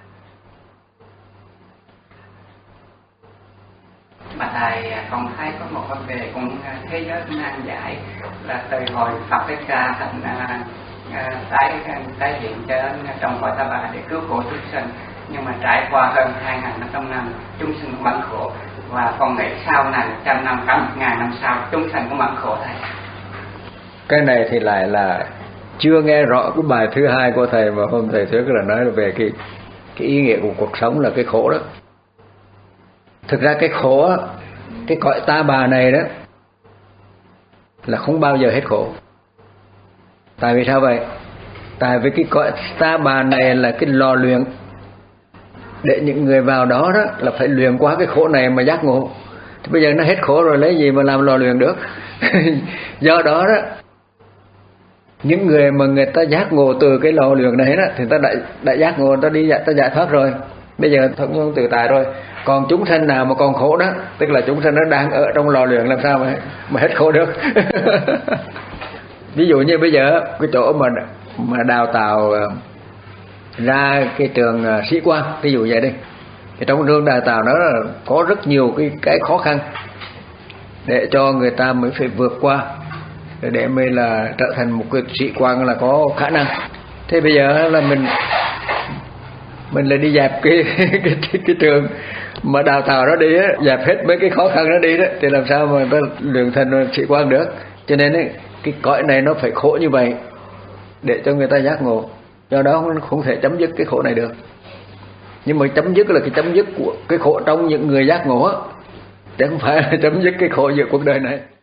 Mà thầy, con thấy có một vấn đề cũng thế giới cũng nan giải là từ hồi Phật Thích Ca thành tái tái hiện cho trong cõi Ta Bà để cứu khổ chúng sinh, nhưng mà trải qua hơn hai ngàn năm trăm năm chúng sinh cũng bận khổ, và con nghĩ sau này trăm năm cả một ngàn năm sau chúng sinh cũng bận khổ thầy. Cái này thì lại là chưa nghe rõ cái bài thứ hai của thầy mà hôm thầy thuyết là nói về cái cái ý nghĩa của cuộc sống là cái khổ đó. Thực ra cái khổ, cái cõi Ta Bà này đó là không bao giờ hết khổ. Tại vì sao vậy? Tại vì cái cõi Ta Bà này là cái lò luyện để những người vào đó đó là phải luyện qua cái khổ này mà giác ngộ. Thì bây giờ nó hết khổ rồi lấy gì mà làm lò luyện được? Do đó đó, những người mà người ta giác ngộ từ cái lò luyện này đó thì ta đã, đã giác ngộ, ta đi ta giải thoát rồi. Bây giờ thông thông tự tại rồi. Còn chúng sanh nào mà còn khổ đó, tức là chúng sanh nó đang ở trong lò luyện, làm sao mà mà hết khổ được. Ví dụ như bây giờ cái chỗ mà mà đào tạo ra cái trường sĩ quan, ví dụ vậy đi, thì trong trường đào tạo nó là có rất nhiều cái cái khó khăn để cho người ta mới phải vượt qua để mới là trở thành một cái sĩ quan là có khả năng. Thế bây giờ là mình mình lại đi dẹp cái cái, cái, cái trường mà đào tạo nó đi á, dẹp hết mấy cái khó khăn nó đi đó, thì làm sao mà ta luyện thành sĩ quan được. Cho nên ấy, cái cõi này nó phải khổ như vậy để cho người ta giác ngộ. Do đó không, không thể chấm dứt cái khổ này được. Nhưng mà chấm dứt là cái chấm dứt của cái khổ trong những người giác ngộ á, chứ không phải là chấm dứt cái khổ giữa cuộc đời này.